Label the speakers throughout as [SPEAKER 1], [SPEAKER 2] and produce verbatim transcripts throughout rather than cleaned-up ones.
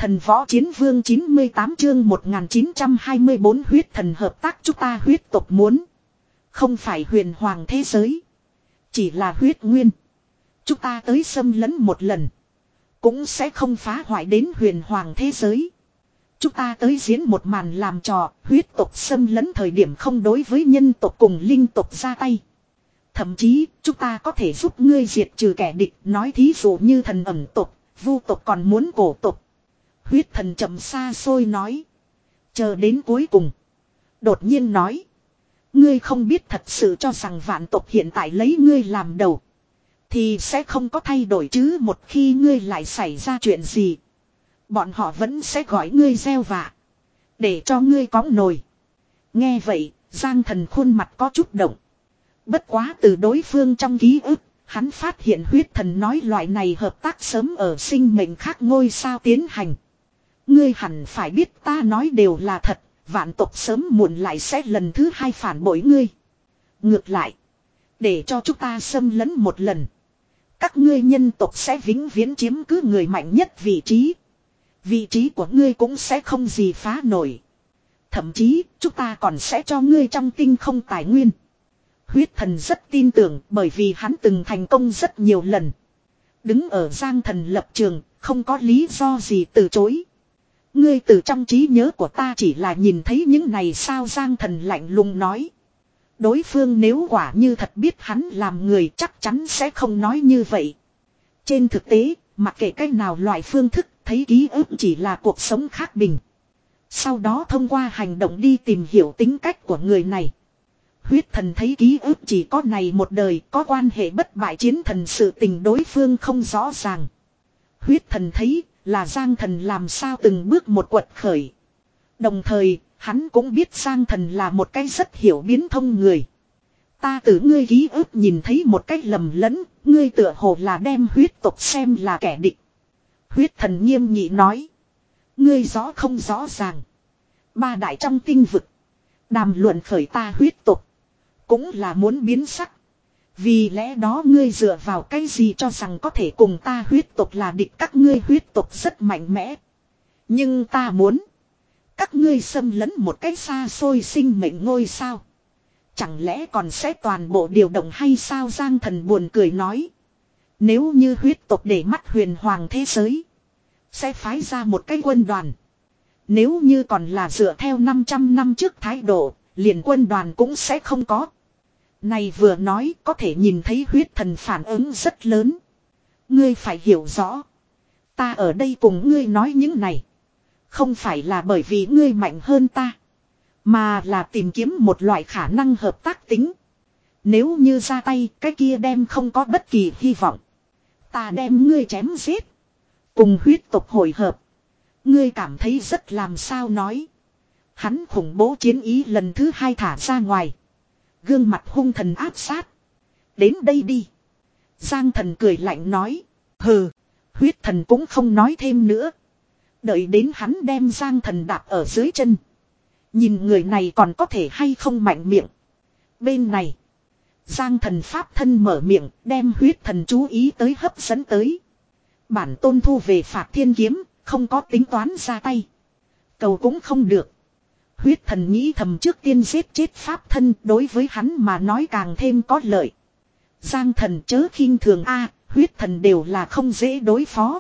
[SPEAKER 1] Thần võ chiến vương chín mươi tám chương một nghìn chín trăm hai mươi bốn huyết thần hợp tác chúng ta huyết tộc muốn. Không phải huyền hoàng thế giới. Chỉ là huyết nguyên. Chúng ta tới xâm lấn một lần. Cũng sẽ không phá hoại đến huyền hoàng thế giới. Chúng ta tới diễn một màn làm trò huyết tộc xâm lấn thời điểm không đối với nhân tộc cùng linh tộc ra tay. Thậm chí chúng ta có thể giúp ngươi diệt trừ kẻ địch. Nói thí dụ như thần ẩn tộc, vu tộc còn muốn cổ tộc. Huyết thần chậm xa xôi nói. Chờ đến cuối cùng. Đột nhiên nói. Ngươi không biết thật sự cho rằng vạn tộc hiện tại lấy ngươi làm đầu. Thì sẽ không có thay đổi chứ một khi ngươi lại xảy ra chuyện gì. Bọn họ vẫn sẽ gọi ngươi gieo vạ. Để cho ngươi cõng nồi. Nghe vậy, Giang Thần khuôn mặt có chút động. Bất quá từ đối phương trong ký ức, hắn phát hiện huyết thần nói loại này hợp tác sớm ở sinh mệnh khác ngôi sao tiến hành. Ngươi hẳn phải biết ta nói đều là thật, vạn tộc sớm muộn lại sẽ lần thứ hai phản bội ngươi. Ngược lại, để cho chúng ta xâm lấn một lần. Các ngươi nhân tộc sẽ vĩnh viễn chiếm cứ người mạnh nhất vị trí. Vị trí của ngươi cũng sẽ không gì phá nổi. Thậm chí, chúng ta còn sẽ cho ngươi trong tinh không tài nguyên. Huyết thần rất tin tưởng bởi vì hắn từng thành công rất nhiều lần. Đứng ở Giang Thần lập trường, không có lý do gì từ chối. Ngươi từ trong trí nhớ của ta chỉ là nhìn thấy những này sao Giang Thần lạnh lùng nói. Đối phương nếu quả như thật biết hắn làm người chắc chắn sẽ không nói như vậy. Trên thực tế, mặc kệ cách nào loại phương thức, thấy ký ức chỉ là cuộc sống khác bình. Sau đó thông qua hành động đi tìm hiểu tính cách của người này. Huyết thần thấy ký ức chỉ có này một đời, có quan hệ bất bại chiến thần sự tình đối phương không rõ ràng. Huyết thần thấy là Giang Thần làm sao từng bước một quật khởi. Đồng thời, hắn cũng biết Giang Thần là một cái rất hiểu biến thông người. Ta từ ngươi ký ức nhìn thấy một cách lầm lẫn, ngươi tựa hồ là đem huyết tộc xem là kẻ địch. Huyết thần nghiêm nghị nói. Ngươi rõ không rõ ràng. Ba đại trong tinh vực. Đàm luận khởi ta huyết tộc. Cũng là muốn biến sắc. Vì lẽ đó ngươi dựa vào cái gì cho rằng có thể cùng ta huyết tộc là địch, các ngươi huyết tộc rất mạnh mẽ. Nhưng ta muốn. Các ngươi xâm lấn một cái xa xôi sinh mệnh ngôi sao. Chẳng lẽ còn sẽ toàn bộ điều động hay sao? Giang Thần buồn cười nói. Nếu như huyết tộc để mắt huyền hoàng thế giới. Sẽ phái ra một cái quân đoàn. Nếu như còn là dựa theo năm trăm năm trước thái độ. Liền quân đoàn cũng sẽ không có. Này vừa nói có thể nhìn thấy huyết thần phản ứng rất lớn. Ngươi phải hiểu rõ. Ta ở đây cùng ngươi nói những này. Không phải là bởi vì ngươi mạnh hơn ta. Mà là tìm kiếm một loại khả năng hợp tác tính. Nếu như ra tay cái kia đem không có bất kỳ hy vọng. Ta đem ngươi chém giết. Cùng huyết tộc hội hợp. Ngươi cảm thấy rất làm sao nói. Hắn khủng bố chiến ý lần thứ hai thả ra ngoài. Gương mặt hung thần áp sát. Đến đây đi. Giang Thần cười lạnh nói. Hừ. Huyết thần cũng không nói thêm nữa. Đợi đến hắn đem Giang Thần đạp ở dưới chân. Nhìn người này còn có thể hay không mạnh miệng. Bên này. Giang Thần pháp thân mở miệng. Đem huyết thần chú ý tới hấp dẫn tới. Bản tôn thu về Phạt Thiên Kiếm. Không có tính toán ra tay. Cầu cũng không được. Huyết thần nghĩ thầm trước tiên giết chết pháp thân đối với hắn mà nói càng thêm có lợi. Giang Thần chớ khinh thường a, huyết thần đều là không dễ đối phó.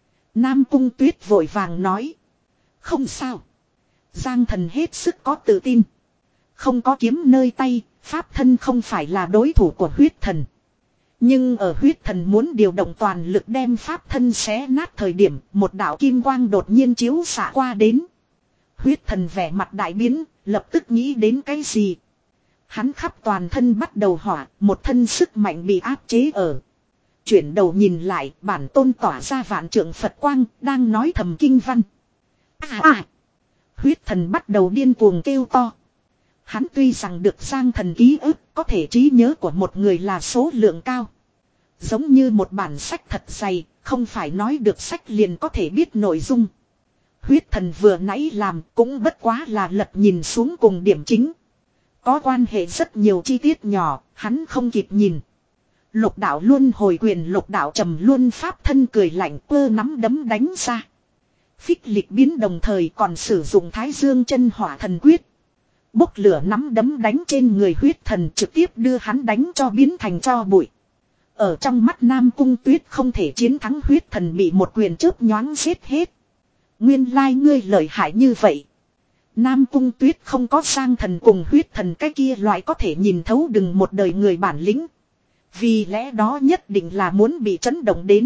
[SPEAKER 1] Nam Cung Tuyết vội vàng nói. Không sao. Giang Thần hết sức có tự tin. Không có kiếm nơi tay, pháp thân không phải là đối thủ của huyết thần. Nhưng ở huyết thần muốn điều động toàn lực đem pháp thân xé nát thời điểm, một đạo kim quang đột nhiên chiếu xạ qua đến. Huyết thần vẻ mặt đại biến, lập tức nghĩ đến cái gì. Hắn khắp toàn thân bắt đầu hỏa, một thân sức mạnh bị áp chế ở. Chuyển đầu nhìn lại, bản tôn tỏa ra vạn trượng Phật quang, đang nói thầm kinh văn. À à! Huyết thần bắt đầu điên cuồng kêu to. Hắn tuy rằng được Giang Thần ký ức, có thể trí nhớ của một người là số lượng cao. Giống như một bản sách thật dày, không phải nói được sách liền có thể biết nội dung. Huyết thần vừa nãy làm cũng bất quá là lật nhìn xuống cùng điểm chính. Có quan hệ rất nhiều chi tiết nhỏ, hắn không kịp nhìn. Lục đạo luân hồi quyền lục đạo trầm luân pháp thân cười lạnh cơ nắm đấm đánh ra. Phích lịch biến đồng thời còn sử dụng Thái Dương chân hỏa thần quyết. Bốc lửa nắm đấm đánh trên người huyết thần trực tiếp đưa hắn đánh cho biến thành tro bụi. Ở trong mắt Nam Cung Tuyết không thể chiến thắng huyết thần bị một quyền chớp nhoáng giết hết. Nguyên lai ngươi lợi hại như vậy. Nam Cung Tuyết không có sang thần cùng huyết thần cái kia loại có thể nhìn thấu đừng một đời người bản lĩnh. Vì lẽ đó nhất định là muốn bị chấn động đến.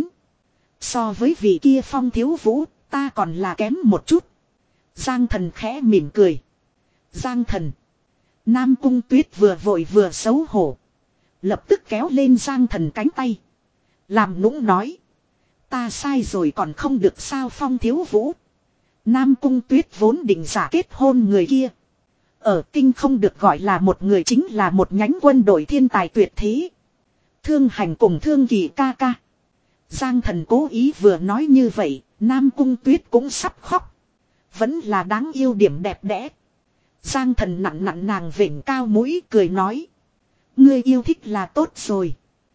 [SPEAKER 1] So với vị kia Phong Thiếu Vũ, ta còn là kém một chút. Giang thần khẽ mỉm cười. Giang thần. Nam Cung Tuyết vừa vội vừa xấu hổ. Lập tức kéo lên Giang thần cánh tay. Làm nũng nói. Ta sai rồi còn không được sao Phong Thiếu Vũ. Nam Cung Tuyết vốn định giả kết hôn người kia. Ở tinh không được gọi là một người chính là một nhánh quân đội thiên tài tuyệt thế. Thương hành cùng thương kỳ ca ca. Giang thần cố ý vừa nói như vậy, Nam Cung Tuyết cũng sắp khóc. Vẫn là đáng yêu điểm đẹp đẽ. Giang thần nặng nặng nàng vểnh cao mũi cười nói. Ngươi yêu thích là tốt rồi.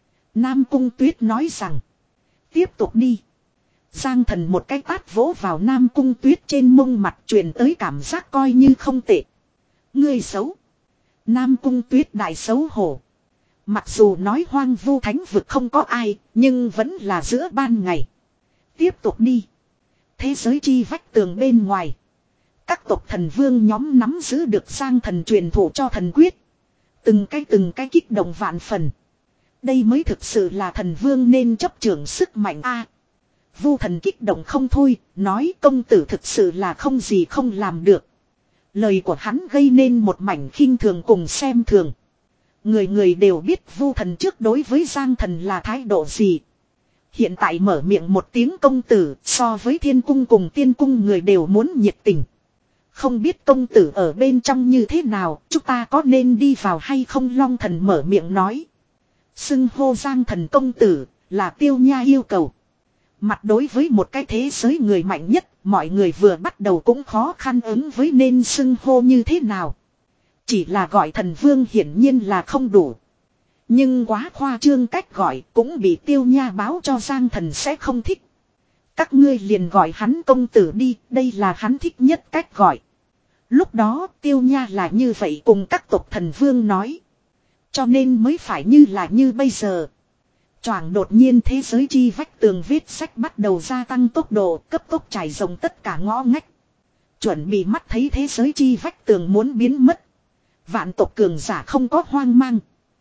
[SPEAKER 1] Nam Cung Tuyết nói rằng. Tiếp tục đi. Giang thần một cái tát vỗ vào Nam Cung Tuyết trên mông mặt truyền tới cảm giác coi như không tệ. Ngươi xấu. Nam Cung Tuyết đại xấu hổ. Mặc dù nói hoang vu thánh vực không có ai, nhưng vẫn là giữa ban ngày. Tiếp tục đi. Thế giới chi vách tường bên ngoài. Các tộc thần vương nhóm nắm giữ được Giang thần truyền thụ cho thần quyết. Từng cái từng cái kích động vạn phần. Đây mới thực sự là thần vương nên chấp trưởng sức mạnh a. Vu thần kích động không thôi, nói công tử thực sự là không gì không làm được. Lời của hắn gây nên một mảnh khinh thường cùng xem thường. Người người đều biết Vu thần trước đối với Giang thần là thái độ gì. Hiện tại mở miệng một tiếng công tử so với thiên cung cùng tiên cung người đều muốn nhiệt tình. Không biết công tử ở bên trong như thế nào, chúng ta có nên đi vào hay không Long thần mở miệng nói. Xưng hô Giang thần công tử là Tiêu Nha yêu cầu. Mặt đối với một cái thế giới người mạnh nhất, mọi người vừa bắt đầu cũng khó khăn ứng với nên xưng hô như thế nào. Chỉ là gọi thần vương hiển nhiên là không đủ. Nhưng quá khoa trương cách gọi cũng bị Tiêu Nha báo cho Giang thần sẽ không thích. Các ngươi liền gọi hắn công tử đi, đây là hắn thích nhất cách gọi. Lúc đó Tiêu Nha là như vậy cùng các tộc thần vương nói. Cho nên mới phải như là như bây giờ. Choảng đột nhiên thế giới chi vách tường vết sách bắt đầu gia tăng tốc độ cấp tốc trải rộng tất cả ngõ ngách. Chuẩn bị mắt thấy thế giới chi vách tường muốn biến mất. Vạn tộc cường giả không có hoang mang.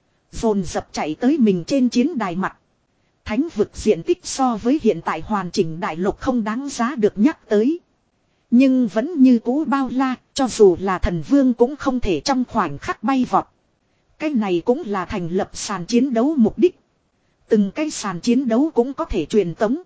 [SPEAKER 1] Dồn dập chạy tới mình trên chiến đài mặt. Thánh vực diện tích so với hiện tại hoàn chỉnh đại lục không đáng giá được nhắc tới. Nhưng vẫn như cũ bao la, cho dù là thần vương cũng không thể trong khoảnh khắc bay vọt. Cái này cũng là thành lập sàn chiến đấu mục đích. Từng cái sàn chiến đấu cũng có thể truyền tống.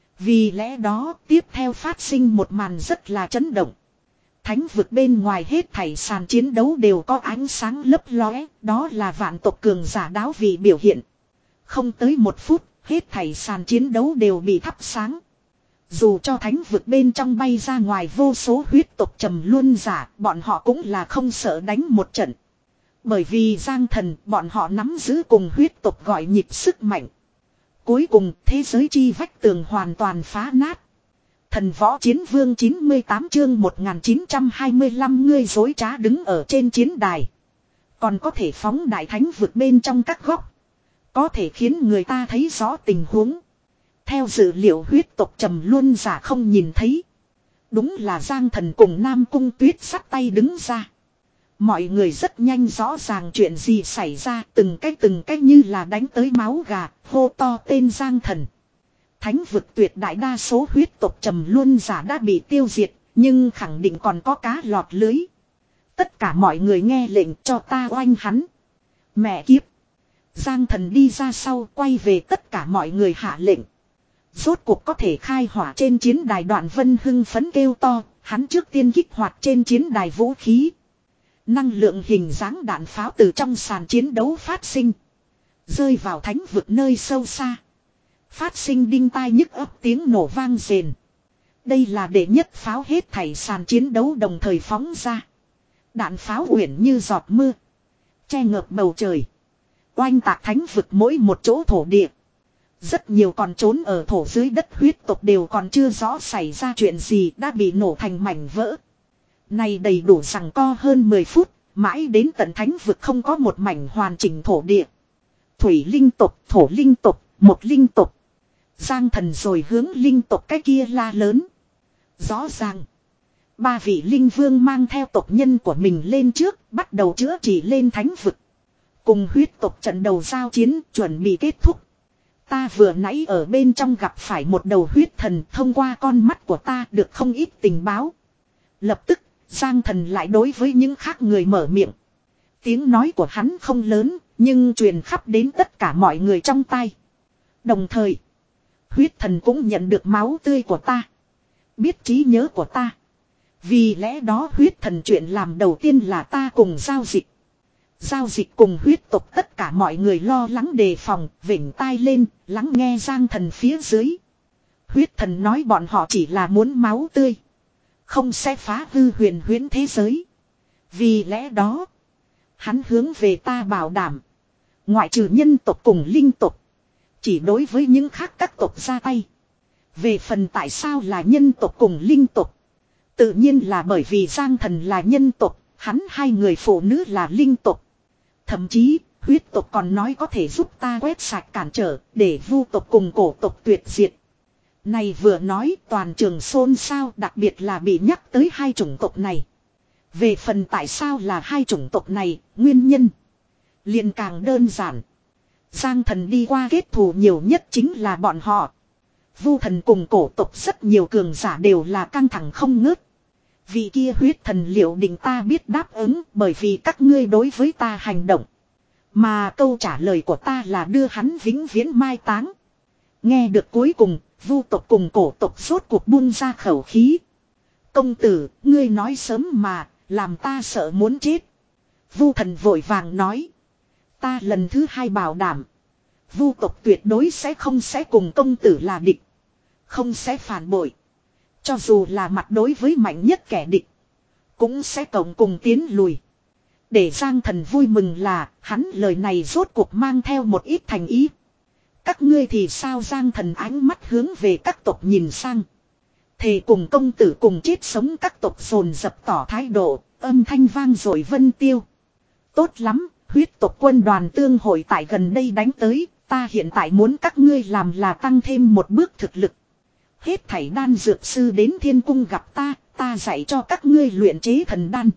[SPEAKER 1] Vì lẽ đó tiếp theo phát sinh một màn rất là chấn động. Thánh vực bên ngoài hết thảy sàn chiến đấu đều có ánh sáng lấp lóe, đó là vạn tộc cường giả đáo vì biểu hiện. Không tới một phút, hết thảy sàn chiến đấu đều bị thắp sáng. Dù cho thánh vực bên trong bay ra ngoài vô số huyết tộc trầm luân giả, bọn họ cũng là không sợ đánh một trận. Bởi vì Giang thần, bọn họ nắm giữ cùng huyết tộc gọi nhịp sức mạnh. Cuối cùng, thế giới chi vách tường hoàn toàn phá nát. Thần võ chiến vương chín mươi tám chương một nghìn chín trăm hai mươi lăm ngươi dối trá đứng ở trên chiến đài. Còn có thể phóng đại thánh vực bên trong các góc. Có thể khiến người ta thấy rõ tình huống. Theo dữ liệu huyết tộc trầm luân giả không nhìn thấy. Đúng là Giang thần cùng Nam Cung Tuyết sắt tay đứng ra. Mọi người rất nhanh rõ ràng chuyện gì xảy ra, từng cái từng cái như là đánh tới máu gà, hô to tên Giang thần. Thánh vực tuyệt đại đa số huyết tộc trầm luân giả đã bị tiêu diệt, nhưng khẳng định còn có cá lọt lưới. Tất cả mọi người nghe lệnh cho ta oanh hắn. Mẹ kiếp. Giang thần đi ra sau quay về tất cả mọi người hạ lệnh. Rốt cuộc có thể khai hỏa trên chiến đài Đoạn Vân hưng phấn kêu to, hắn trước tiên kích hoạt trên chiến đài vũ khí. Năng lượng hình dáng đạn pháo từ trong sàn chiến đấu phát sinh. Rơi vào thánh vực nơi sâu xa. Phát sinh đinh tai nhức ấp tiếng nổ vang rền. Đây là đệ nhất pháo hết thảy sàn chiến đấu đồng thời phóng ra. Đạn pháo uyển như giọt mưa. Che ngợp bầu trời. Oanh tạc thánh vực mỗi một chỗ thổ địa. Rất nhiều còn trốn ở thổ dưới đất huyết tộc đều còn chưa rõ xảy ra chuyện gì đã bị nổ thành mảnh vỡ. Này đầy đủ rằng co hơn mười phút, mãi đến tận thánh vực không có một mảnh hoàn chỉnh thổ địa. Thủy linh tộc, thổ linh tộc, một linh tộc. Giang thần rồi hướng linh tộc cái kia la lớn. Rõ ràng. Ba vị linh vương mang theo tộc nhân của mình lên trước, bắt đầu chữa trị lên thánh vực. Cùng huyết tộc trận đầu giao chiến chuẩn bị kết thúc. Ta vừa nãy ở bên trong gặp phải một đầu huyết thần, thông qua con mắt của ta được không ít tình báo. Lập tức, Giang thần lại đối với những khác người mở miệng. Tiếng nói của hắn không lớn, nhưng truyền khắp đến tất cả mọi người trong tai. Đồng thời, huyết thần cũng nhận được máu tươi của ta. Biết trí nhớ của ta. Vì lẽ đó huyết thần chuyện làm đầu tiên là ta cùng giao dịch. Giao dịch cùng huyết tộc tất cả mọi người lo lắng đề phòng, vểnh tai lên, lắng nghe Giang thần phía dưới. Huyết thần nói bọn họ chỉ là muốn máu tươi. Không sẽ phá hư huyền huyễn thế giới. Vì lẽ đó, hắn hướng về ta bảo đảm. Ngoại trừ nhân tộc cùng linh tộc. Chỉ đối với những khác các tộc ra tay. Về phần tại sao là nhân tộc cùng linh tộc. Tự nhiên là bởi vì Giang thần là nhân tộc, hắn hai người phụ nữ là linh tộc. Thậm chí, huyết tộc còn nói có thể giúp ta quét sạch cản trở, để vu tộc cùng cổ tộc tuyệt diệt. Này vừa nói toàn trường xôn xao, đặc biệt là bị nhắc tới hai chủng tộc này. Về phần tại sao là hai chủng tộc này, nguyên nhân liền càng đơn giản. Giang thần đi qua kết thù nhiều nhất chính là bọn họ. Vu thần cùng cổ tộc rất nhiều cường giả đều là căng thẳng không ngớt. Vị kia huyết thần liệu định ta biết đáp ứng bởi vì các ngươi đối với ta hành động. Mà câu trả lời của ta là đưa hắn vĩnh viễn mai táng. Nghe được cuối cùng, vu tộc cùng cổ tộc rốt cuộc buông ra khẩu khí. Công tử, ngươi nói sớm mà, làm ta sợ muốn chết. Vu thần vội vàng nói. Ta lần thứ hai bảo đảm. Vu tộc tuyệt đối sẽ không sẽ cùng công tử là địch. Không sẽ phản bội. Cho dù là mặt đối với mạnh nhất kẻ địch. Cũng sẽ cộng cùng tiến lùi. Để Giang thần vui mừng là hắn lời này rốt cuộc mang theo một ít thành ý. Các ngươi thì sao? Giang thần ánh mắt hướng về các tộc nhìn sang. Thề cùng công tử cùng chết sống các tộc dồn dập tỏ thái độ. Âm thanh vang rồi vân tiêu. Tốt lắm, huyết tộc quân đoàn tương hội tại gần đây đánh tới. Ta hiện tại muốn các ngươi làm là tăng thêm một bước thực lực. Hết thảy đan dược sư đến thiên cung gặp ta, ta dạy cho các ngươi luyện chế thần đan.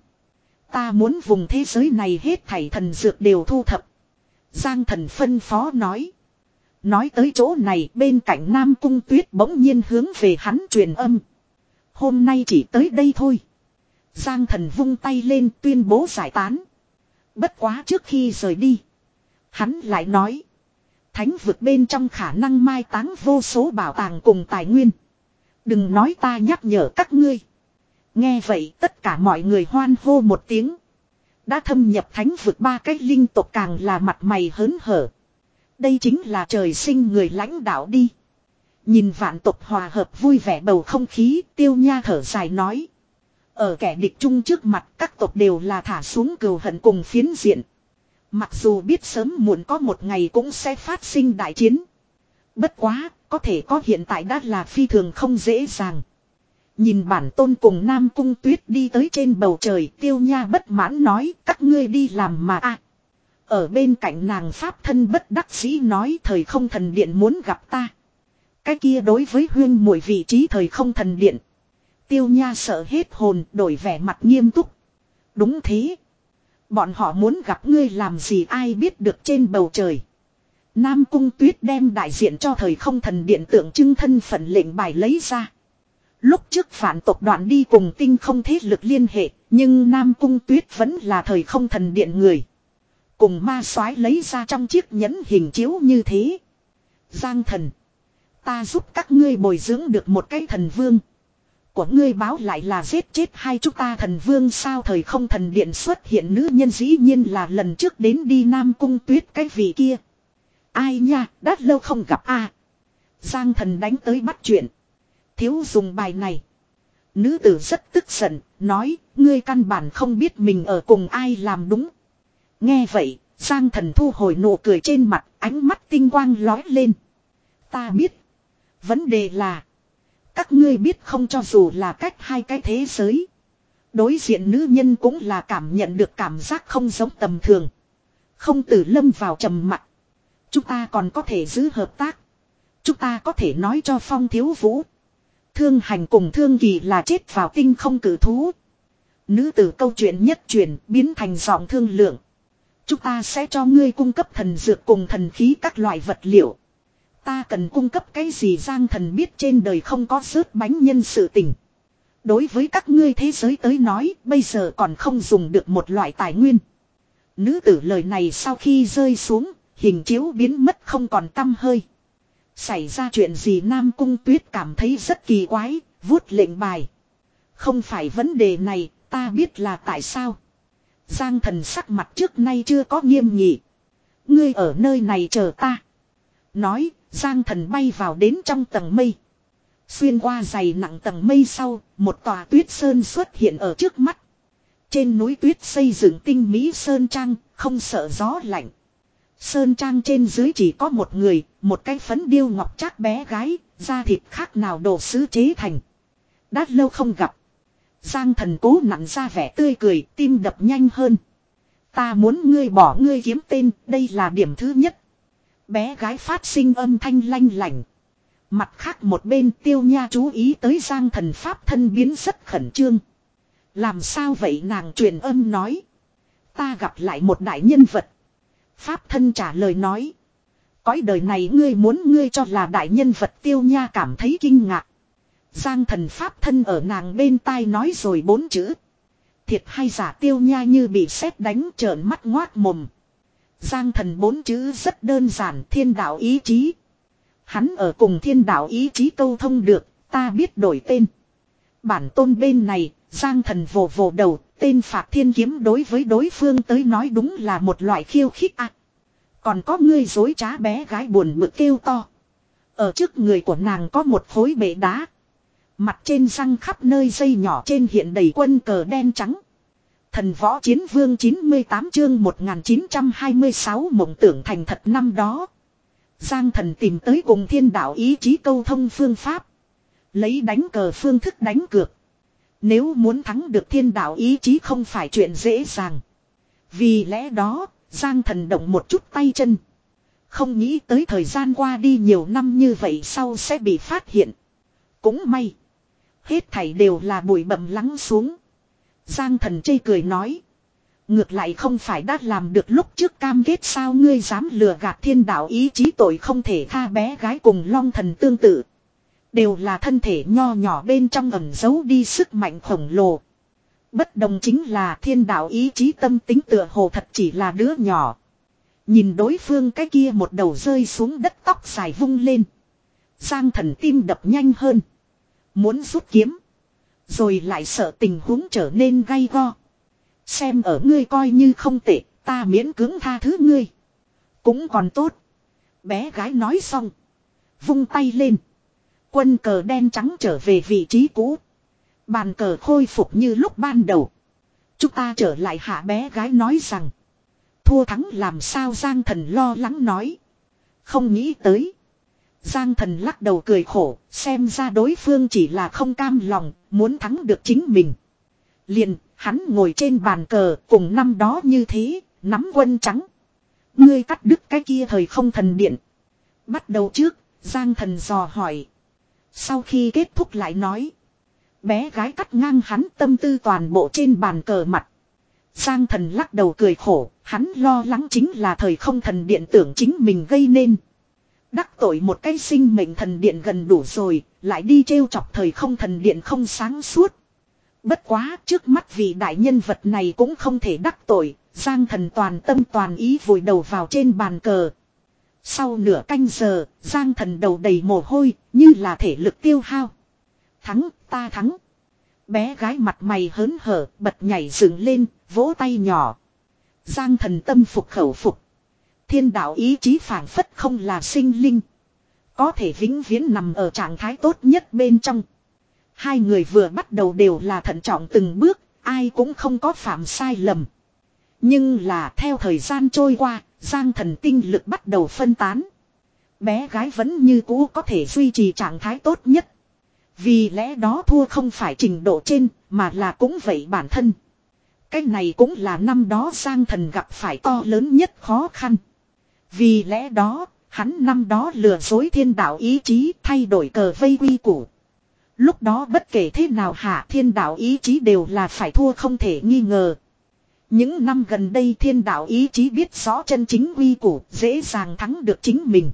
[SPEAKER 1] Ta muốn vùng thế giới này hết thảy thần dược đều thu thập. Giang thần phân phó nói. Nói tới chỗ này bên cạnh Nam Cung Tuyết bỗng nhiên hướng về hắn truyền âm. Hôm nay chỉ tới đây thôi. Giang thần vung tay lên tuyên bố giải tán. Bất quá trước khi rời đi. Hắn lại nói. Thánh vực bên trong khả năng mai táng vô số bảo tàng cùng tài nguyên. Đừng nói ta nhắc nhở các ngươi. Nghe vậy tất cả mọi người hoan hô một tiếng. Đã thâm nhập thánh vực ba cái linh tộc càng là mặt mày hớn hở. Đây chính là trời sinh người lãnh đạo đi. Nhìn vạn tộc hòa hợp vui vẻ bầu không khí, Tiêu Nha thở dài nói. Ở kẻ địch chung trước mặt các tộc đều là thả xuống cừu hận cùng phiến diện. Mặc dù biết sớm muộn có một ngày cũng sẽ phát sinh đại chiến. Bất quá, có thể có hiện tại đã là phi thường không dễ dàng. Nhìn bản tôn cùng Nam Cung Tuyết đi tới trên bầu trời, Tiêu Nha bất mãn nói các ngươi đi làm mà à. Ở bên cạnh nàng pháp thân bất đắc dĩ nói thời không thần điện muốn gặp ta. Cái kia đối với huyên muội vị trí thời không thần điện. Tiêu Nha sợ hết hồn đổi vẻ mặt nghiêm túc. Đúng thế. Bọn họ muốn gặp ngươi làm gì ai biết được trên bầu trời. Nam Cung Tuyết đem đại diện cho thời không thần điện tượng trưng thân phận lệnh bài lấy ra. Lúc trước phản tộc đoạn đi cùng tinh không thế lực liên hệ, nhưng Nam Cung Tuyết vẫn là thời không thần điện người. Cùng ma soái lấy ra trong chiếc nhẫn hình chiếu như thế. Giang thần. Ta giúp các ngươi bồi dưỡng được một cái thần vương. Của ngươi báo lại là giết chết hai chúng ta thần vương sao thời không thần điện xuất hiện nữ nhân dĩ nhiên là lần trước đến đi Nam Cung Tuyết cái vị kia. Ai nha, đã lâu không gặp a. Giang thần đánh tới bắt chuyện. Thiếu dùng bài này. Nữ tử rất tức giận, nói, ngươi căn bản không biết mình ở cùng ai làm đúng. Nghe vậy, Giang thần thu hồi nụ cười trên mặt, ánh mắt tinh quang lói lên. Ta biết. Vấn đề là. Các ngươi biết không, cho dù là cách hai cái thế giới. Đối diện nữ nhân cũng là cảm nhận được cảm giác không giống tầm thường. Không tử lâm vào trầm mặc. Chúng ta còn có thể giữ hợp tác. Chúng ta có thể nói cho Phong Thiếu Vũ. Thương Hành cùng Thương Kỳ là chết vào tinh không cử thú. Nữ tử câu chuyện nhất truyền biến thành giọng thương lượng. Chúng ta sẽ cho ngươi cung cấp thần dược cùng thần khí các loại vật liệu. Ta cần cung cấp cái gì? Giang Thần biết trên đời không có rớt bánh nhân sự tình. Đối với các ngươi thế giới tới nói, bây giờ còn không dùng được một loại tài nguyên. Nữ tử lời này sau khi rơi xuống, hình chiếu biến mất không còn tăm hơi. Xảy ra chuyện gì? Nam Cung Tuyết cảm thấy rất kỳ quái, vuốt lệnh bài. Không phải vấn đề này, ta biết là tại sao. Giang Thần sắc mặt trước nay chưa có nghiêm nghị. Ngươi ở nơi này chờ ta. Nói, Giang Thần bay vào đến trong tầng mây. Xuyên qua dày nặng tầng mây sau, một tòa tuyết sơn xuất hiện ở trước mắt. Trên núi tuyết xây dựng tinh mỹ sơn trang, không sợ gió lạnh. Sơn trang trên dưới chỉ có một người, một cái phấn điêu ngọc trác bé gái, da thịt khác nào đồ sứ chế thành. Đã lâu không gặp. Giang Thần cố nặn ra vẻ tươi cười, tim đập nhanh hơn. Ta muốn ngươi bỏ ngươi kiếm tên, đây là điểm thứ nhất. Bé gái phát sinh âm thanh lanh lảnh. Mặt khác một bên Tiêu Nha chú ý tới Giang Thần pháp thân biến rất khẩn trương. Làm sao vậy? Nàng truyền âm nói. Ta gặp lại một đại nhân vật. Pháp thân trả lời nói. Cõi đời này ngươi muốn ngươi cho là đại nhân vật. Tiêu Nha cảm thấy kinh ngạc. Giang Thần pháp thân ở nàng bên tai nói rồi bốn chữ. Thiệt hay giả? Tiêu Nha như bị sét đánh trợn mắt ngoác mồm. Giang Thần bốn chữ rất đơn giản, thiên đạo ý chí. Hắn ở cùng thiên đạo ý chí câu thông được, ta biết đổi tên. Bản tôn bên này, Giang Thần vồ vồ đầu, tên Phạt Thiên Kiếm đối với đối phương tới nói đúng là một loại khiêu khích ạ. À, còn có ngươi dối trá. Bé gái buồn bực kêu to. Ở trước người của nàng có một khối bệ đá. Mặt trên răng khắp nơi dây nhỏ trên hiện đầy quân cờ đen trắng. Thần Võ Chiến Vương chín mươi tám chương một nghìn chín trăm hai mươi sáu mộng tưởng thành thật. Năm đó Giang Thần tìm tới cùng thiên đạo ý chí câu thông phương pháp. Lấy đánh cờ phương thức đánh cược. Nếu muốn thắng được thiên đạo ý chí không phải chuyện dễ dàng. Vì lẽ đó Giang Thần động một chút tay chân. Không nghĩ tới thời gian qua đi nhiều năm như vậy sau sẽ bị phát hiện. Cũng may. Hết thảy đều là bụi bặm lắng xuống. Giang Thần chê cười nói. Ngược lại không phải đã làm được lúc trước cam kết sao? Ngươi dám lừa gạt thiên đạo ý chí, tội không thể tha. Bé gái cùng Long Thần tương tự. Đều là thân thể nho nhỏ bên trong ẩn giấu đi sức mạnh khổng lồ. Bất đồng chính là thiên đạo ý chí tâm tính tựa hồ thật chỉ là đứa nhỏ. Nhìn đối phương cái kia một đầu rơi xuống đất tóc dài vung lên. Giang Thần tim đập nhanh hơn. Muốn rút kiếm. Rồi lại sợ tình huống trở nên gay go. Xem ở ngươi coi như không tệ, ta miễn cưỡng tha thứ ngươi. Cũng còn tốt. Bé gái nói xong. Vung tay lên. Quân cờ đen trắng trở về vị trí cũ. Bàn cờ khôi phục như lúc ban đầu. Chúng ta trở lại hạ. Bé gái nói rằng. Thua thắng làm sao? Giang Thần lo lắng nói. Không nghĩ tới. Giang Thần lắc đầu cười khổ. Xem ra đối phương chỉ là không cam lòng. Muốn thắng được chính mình. Liền hắn ngồi trên bàn cờ cùng năm đó như thế. Nắm quân trắng. Ngươi cắt đứt cái kia thời không thần điện. Bắt đầu trước. Giang Thần dò hỏi. Sau khi kết thúc lại nói. Bé gái cắt ngang hắn tâm tư toàn bộ trên bàn cờ mặt. Giang Thần lắc đầu cười khổ. Hắn lo lắng chính là thời không thần điện tưởng chính mình gây nên. Đắc tội một cái sinh mệnh thần điện gần đủ rồi. Lại đi trêu chọc thời không thần điện không sáng suốt. Bất quá trước mắt vị đại nhân vật này cũng không thể đắc tội. Giang Thần toàn tâm toàn ý vùi đầu vào trên bàn cờ. Sau nửa canh giờ, Giang Thần đầu đầy mồ hôi, như là thể lực tiêu hao. Thắng, ta thắng. Bé gái mặt mày hớn hở, bật nhảy dựng lên, vỗ tay nhỏ. Giang Thần tâm phục khẩu phục. Thiên đạo ý chí phảng phất không là sinh linh. Có thể vĩnh viễn nằm ở trạng thái tốt nhất bên trong. Hai người vừa bắt đầu đều là thận trọng từng bước, ai cũng không có phạm sai lầm. Nhưng là theo thời gian trôi qua, Giang Thần tinh lực bắt đầu phân tán. bé gái vẫn như cũ có thể duy trì trạng thái tốt nhất. Vì lẽ đó thua không phải trình độ trên, mà là cũng vậy bản thân. Cái này cũng là năm đó Giang Thần gặp phải to lớn nhất khó khăn. Vì lẽ đó, hắn năm đó lừa dối thiên đạo ý chí thay đổi cờ vây quy củ. Lúc đó bất kể thế nào hạ thiên đạo ý chí đều là phải thua không thể nghi ngờ. Những năm gần đây thiên đạo ý chí biết rõ chân chính quy củ, dễ dàng thắng được chính mình.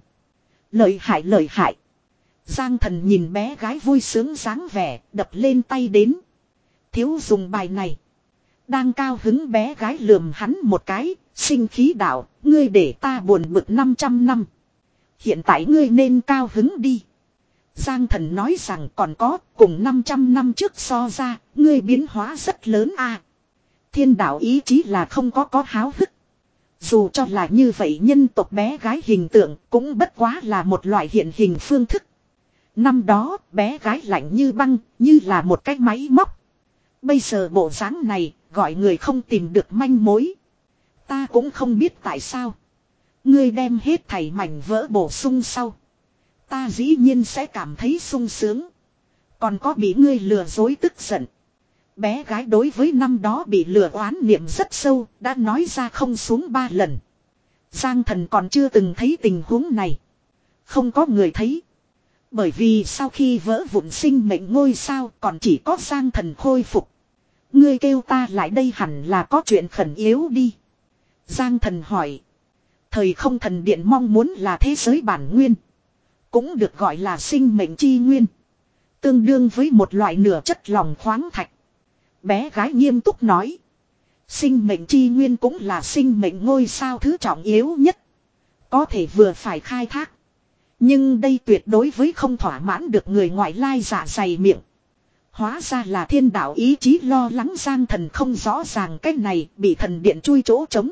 [SPEAKER 1] Lợi hại lợi hại. Giang Thần nhìn bé gái vui sướng dáng vẻ, đập lên tay đến. Thiếu dùng bài này. Đang cao hứng bé gái lườm hắn một cái, sinh khí đạo, ngươi để ta buồn bực năm trăm năm. Hiện tại ngươi nên cao hứng đi. Giang Thần nói rằng còn có, cùng năm trăm năm trước so ra, ngươi biến hóa rất lớn a. Thiên đạo ý chí là không có có háo hức. Dù cho là như vậy nhân tộc bé gái hình tượng cũng bất quá là một loại hiện hình phương thức. Năm đó bé gái lạnh như băng, như là một cái máy móc. Bây giờ bộ dáng này gọi người không tìm được manh mối. Ta cũng không biết tại sao. Ngươi đem hết thảy mảnh vỡ bổ sung sau. Ta dĩ nhiên sẽ cảm thấy sung sướng. Còn có bị ngươi lừa dối tức giận. Bé gái đối với năm đó bị lừa oán niệm rất sâu, đã nói ra không xuống ba lần. Giang Thần còn chưa từng thấy tình huống này. Không có người thấy. Bởi vì sau khi vỡ vụn sinh mệnh ngôi sao còn chỉ có Giang Thần khôi phục. Ngươi kêu ta lại đây hẳn là có chuyện khẩn yếu đi. Giang Thần hỏi. Thời không thần điện mong muốn là thế giới bản nguyên. Cũng được gọi là sinh mệnh chi nguyên. Tương đương với một loại nửa chất lòng khoáng thạch. Bé gái nghiêm túc nói. Sinh mệnh chi nguyên cũng là sinh mệnh ngôi sao thứ trọng yếu nhất. Có thể vừa phải khai thác. Nhưng đây tuyệt đối với không thỏa mãn được người ngoại lai dạ dày miệng. Hóa ra là thiên đạo ý chí lo lắng Giang Thần không rõ ràng cách này bị thần điện chui chỗ trống.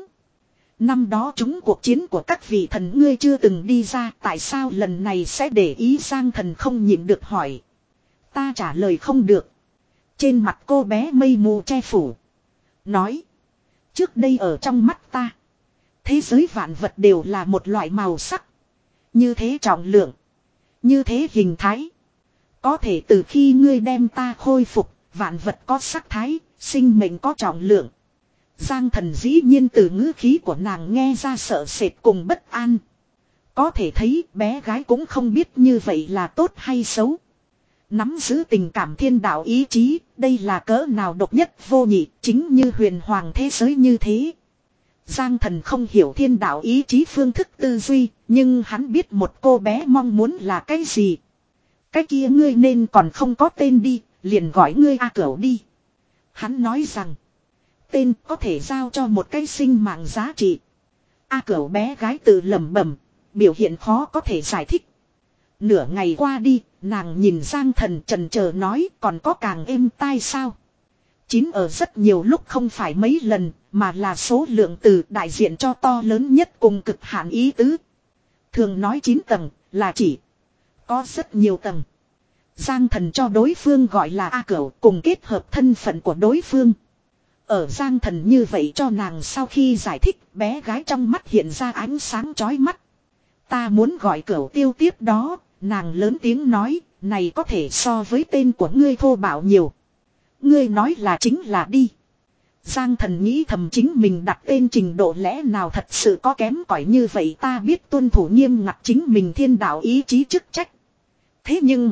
[SPEAKER 1] Năm đó chúng cuộc chiến của các vị thần ngươi chưa từng đi ra, tại sao lần này sẽ để ý? Giang Thần không nhịn được hỏi. Ta trả lời không được. Trên mặt cô bé mây mù che phủ. Nói. Trước đây ở trong mắt ta. Thế giới vạn vật đều là một loại màu sắc. Như thế trọng lượng. Như thế hình thái. Có thể từ khi ngươi đem ta khôi phục, vạn vật có sắc thái, sinh mệnh có trọng lượng. Giang Thần dĩ nhiên từ ngữ khí của nàng nghe ra sợ sệt cùng bất an. Có thể thấy bé gái cũng không biết như vậy là tốt hay xấu. Nắm giữ tình cảm thiên đạo ý chí, đây là cỡ nào độc nhất vô nhị, chính như huyền hoàng thế giới như thế. Giang Thần không hiểu thiên đạo ý chí phương thức tư duy, nhưng hắn biết một cô bé mong muốn là cái gì. Cái kia ngươi nên còn không có tên đi, liền gọi ngươi A Cửu đi. Hắn nói rằng, tên có thể giao cho một cái sinh mạng giá trị. A Cửu bé gái tự lẩm bẩm, biểu hiện khó có thể giải thích. Nửa ngày qua đi, nàng nhìn Giang Thần chần chờ nói còn có càng êm tai sao. Chín ở rất nhiều lúc không phải mấy lần, mà là số lượng từ đại diện cho to lớn nhất cùng cực hạn ý tứ. Thường nói chín tầng, là chỉ có rất nhiều tầng. Giang Thần cho đối phương gọi là A Cửu cùng kết hợp thân phận của đối phương. Ở Giang Thần như vậy cho nàng sau khi giải thích, bé gái trong mắt hiện ra ánh sáng chói mắt. Ta muốn gọi Cửu Tiêu tiếp đó, nàng lớn tiếng nói, này có thể so với tên của ngươi thô bạo nhiều. Ngươi nói là chính là đi. Giang Thần nghĩ thầm chính mình đặt tên trình độ lẽ nào thật sự có kém cỏi như vậy, ta biết tuân thủ nghiêm ngặt chính mình thiên đạo ý chí chức trách. Thế nhưng,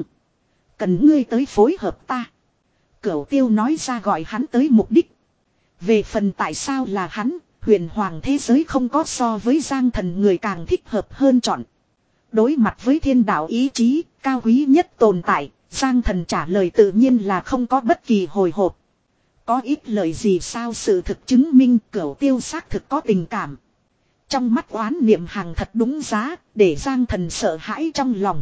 [SPEAKER 1] cần ngươi tới phối hợp ta. Cửu Tiêu nói ra gọi hắn tới mục đích. Về phần tại sao là hắn, huyền hoàng thế giới không có so với Giang Thần người càng thích hợp hơn chọn. Đối mặt với thiên đạo ý chí, cao quý nhất tồn tại, Giang Thần trả lời tự nhiên là không có bất kỳ hồi hộp. Có ít lời gì sao, sự thực chứng minh Cửu Tiêu xác thực có tình cảm. Trong mắt oán niệm hàng thật đúng giá, để Giang Thần sợ hãi trong lòng.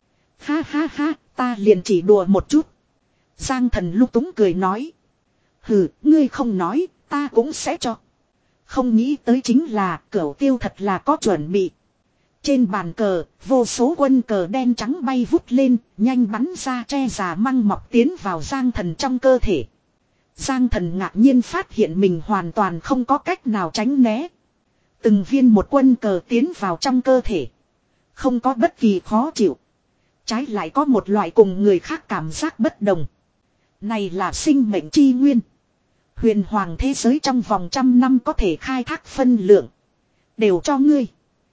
[SPEAKER 1] Ha ha ha, ta liền chỉ đùa một chút. Giang Thần lúc túng cười nói. Hừ, ngươi không nói, ta cũng sẽ cho. Không nghĩ tới chính là Cửu Tiêu thật là có chuẩn bị. Trên bàn cờ, vô số quân cờ đen trắng bay vút lên, nhanh bắn ra tre già măng mọc tiến vào Giang Thần trong cơ thể. Giang Thần ngạc nhiên phát hiện mình hoàn toàn không có cách nào tránh né. Từng viên một quân cờ tiến vào trong cơ thể. Không có bất kỳ khó chịu. Trái lại có một loại cùng người khác cảm giác bất đồng. Này là sinh mệnh chi nguyên. Huyền hoàng thế giới trong vòng trăm năm có thể khai thác phân lượng. Đều cho ngươi.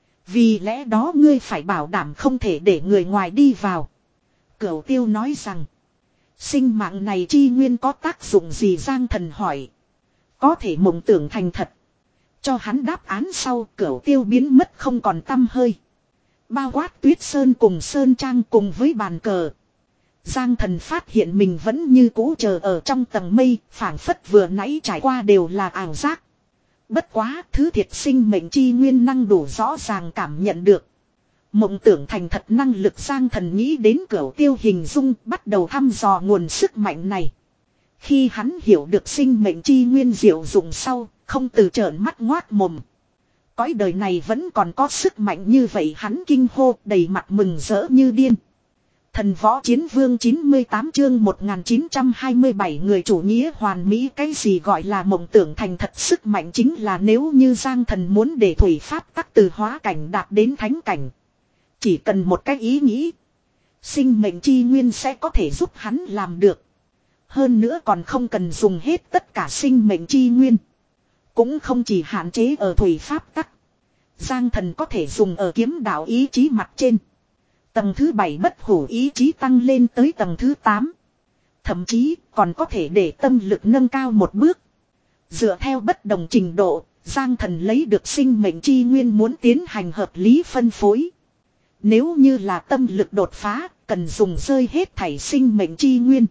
[SPEAKER 1] Vì lẽ đó ngươi phải bảo đảm không thể để người ngoài đi vào. Cửu Tiêu nói rằng. Sinh mạng này chi nguyên có tác dụng gì Giang Thần hỏi. Có thể mộng tưởng thành thật. Cho hắn đáp án sau Cửu Tiêu biến mất không còn tăm hơi. Bao quát Tuyết Sơn cùng Sơn Trang cùng với bàn cờ. Giang Thần phát hiện mình vẫn như cũ chờ ở trong tầng mây, phảng phất vừa nãy trải qua đều là ảo giác. Bất quá, thứ thiệt sinh mệnh chi nguyên năng đủ rõ ràng cảm nhận được. Mộng tưởng thành thật năng lực Giang Thần nghĩ đến Cửu Tiêu hình dung, bắt đầu thăm dò nguồn sức mạnh này. Khi hắn hiểu được sinh mệnh chi nguyên diệu dụng sau, không từ trợn mắt ngoác mồm. Cõi đời này vẫn còn có sức mạnh như vậy hắn kinh hô đầy mặt mừng rỡ như điên. Thần võ chiến vương chín mươi tám chương một nghìn chín trăm hai mươi bảy người chủ nghĩa hoàn mỹ cái gì gọi là mộng tưởng thành thật sức mạnh chính là nếu như Giang Thần muốn để thủy pháp tắc từ hóa cảnh đạt đến thánh cảnh. Chỉ cần một cái ý nghĩ. Sinh mệnh chi nguyên sẽ có thể giúp hắn làm được. Hơn nữa còn không cần dùng hết tất cả sinh mệnh chi nguyên. Cũng không chỉ hạn chế ở thủy pháp tắc. Giang Thần có thể dùng ở kiếm đạo ý chí mặt trên. Tầng thứ bảy bất hủ ý chí tăng lên tới tầng thứ tám. Thậm chí còn có thể để tâm lực nâng cao một bước. Dựa theo bất đồng trình độ, Giang Thần lấy được sinh mệnh chi nguyên muốn tiến hành hợp lý phân phối. Nếu như là tâm lực đột phá, cần dùng rơi hết thảy sinh mệnh chi nguyên.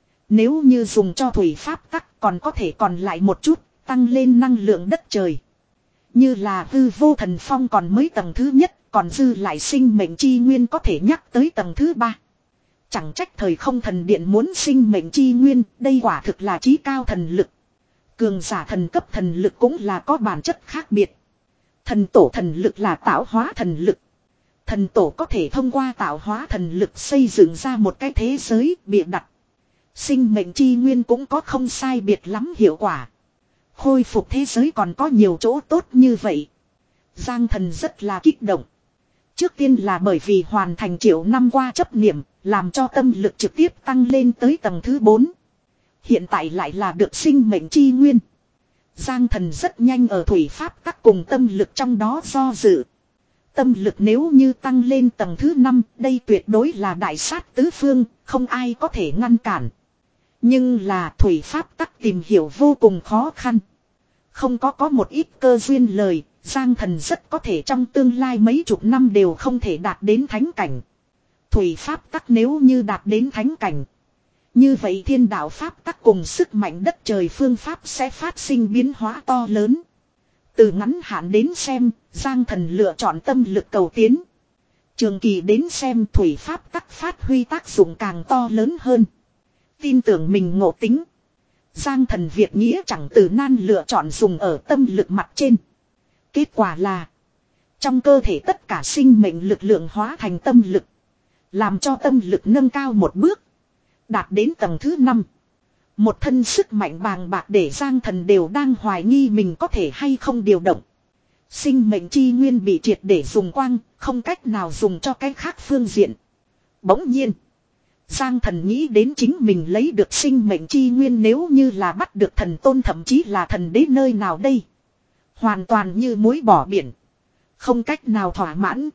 [SPEAKER 1] Nếu như dùng cho thủy pháp tắc còn có thể còn lại một chút, tăng lên năng lượng đất trời. Như là hư vô thần phong còn mới tầng thứ nhất. Còn dư lại sinh mệnh chi nguyên có thể nhắc tới tầng thứ ba. Chẳng trách thời không thần điện muốn sinh mệnh chi nguyên, đây quả thực là chí cao thần lực. Cường giả thần cấp thần lực cũng là có bản chất khác biệt. Thần tổ thần lực là tạo hóa thần lực. Thần tổ có thể thông qua tạo hóa thần lực xây dựng ra một cái thế giới bịa đặt. Sinh mệnh chi nguyên cũng có không sai biệt lắm hiệu quả. Khôi phục thế giới còn có nhiều chỗ tốt như vậy. Giang Thần rất là kích động. Trước tiên là bởi vì hoàn thành triệu năm qua chấp niệm, làm cho tâm lực trực tiếp tăng lên tới tầng thứ bốn. Hiện tại lại là được sinh mệnh chi nguyên. Giang Thần rất nhanh ở thủy pháp tắc cùng tâm lực trong đó do dự. Tâm lực nếu như tăng lên tầng thứ năm, đây tuyệt đối là đại sát tứ phương, không ai có thể ngăn cản. Nhưng là thủy pháp tắc tìm hiểu vô cùng khó khăn. Không có có một ít cơ duyên lời. Giang Thần rất có thể trong tương lai mấy chục năm đều không thể đạt đến thánh cảnh. Thủy pháp tắc nếu như đạt đến thánh cảnh. Như vậy thiên đạo pháp tắc cùng sức mạnh đất trời phương pháp sẽ phát sinh biến hóa to lớn. Từ ngắn hạn đến xem, Giang Thần lựa chọn tâm lực cầu tiến. Trường kỳ đến xem thủy pháp tắc phát huy tác dụng càng to lớn hơn. Tin tưởng mình ngộ tính. Giang Thần việc nghĩa chẳng từ nan lựa chọn dùng ở tâm lực mặt trên. Kết quả là trong cơ thể tất cả sinh mệnh lực lượng hóa thành tâm lực. Làm cho tâm lực nâng cao một bước. Đạt đến tầng thứ năm. Một thân sức mạnh bàng bạc để Giang Thần đều đang hoài nghi mình có thể hay không điều động. Sinh mệnh chi nguyên bị triệt để dùng quang, không cách nào dùng cho cái khác phương diện. Bỗng nhiên, Giang Thần nghĩ đến chính mình lấy được sinh mệnh chi nguyên nếu như là bắt được thần tôn thậm chí là thần đế nơi nào đây. Hoàn toàn như muối bỏ biển. Không cách nào thỏa mãn.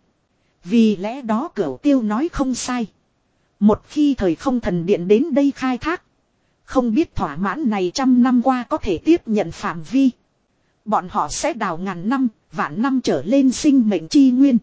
[SPEAKER 1] Vì lẽ đó Cửu Tiêu nói không sai. Một khi thời không thần điện đến đây khai thác. Không biết thỏa mãn này trăm năm qua có thể tiếp nhận phạm vi. Bọn họ sẽ đào ngàn năm, vạn năm trở lên sinh mệnh chi nguyên.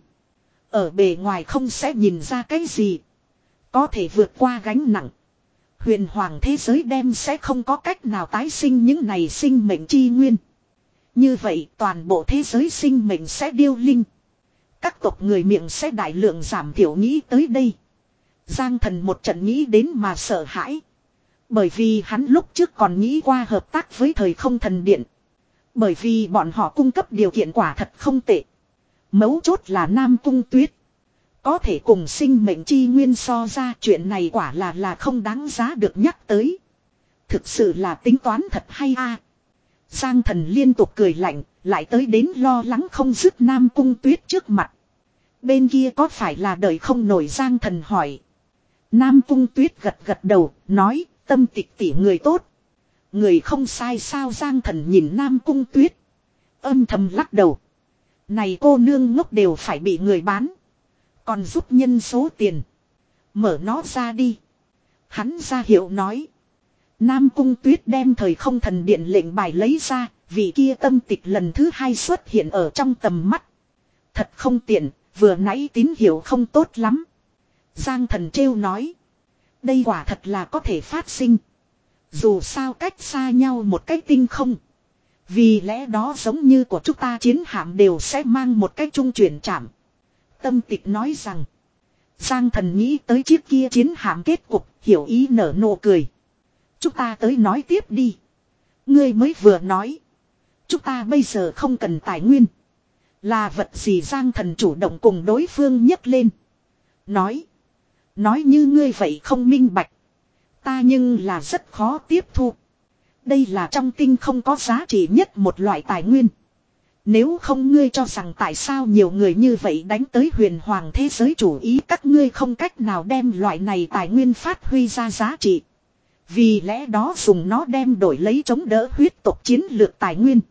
[SPEAKER 1] Ở bề ngoài không sẽ nhìn ra cái gì. Có thể vượt qua gánh nặng. Huyền hoàng thế giới đem sẽ không có cách nào tái sinh những này sinh mệnh chi nguyên. Như vậy toàn bộ thế giới sinh mệnh sẽ điêu linh. Các tộc người miệng sẽ đại lượng giảm thiểu nghĩ tới đây. Giang Thần một trận nghĩ đến mà sợ hãi. Bởi vì hắn lúc trước còn nghĩ qua hợp tác với thời không thần điện. Bởi vì bọn họ cung cấp điều kiện quả thật không tệ. Mấu chốt là Nam Cung Tuyết. Có thể cùng sinh mệnh chi nguyên so ra chuyện này quả là là không đáng giá được nhắc tới. Thực sự là tính toán thật hay a. Giang Thần liên tục cười lạnh, lại tới đến lo lắng không dứt Nam Cung Tuyết trước mặt. Bên kia có phải là đợi không nổi Giang Thần hỏi. Nam Cung Tuyết gật gật đầu, nói, Tâm Tịch tỷ người tốt. Người không sai sao? Giang Thần nhìn Nam Cung Tuyết, âm thầm lắc đầu. Này cô nương ngốc đều phải bị người bán, còn giúp nhân số tiền. Mở nó ra đi. Hắn ra hiệu nói. Nam Cung Tuyết đem thời không thần điện lệnh bài lấy ra, vị kia Tâm Tịch lần thứ hai xuất hiện ở trong tầm mắt. Thật không tiện, vừa nãy tín hiệu không tốt lắm. Giang Thần trêu nói. Đây quả thật là có thể phát sinh. Dù sao cách xa nhau một cái tinh không. Vì lẽ đó giống như của chúng ta chiến hạm đều sẽ mang một cái trung chuyển chạm. Tâm Tịch nói rằng. Giang Thần nghĩ tới chiếc kia chiến hạm kết cục, hiểu ý nở nụ cười. Chúng ta tới nói tiếp đi. Ngươi mới vừa nói. Chúng ta bây giờ không cần tài nguyên. Là vật gì? Giang Thần chủ động cùng đối phương nhấc lên. Nói. Nói như ngươi vậy không minh bạch. Ta nhưng là rất khó tiếp thu. Đây là trong tinh không có giá trị nhất một loại tài nguyên. Nếu không ngươi cho rằng tại sao nhiều người như vậy đánh tới huyền hoàng thế giới chủ ý các ngươi không cách nào đem loại này tài nguyên phát huy ra giá trị. Vì lẽ đó dùng nó đem đổi lấy chống đỡ huyết tộc chiến lược tài nguyên.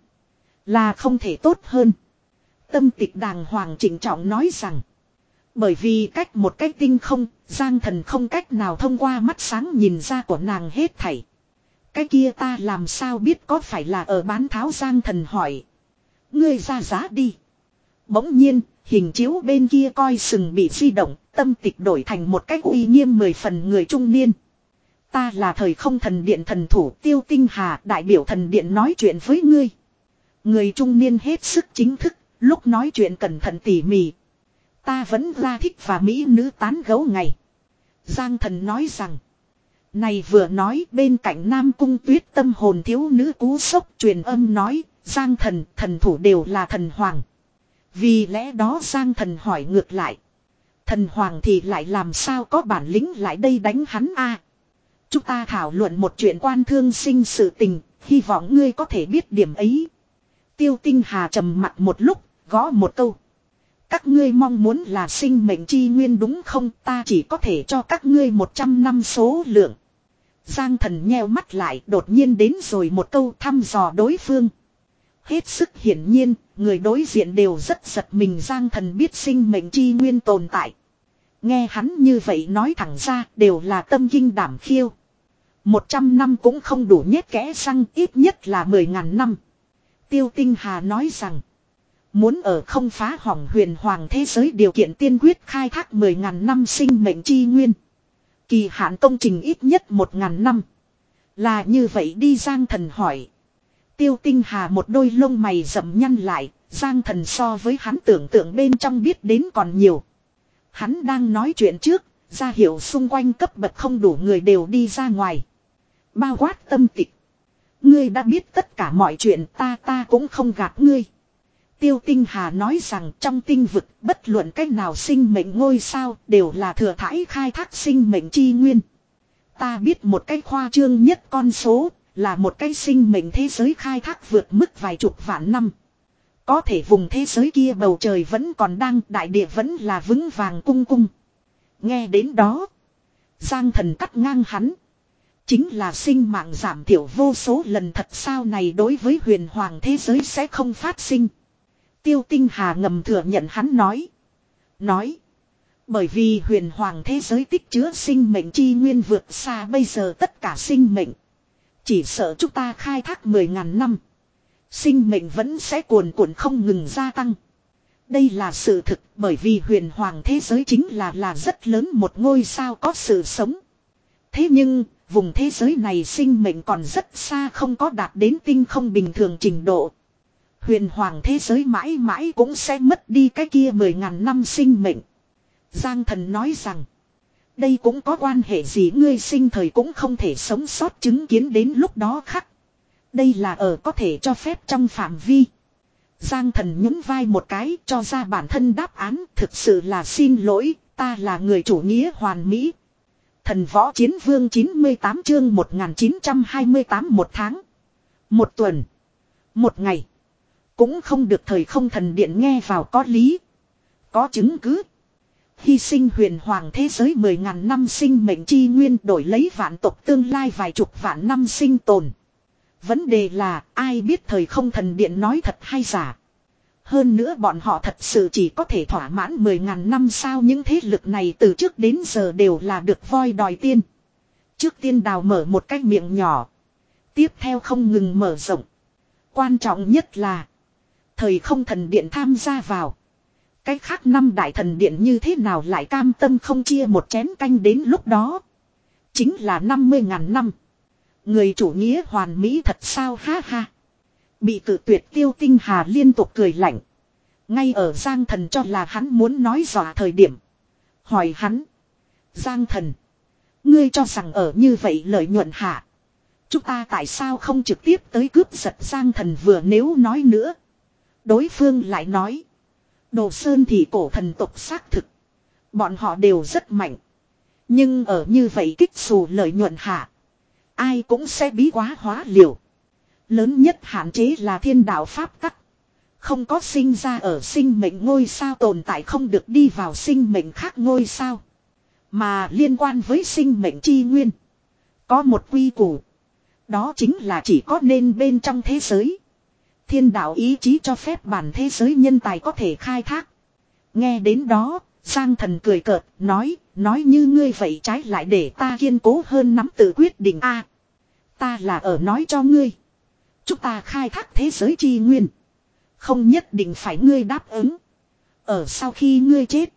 [SPEAKER 1] Là không thể tốt hơn. Tâm Tịch đàng hoàng chỉnh trọng nói rằng. Bởi vì cách một cái tinh không, Giang Thần không cách nào thông qua mắt sáng nhìn ra của nàng hết thảy. Cái kia ta làm sao biết có phải là ở bán tháo? Giang Thần hỏi. Ngươi ra giá đi. Bỗng nhiên, hình chiếu bên kia coi sừng bị di động, Tâm Tịch đổi thành một cách uy nghiêm mười phần người trung niên. Ta là thời không thần điện thần thủ Tiêu Tinh Hà, đại biểu thần điện nói chuyện với ngươi. Người trung niên hết sức chính thức, lúc nói chuyện cẩn thận tỉ mỉ. Ta vẫn ra thích và mỹ nữ tán gẫu ngày. Giang Thần nói rằng. Này vừa nói bên cạnh Nam Cung Tuyết tâm hồn thiếu nữ cú sốc truyền âm nói. Giang Thần, thần thủ đều là thần hoàng. Vì lẽ đó Giang Thần hỏi ngược lại. Thần hoàng thì lại làm sao có bản lĩnh lại đây đánh hắn a? Chúng ta thảo luận một chuyện quan thương sinh sự tình, hy vọng ngươi có thể biết điểm ấy. Tiêu Tinh Hà trầm mặt một lúc, gõ một câu. Các ngươi mong muốn là sinh mệnh chi nguyên đúng không? Ta chỉ có thể cho các ngươi một trăm năm số lượng. Giang Thần nheo mắt lại, đột nhiên đến rồi một câu thăm dò đối phương. Hết sức hiển nhiên, người đối diện đều rất giật mình. Giang Thần biết sinh mệnh chi nguyên tồn tại. Nghe hắn như vậy nói thẳng ra đều là tâm kinh đảm khiêu. Một trăm năm cũng không đủ nhét kẽ răng, ít nhất là mười ngàn năm. Tiêu Tinh Hà nói rằng. Muốn ở không phá hỏng huyền hoàng thế giới điều kiện tiên quyết khai thác mười ngàn năm sinh mệnh chi nguyên. Kỳ hạn công trình ít nhất một ngàn năm. Là như vậy đi? Giang Thần hỏi. Tiêu Tinh Hà một đôi lông mày rậm nhăn lại. Giang Thần so với hắn tưởng tượng bên trong biết đến còn nhiều. Hắn đang nói chuyện trước, ra hiệu xung quanh cấp bậc không đủ người đều đi ra ngoài. Bao quát Tâm Tịch. Ngươi đã biết tất cả mọi chuyện, ta ta cũng không gạt ngươi. Tiêu Tinh Hà nói rằng trong tinh vực bất luận cách nào sinh mệnh ngôi sao đều là thừa thãi khai thác sinh mệnh chi nguyên. Ta biết một cái khoa trương nhất con số là một cái sinh mệnh thế giới khai thác vượt mức vài chục vạn năm. Có thể vùng thế giới kia bầu trời vẫn còn đang, đại địa vẫn là vững vàng cung cung. Nghe đến đó, Giang Thần cắt ngang hắn. Chính là sinh mạng giảm thiểu vô số lần thật sao? Này đối với huyền hoàng thế giới sẽ không phát sinh. Tiêu Tinh Hà ngầm thừa nhận hắn nói. Nói. Bởi vì huyền hoàng thế giới tích chứa sinh mệnh chi nguyên vượt xa bây giờ tất cả sinh mệnh. Chỉ sợ chúng ta khai thác mười ngàn năm. Sinh mệnh vẫn sẽ cuồn cuộn không ngừng gia tăng. Đây là sự thực bởi vì huyền hoàng thế giới chính là là rất lớn một ngôi sao có sự sống. Thế nhưng, vùng thế giới này sinh mệnh còn rất xa không có đạt đến tinh không bình thường trình độ. Huyền hoàng thế giới mãi mãi cũng sẽ mất đi cái kia mười ngàn năm sinh mệnh. Giang Thần nói rằng, đây cũng có quan hệ gì? Ngươi sinh thời cũng không thể sống sót chứng kiến đến lúc đó khắc. Đây là ở có thể cho phép trong phạm vi. Giang Thần nhún vai một cái cho ra bản thân đáp án. Thực sự là xin lỗi, ta là người chủ nghĩa hoàn mỹ. Thần võ chiến vương chín mươi tám chương một nghìn chín trăm hai mươi tám một tháng. Một tuần. Một ngày. Cũng không được thời không thần điện nghe vào có lý. Có chứng cứ. Hy sinh huyền hoàng thế giới mười ngàn năm sinh mệnh chi nguyên đổi lấy vạn tộc tương lai vài chục vạn năm sinh tồn. Vấn đề là ai biết thời không thần điện nói thật hay giả. Hơn nữa bọn họ thật sự chỉ có thể thỏa mãn mười ngàn năm sao, những thế lực này từ trước đến giờ đều là được voi đòi tiên. Trước tiên đào mở một cái miệng nhỏ. Tiếp theo không ngừng mở rộng. Quan trọng nhất là thời không thần điện tham gia vào. Cái khác năm đại thần điện như thế nào lại cam tâm không chia một chén canh, đến lúc đó chính là năm mươi ngàn năm. Người chủ nghĩa hoàn mỹ thật sao, ha ha. Bị cự tuyệt Tiêu Tinh Hà liên tục cười lạnh. Ngay ở Giang Thần cho là hắn muốn nói dọa thời điểm. Hỏi hắn. Giang Thần. Ngươi cho rằng ở như vậy lợi nhuận hạ. Chúng ta tại sao không trực tiếp tới cướp giật? Giang Thần vừa nếu nói nữa. Đối phương lại nói. Đồ Sơn thì cổ thần tộc xác thực. Bọn họ đều rất mạnh. Nhưng ở như vậy kích xù lợi nhuận hạ. Ai cũng sẽ bí quá hóa liều. Lớn nhất hạn chế là thiên đạo pháp tắc. Không có sinh ra ở sinh mệnh ngôi sao tồn tại không được đi vào sinh mệnh khác ngôi sao. Mà liên quan với sinh mệnh chi nguyên. Có một quy củ. Đó chính là chỉ có nên bên trong thế giới. Thiên đạo ý chí cho phép bản thế giới nhân tài có thể khai thác. Nghe đến đó, Giang Thần cười cợt, nói, nói như ngươi vậy trái lại để ta kiên cố hơn nắm tự quyết định a. Ta là ở nói cho ngươi. Chúng ta khai thác thế giới chi nguyên. Không nhất định phải ngươi đáp ứng. Ở sau khi ngươi chết.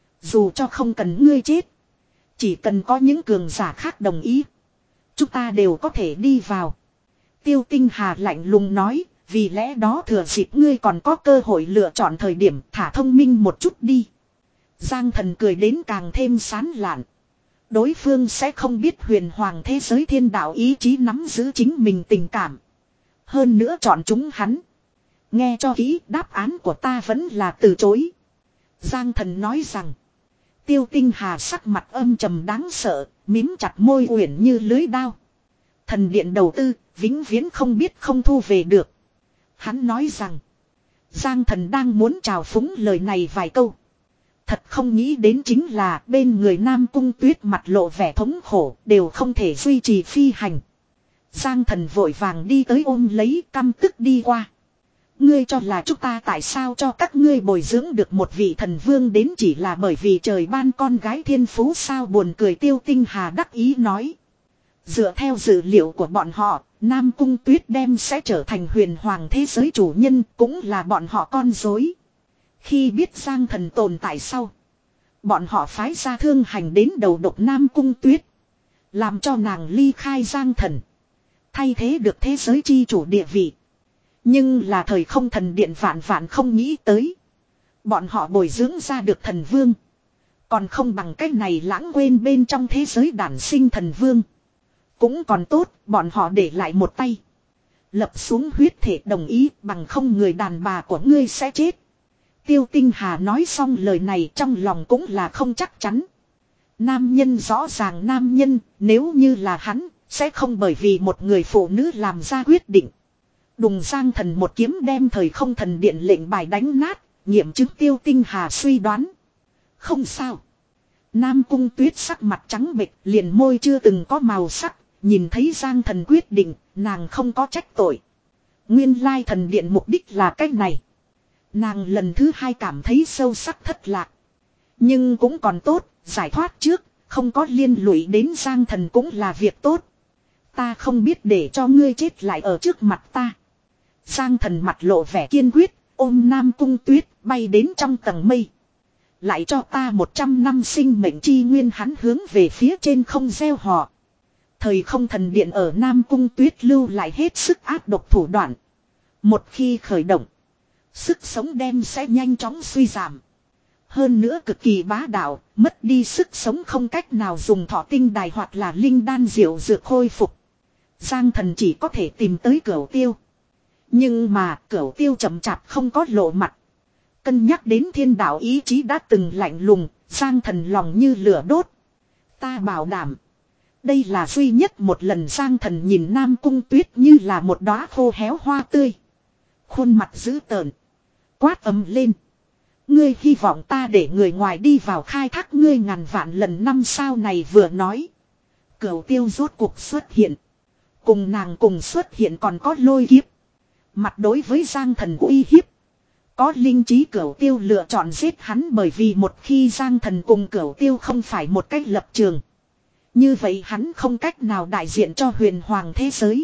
[SPEAKER 1] Dù cho không cần ngươi chết. Chỉ cần có những cường giả khác đồng ý. Chúng ta đều có thể đi vào. Tiêu Tinh Hà lạnh lùng nói. Vì lẽ đó thừa dịp ngươi còn có cơ hội lựa chọn thời điểm thả thông minh một chút đi. Giang Thần cười đến càng thêm sán lạn. Đối phương sẽ không biết huyền hoàng thế giới thiên đạo ý chí nắm giữ chính mình tình cảm. Hơn nữa chọn chúng hắn. Nghe cho kỹ, đáp án của ta vẫn là từ chối. Giang Thần nói rằng. Tiêu Tinh Hà sắc mặt âm trầm đáng sợ, mím chặt môi uyển như lưới đao. Thần điện đầu tư, vĩnh viễn không biết không thu về được. Hắn nói rằng. Giang Thần đang muốn trào phúng lời này vài câu. Thật không nghĩ đến chính là bên người Nam Cung Tuyết mặt lộ vẻ thống khổ, đều không thể duy trì phi hành. Giang Thần vội vàng đi tới ôm lấy, căm tức đi qua. Ngươi cho là chúng ta tại sao cho các ngươi bồi dưỡng được một vị thần vương đến chỉ là bởi vì trời ban con gái thiên phú sao? Buồn cười. Tiêu Tinh Hà đắc ý nói. Dựa theo dữ liệu của bọn họ, Nam Cung Tuyết đem sẽ trở thành huyền hoàng thế giới chủ nhân, cũng là bọn họ con dối. Khi biết Giang Thần tồn tại sau, bọn họ phái ra thương hành đến đầu độc Nam Cung Tuyết, làm cho nàng ly khai Giang Thần, thay thế được thế giới chi chủ địa vị. Nhưng là thời không thần điện vạn vạn không nghĩ tới, bọn họ bồi dưỡng ra được thần vương, còn không bằng cách này lãng quên bên trong thế giới đản sinh thần vương. Cũng còn tốt, bọn họ để lại một tay. Lập xuống huyết thể đồng ý, bằng không người đàn bà của ngươi sẽ chết. Tiêu Tinh Hà nói xong lời này trong lòng cũng là không chắc chắn. Nam nhân rõ ràng nam nhân, nếu như là hắn, sẽ không bởi vì một người phụ nữ làm ra quyết định. Đùng. Giang Thần một kiếm đem thời không thần điện lệnh bài đánh nát, nghiệm chứng Tiêu Tinh Hà suy đoán. Không sao. Nam Cung Tuyết sắc mặt trắng bệch, liền môi chưa từng có màu sắc, nhìn thấy Giang Thần quyết định, nàng không có trách tội. Nguyên lai thần điện mục đích là cách này. Nàng lần thứ hai cảm thấy sâu sắc thất lạc. Nhưng cũng còn tốt, giải thoát trước, không có liên lụy đến Giang Thần cũng là việc tốt. Ta không biết để cho ngươi chết lại ở trước mặt ta. Giang Thần mặt lộ vẻ kiên quyết, ôm Nam Cung Tuyết bay đến trong tầng mây. Lại cho ta một trăm năm sinh mệnh chi nguyên. Hắn hướng về phía trên không gieo họ. Thời không thần điện ở Nam Cung Tuyết lưu lại hết sức áp độc thủ đoạn. Một khi khởi động, sức sống đem sẽ nhanh chóng suy giảm. Hơn nữa cực kỳ bá đạo, mất đi sức sống không cách nào dùng thọ tinh đài hoặc là linh đan diệu dược khôi phục. Giang Thần chỉ có thể tìm tới Cửu Tiêu. Nhưng mà Cửu Tiêu chậm chạp không có lộ mặt. Cân nhắc đến thiên đạo ý chí đã từng lạnh lùng, Giang Thần lòng như lửa đốt. Ta bảo đảm, đây là duy nhất một lần. Giang Thần nhìn Nam Cung Tuyết như là một đóa khô héo hoa tươi. Khuôn mặt dữ tợn, quát ầm lên. Ngươi hy vọng ta để người ngoài đi vào khai thác ngươi ngàn vạn lần năm sao này vừa nói. Cửu tiêu rốt cuộc xuất hiện. Cùng nàng cùng xuất hiện còn có lôi kiếp. Mặt đối với Giang Thần uy hiếp. Có linh trí cửu tiêu lựa chọn giết hắn bởi vì một khi Giang Thần cùng cửu tiêu không phải một cách lập trường. Như vậy hắn không cách nào đại diện cho huyền hoàng thế giới.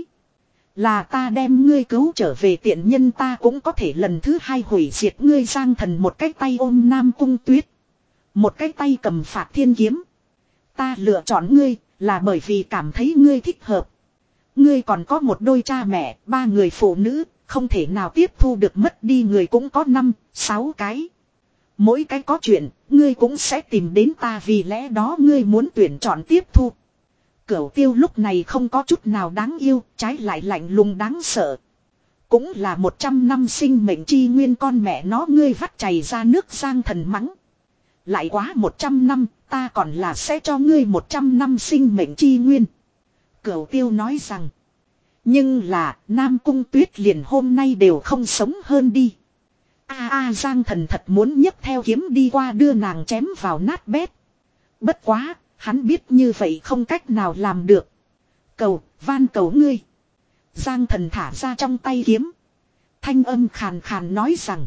[SPEAKER 1] Là ta đem ngươi cứu trở về tiện nhân ta cũng có thể lần thứ hai hủy diệt ngươi. Giang Thần một cái tay ôm Nam Cung Tuyết. Một cái tay cầm Phạt Thiên Kiếm. Ta lựa chọn ngươi là bởi vì cảm thấy ngươi thích hợp. Ngươi còn có một đôi cha mẹ, ba người phụ nữ, không thể nào tiếp thu được mất đi người cũng có năm, sáu cái. Mỗi cái có chuyện, ngươi cũng sẽ tìm đến ta vì lẽ đó ngươi muốn tuyển chọn tiếp thu. Cửu tiêu lúc này không có chút nào đáng yêu, trái lại lạnh lùng đáng sợ. Cũng là một trăm năm sinh mệnh chi nguyên con mẹ nó ngươi vắt chảy ra nước. Giang Thần mắng. Lại quá một trăm năm, ta còn là sẽ cho ngươi một trăm năm sinh mệnh chi nguyên. Cửu tiêu nói rằng. Nhưng là, Nam Cung Tuyết liền hôm nay đều không sống hơn đi. A a Giang Thần thật muốn nhấc theo kiếm đi qua đưa nàng chém vào nát bét. Bất quá, hắn biết như vậy không cách nào làm được. Cầu, van cầu ngươi. Giang Thần thả ra trong tay kiếm. Thanh âm khàn khàn nói rằng.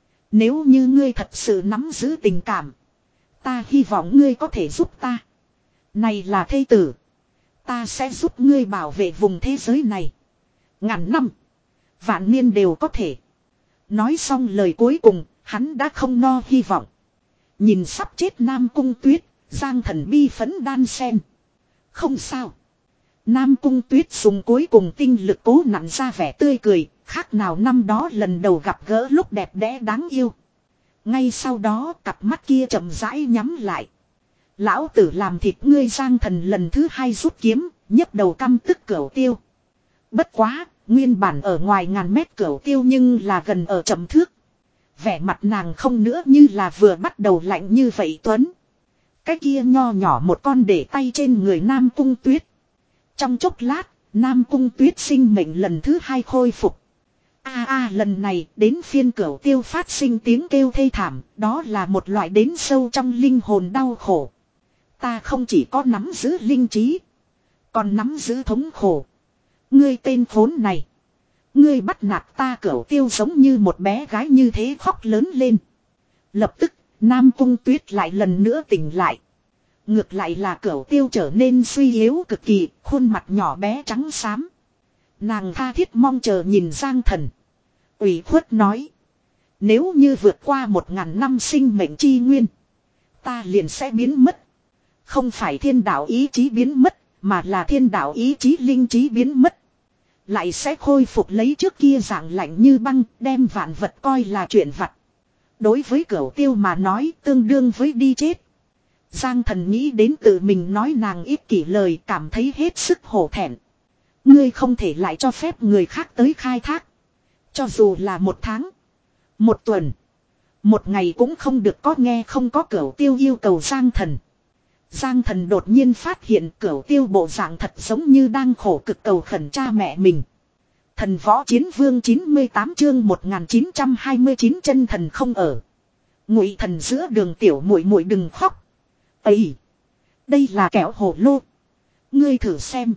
[SPEAKER 1] Nếu như ngươi thật sự nắm giữ tình cảm. Ta hy vọng ngươi có thể giúp ta. Này là thê tử. Ta sẽ giúp ngươi bảo vệ vùng thế giới này. Ngàn năm. Vạn niên đều có thể. Nói xong lời cuối cùng, hắn đã không no hy vọng. Nhìn sắp chết Nam Cung Tuyết, Giang Thần bi phấn đan sen. Không sao. Nam Cung Tuyết dùng cuối cùng tinh lực cố nặn ra vẻ tươi cười, khác nào năm đó lần đầu gặp gỡ lúc đẹp đẽ đáng yêu. Ngay sau đó cặp mắt kia chậm rãi nhắm lại. Lão tử làm thịt ngươi. Giang Thần lần thứ hai rút kiếm, nhấc đầu căm tức Cửu Tiêu. Bất quá, nguyên bản ở ngoài ngàn mét Cửu Tiêu nhưng là gần ở chậm thước. Vẻ mặt nàng không nữa như là vừa bắt đầu lạnh như vậy Tuấn. Cái kia nho nhỏ một con để tay trên người Nam Cung Tuyết. Trong chốc lát, Nam Cung Tuyết sinh mệnh lần thứ hai khôi phục. A a lần này đến phiên Cửu Tiêu phát sinh tiếng kêu thê thảm, đó là một loại đến sâu trong linh hồn đau khổ. Ta không chỉ có nắm giữ linh trí, còn nắm giữ thống khổ. Ngươi tên khốn này. Ngươi bắt nạt ta. Cửu Tiêu giống như một bé gái như thế khóc lớn lên. Lập tức, Nam Cung Tuyết lại lần nữa tỉnh lại. Ngược lại là Cửu Tiêu trở nên suy yếu cực kỳ, khuôn mặt nhỏ bé trắng xám. Nàng tha thiết mong chờ nhìn Giang Thần. Ủy khuất nói. Nếu như vượt qua một ngàn năm sinh mệnh chi nguyên, ta liền sẽ biến mất. Không phải thiên đạo ý chí biến mất, mà là thiên đạo ý chí linh trí biến mất. Lại sẽ khôi phục lấy trước kia dạng lạnh như băng, đem vạn vật coi là chuyện vặt. Đối với Cửu Tiêu mà nói tương đương với đi chết. Giang Thần nghĩ đến tự mình nói nàng ích kỷ lời, cảm thấy hết sức hổ thẹn. Ngươi không thể lại cho phép người khác tới khai thác. Cho dù là một tháng, một tuần, một ngày cũng không được có nghe không có. Cửu Tiêu yêu cầu Giang Thần. Giang Thần đột nhiên phát hiện Cửu Tiêu bộ dạng thật giống như đang khổ cực cầu khẩn cha mẹ mình. Thần Võ Chiến Vương chín mươi tám chương một nghìn chín trăm hai mươi chín chân thần không ở. Ngụy Thần giữa đường tiểu muội muội đừng khóc. Ây! Đây là kẹo hồ lô. Ngươi thử xem.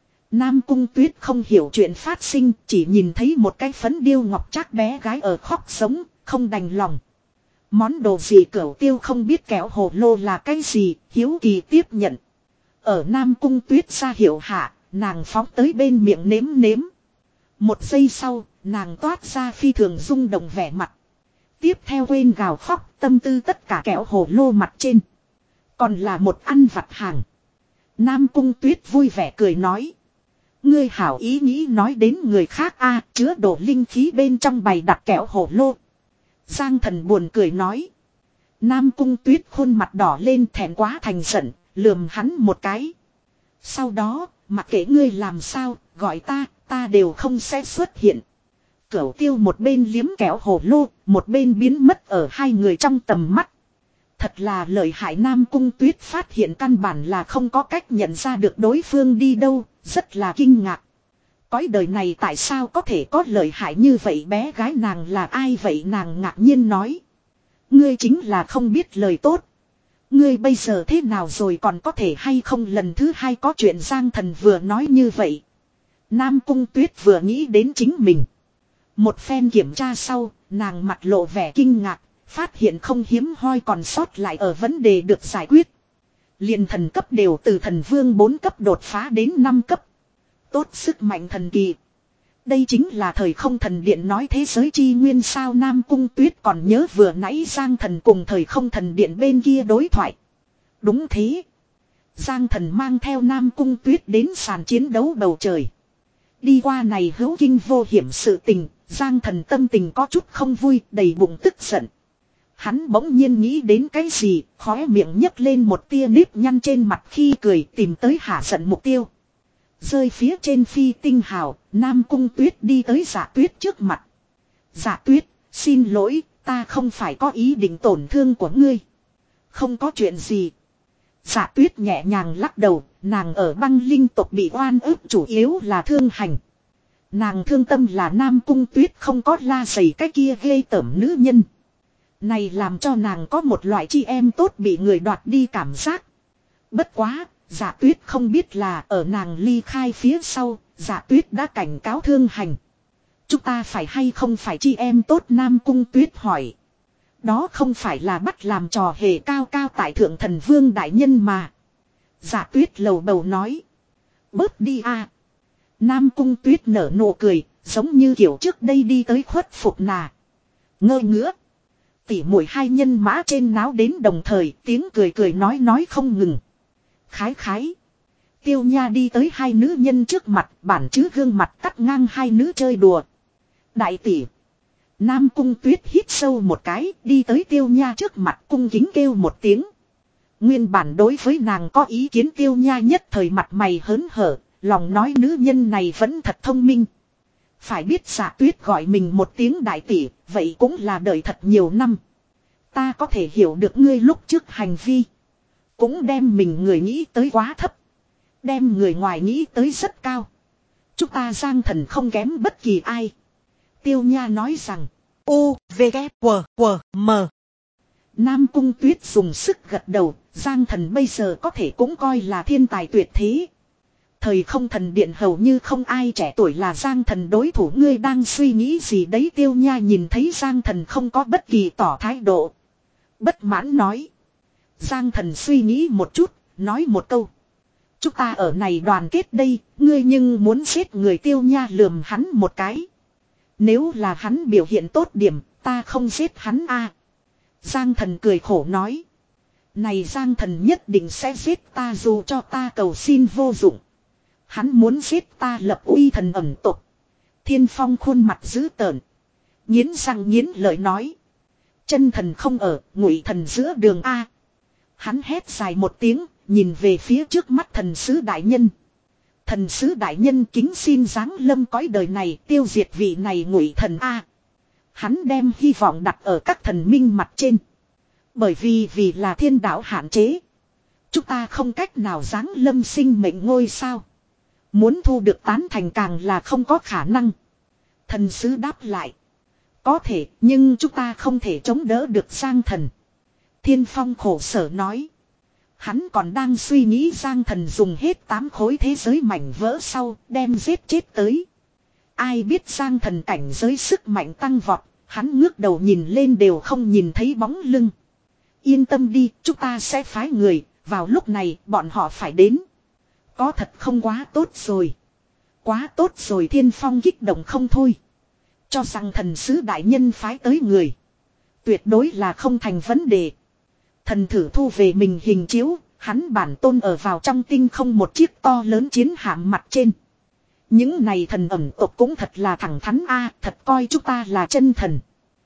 [SPEAKER 1] Nam Cung Tuyết không hiểu chuyện phát sinh, chỉ nhìn thấy một cái phấn điêu ngọc trác bé gái ở khóc sống, không đành lòng. Món đồ gì? Cửu Tiêu không biết kẹo hồ lô là cái gì, hiếu kỳ tiếp nhận. Ở Nam Cung Tuyết ra hiệu hạ, nàng phóng tới bên miệng nếm nếm. Một giây sau, nàng toát ra phi thường rung động vẻ mặt. Tiếp theo quên gào khóc, tâm tư tất cả kẹo hồ lô mặt trên. Còn là một ăn vặt hàng. Nam Cung Tuyết vui vẻ cười nói. Ngươi hảo ý nghĩ nói đến người khác a, chứa đổ linh khí bên trong bày đặt kẹo hồ lô. Giang Thần buồn cười nói. Nam Cung Tuyết khuôn mặt đỏ lên thẹn quá thành giận, lườm hắn một cái. Sau đó, mặc kệ ngươi làm sao, gọi ta, ta đều không sẽ xuất hiện. Cửu Tiêu một bên liếm kẹo hồ lô, một bên biến mất ở hai người trong tầm mắt. Thật là lợi hại. Nam Cung Tuyết phát hiện căn bản là không có cách nhận ra được đối phương đi đâu, rất là kinh ngạc. Cõi đời này tại sao có thể có lợi hại như vậy? Bé gái nàng là ai vậy? Nàng ngạc nhiên nói. Ngươi chính là không biết lời tốt. Ngươi bây giờ thế nào rồi còn có thể hay không lần thứ hai có chuyện Giang Thần vừa nói như vậy. Nam Cung Tuyết vừa nghĩ đến chính mình. Một phen kiểm tra sau, nàng mặt lộ vẻ kinh ngạc, phát hiện không hiếm hoi còn sót lại ở vấn đề được giải quyết. Liền thần cấp đều từ thần vương bốn cấp đột phá đến năm cấp. Tốt sức mạnh thần kỳ. Đây chính là thời không thần điện nói thế giới chi nguyên sao. Nam Cung Tuyết còn nhớ vừa nãy Giang Thần cùng thời không thần điện bên kia đối thoại. Đúng thế. Giang Thần mang theo Nam Cung Tuyết đến sàn chiến đấu bầu trời. Đi qua này hữu kinh vô hiểm sự tình, Giang Thần tâm tình có chút không vui, đầy bụng tức giận. Hắn bỗng nhiên nghĩ đến cái gì, khóe miệng nhấc lên một tia nếp nhăn trên mặt khi cười tìm tới hạ giận mục tiêu. Rơi phía trên phi tinh hào, Nam Cung Tuyết đi tới Dạ Tuyết trước mặt. Dạ Tuyết, xin lỗi, ta không phải có ý định tổn thương của ngươi. Không có chuyện gì. Dạ Tuyết nhẹ nhàng lắc đầu, nàng ở băng linh tộc bị oan ức chủ yếu là thương hành. Nàng thương tâm là Nam Cung Tuyết không có la giày cái kia ghê tởm nữ nhân. Này làm cho nàng có một loại chị em tốt bị người đoạt đi cảm giác. Bất quá, Dạ Tuyết không biết là ở nàng ly khai phía sau, Dạ Tuyết đã cảnh cáo thương hành. Chúng ta phải hay không phải chị em tốt? Nam Cung Tuyết hỏi. Đó không phải là bắt làm trò hề cao cao tại thượng thần vương đại nhân mà. Dạ Tuyết lầu bầu nói. Bớt đi a. Nam Cung Tuyết nở nụ cười, giống như kiểu trước đây đi tới khuất phục nà. Ngơ ngứa. Tỉ muội hai nhân mã trên náo đến đồng thời, tiếng cười cười nói nói không ngừng. Khái khái. Tiêu Nha đi tới hai nữ nhân trước mặt, bản chứ gương mặt cắt ngang hai nữ chơi đùa. Đại tỷ. Nam Cung Tuyết hít sâu một cái, đi tới Tiêu Nha trước mặt cung kính kêu một tiếng. Nguyên bản đối với nàng có ý kiến Tiêu Nha nhất thời mặt mày hớn hở, lòng nói nữ nhân này vẫn thật thông minh. Phải biết Dạ Tuyết gọi mình một tiếng đại tỷ, vậy cũng là đợi thật nhiều năm. Ta có thể hiểu được ngươi lúc trước hành vi. Cũng đem mình người nghĩ tới quá thấp. Đem người ngoài nghĩ tới rất cao. Chúng ta Giang Thần không kém bất kỳ ai. Tiêu Nha nói rằng. U, V, K, W, W, M. Nam Cung Tuyết dùng sức gật đầu. Giang Thần bây giờ có thể cũng coi là thiên tài tuyệt thế. Thời không thần điện hầu như không ai trẻ tuổi là Giang Thần đối thủ. Ngươi đang suy nghĩ gì đấy? Tiêu Nha nhìn thấy Giang Thần không có bất kỳ tỏ thái độ. Bất mãn nói. Giang Thần suy nghĩ một chút, nói một câu. Chúng ta ở này đoàn kết đây, ngươi nhưng muốn giết người. Tiêu Nha lườm hắn một cái. Nếu là hắn biểu hiện tốt điểm, ta không giết hắn a. Giang Thần cười khổ nói. Này Giang Thần nhất định sẽ giết ta dù cho ta cầu xin vô dụng. Hắn muốn giết ta lập uy thần ẩm tục. Thiên Phong khuôn mặt dữ tợn. Nghiến răng nghiến lợi nói. Chân thần không ở, ngụy thần giữa đường A. Hắn hét dài một tiếng, nhìn về phía trước mắt thần sứ đại nhân. Thần sứ đại nhân kính xin giáng lâm cõi đời này, tiêu diệt vị này ngụy thần A. Hắn đem hy vọng đặt ở các thần minh mặt trên. Bởi vì vì là thiên đạo hạn chế. Chúng ta không cách nào giáng lâm sinh mệnh ngôi sao. Muốn thu được tán thành càng là không có khả năng. Thần sứ đáp lại. Có thể, nhưng chúng ta không thể chống đỡ được Giang Thần. Thiên Phong khổ sở nói. Hắn còn đang suy nghĩ Giang Thần dùng hết tám khối thế giới mảnh vỡ sau, đem giết chết tới. Ai biết Giang Thần cảnh giới sức mạnh tăng vọt, hắn ngước đầu nhìn lên đều không nhìn thấy bóng lưng. Yên tâm đi, chúng ta sẽ phái người, vào lúc này bọn họ phải đến. Có thật không quá tốt rồi. Quá tốt rồi. Thiên Phong kích động không thôi. Cho rằng thần sứ đại nhân phái tới người. Tuyệt đối là không thành vấn đề. Thần thử thu về mình hình chiếu. Hắn bản tôn ở vào trong tinh không một chiếc to lớn chiến hạm mặt trên. Những này thần ẩm tộc cũng thật là thẳng thắn a, thật coi chúng ta là chân thần.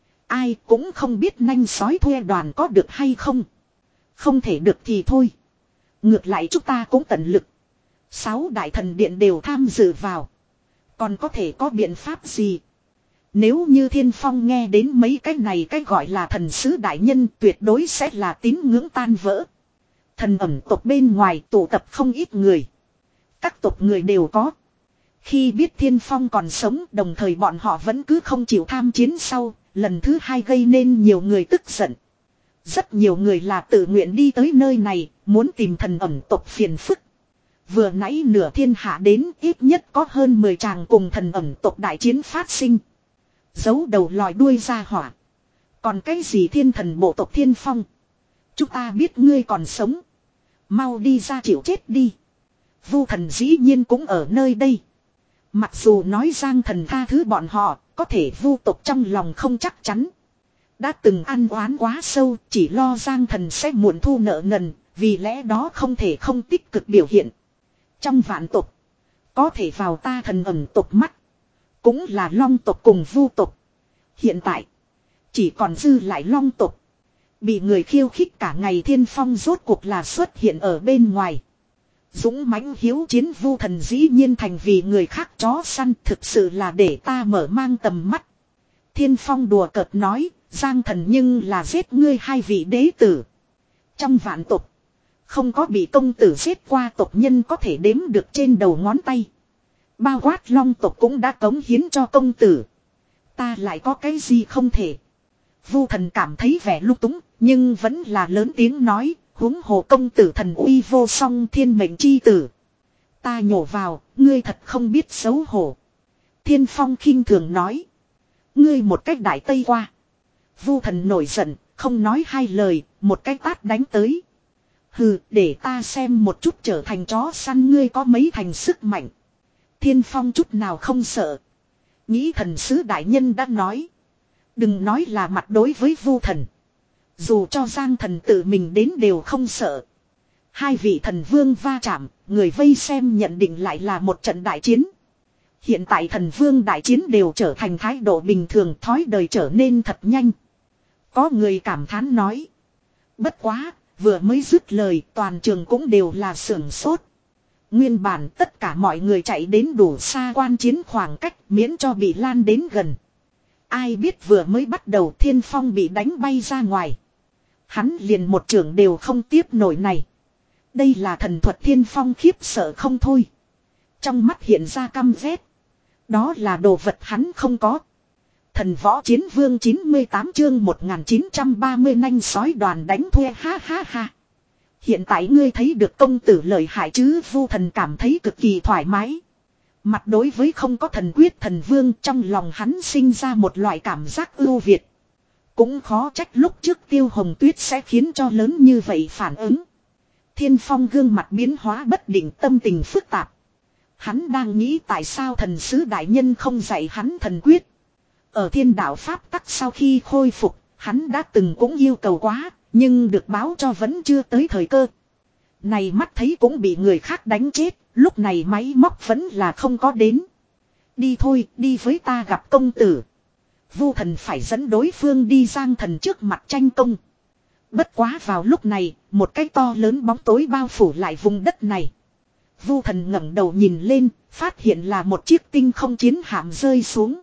[SPEAKER 1] Ai cũng không biết nanh sói thuê đoàn có được hay không. Không thể được thì thôi. Ngược lại chúng ta cũng tận lực. Sáu đại thần điện đều tham dự vào. Còn có thể có biện pháp gì? Nếu như Thiên Phong nghe đến mấy cái này cái gọi là thần sứ đại nhân tuyệt đối sẽ là tín ngưỡng tan vỡ. Thần ẩm tộc bên ngoài tụ tập không ít người. Các tộc người đều có. Khi biết Thiên Phong còn sống đồng thời bọn họ vẫn cứ không chịu tham chiến sau, lần thứ hai gây nên nhiều người tức giận. Rất nhiều người là tự nguyện đi tới nơi này, muốn tìm thần ẩn tộc phiền phức. Vừa nãy nửa thiên hạ đến ít nhất có hơn mười tràng cùng thần ẩn tộc đại chiến phát sinh. Giấu đầu lòi đuôi ra hỏa. Còn cái gì thiên thần bộ tộc Thiên Phong? Chúng ta biết ngươi còn sống. Mau đi ra chịu chết đi. Vu thần dĩ nhiên cũng ở nơi đây. Mặc dù nói Giang thần tha thứ bọn họ, có thể vu tộc trong lòng không chắc chắn. Đã từng ăn oán quá sâu, chỉ lo Giang thần sẽ muộn thu nợ nần, vì lẽ đó không thể không tích cực biểu hiện. Trong vạn tộc, có thể vào ta thần ẩn tộc mắt, cũng là long tộc cùng vu tộc. Hiện tại, chỉ còn dư lại long tộc. Bị người khiêu khích cả ngày Thiên Phong rốt cuộc là xuất hiện ở bên ngoài. Dũng mãnh hiếu chiến vu thần dĩ nhiên thành vì người khác chó săn, thực sự là để ta mở mang tầm mắt. Thiên Phong đùa cợt nói, Giang thần nhưng là giết ngươi hai vị đế tử. Trong vạn tộc, không có bị công tử giết qua tộc nhân có thể đếm được trên đầu ngón tay. Bao quát long tộc cũng đã cống hiến cho công tử. Ta lại có cái gì không thể. Vu thần cảm thấy vẻ lung túng, nhưng vẫn là lớn tiếng nói, huống hồ công tử thần uy vô song thiên mệnh chi tử. Ta nhổ vào, ngươi thật không biết xấu hổ. Thiên Phong khinh thường nói. Ngươi một cách đại tây qua. Vu thần nổi giận, không nói hai lời, một cái tát đánh tới. Hừ, để ta xem một chút trở thành chó săn ngươi có mấy thành sức mạnh. Thiên Phong chút nào không sợ. Nghĩ thần sứ đại nhân đã nói. Đừng nói là mặt đối với vu thần. Dù cho Giang thần tự mình đến đều không sợ. Hai vị thần vương va chạm, người vây xem nhận định lại là một trận đại chiến. Hiện tại thần vương đại chiến đều trở thành thái độ bình thường, thói đời trở nên thật nhanh. Có người cảm thán nói. Bất quá, vừa mới dứt lời toàn trường cũng đều là sưởng sốt. Nguyên bản tất cả mọi người chạy đến đủ xa quan chiến khoảng cách miễn cho bị lan đến gần. Ai biết vừa mới bắt đầu Thiên Phong bị đánh bay ra ngoài. Hắn liền một trưởng đều không tiếp nổi này. Đây là thần thuật Thiên Phong khiếp sợ không thôi. Trong mắt hiện ra căm ghét. Đó là đồ vật hắn không có. Thần võ chiến vương chín mươi tám chương một nghìn chín trăm ba mươi nanh sói đoàn đánh thuê ha ha ha. Hiện tại ngươi thấy được công tử lợi hại chứ? Vu thần cảm thấy cực kỳ thoải mái. Mặt đối với không có thần quyết thần vương trong lòng hắn sinh ra một loại cảm giác ưu việt. Cũng khó trách lúc trước Tiêu Hồng Tuyết sẽ khiến cho lớn như vậy phản ứng. Thiên Phong gương mặt biến hóa bất định, tâm tình phức tạp. Hắn đang nghĩ tại sao thần sứ đại nhân không dạy hắn thần quyết. Ở thiên đạo pháp tắc sau khi khôi phục, hắn đã từng cũng yêu cầu quá, nhưng được báo cho vẫn chưa tới thời cơ. Này mắt thấy cũng bị người khác đánh chết, lúc này máy móc vẫn là không có đến. Đi thôi, đi với ta gặp công tử. Vu thần phải dẫn đối phương đi Giang thần trước mặt tranh công. Bất quá vào lúc này, một cái to lớn bóng tối bao phủ lại vùng đất này. Vu thần ngẩng đầu nhìn lên, phát hiện là một chiếc tinh không chiến hạm rơi xuống.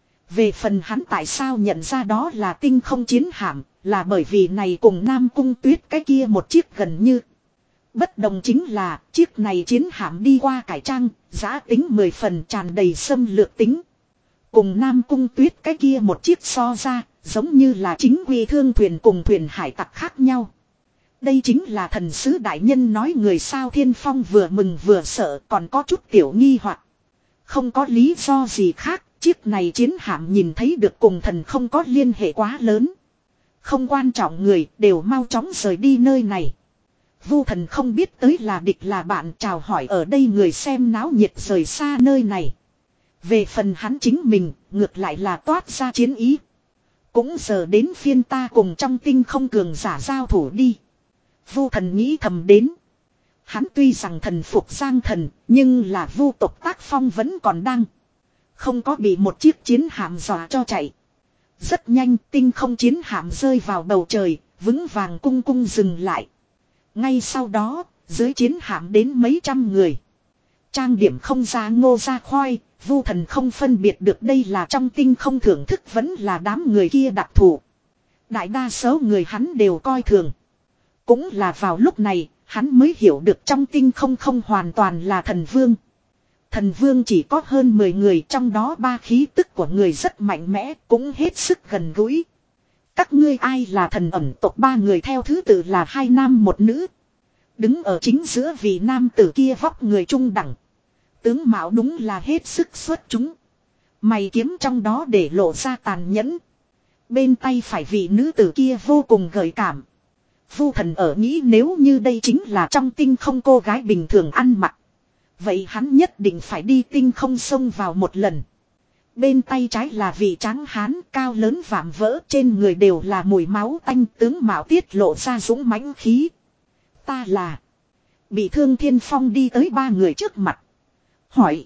[SPEAKER 1] Về phần hắn tại sao nhận ra đó là tinh không chiến hạm, là bởi vì này cùng Nam Cung Tuyết cái kia một chiếc gần như. Bất đồng chính là, chiếc này chiến hạm đi qua cải trang, giá tính mười phần tràn đầy xâm lược tính. Cùng Nam Cung Tuyết cái kia một chiếc so ra, giống như là chính quy thương thuyền cùng thuyền hải tặc khác nhau. Đây chính là thần sứ đại nhân nói người sao. Thiên Phong vừa mừng vừa sợ, còn có chút tiểu nghi hoặc. Không có lý do gì khác, chiếc này chiến hạm nhìn thấy được cùng thần không có liên hệ quá lớn. Không quan trọng người, đều mau chóng rời đi nơi này. Vu thần không biết tới là địch là bạn, chào hỏi ở đây người xem náo nhiệt rời xa nơi này. Về phần hắn chính mình, ngược lại là toát ra chiến ý. Cũng giờ đến phiên ta cùng trong tinh không cường giả giao thủ đi. Vu thần nghĩ thầm đến. Hắn tuy rằng thần phục Giang thần, nhưng là vu tộc tác phong vẫn còn đang. Không có bị một chiếc chiến hạm dọa cho chạy. Rất nhanh tinh không chiến hạm rơi vào bầu trời, vững vàng cung cung dừng lại. Ngay sau đó, dưới chiến hạm đến mấy trăm người. Trang điểm không ra ngô ra khoai, Vu thần không phân biệt được đây là trong tinh không thưởng thức vẫn là đám người kia đặc thù. Đại đa số người hắn đều coi thường. Cũng là vào lúc này, hắn mới hiểu được trong tinh không không hoàn toàn là thần vương. Thần vương chỉ có hơn mười người, trong đó ba khí tức của người rất mạnh mẽ, cũng hết sức gần gũi. Các ngươi ai là thần ẩn tộc? Ba người theo thứ tự là hai nam một nữ. Đứng ở chính giữa vị nam tử kia vóc người trung đẳng. Tướng mạo đúng là hết sức xuất chúng. Mày kiếm trong đó để lộ ra tàn nhẫn. Bên tay phải vị nữ tử kia vô cùng gợi cảm. Vu Thần ở nghĩ nếu như đây chính là trong tinh không cô gái bình thường ăn mặc. Vậy hắn nhất định phải đi tinh không xông vào một lần. Bên tay trái là vị tráng hán cao lớn vạm vỡ, trên người đều là mùi máu tanh, tướng mạo tiết lộ ra dũng mãnh khí. Ta là... Bị thương Thiên Phong đi tới ba người trước mặt. Hỏi.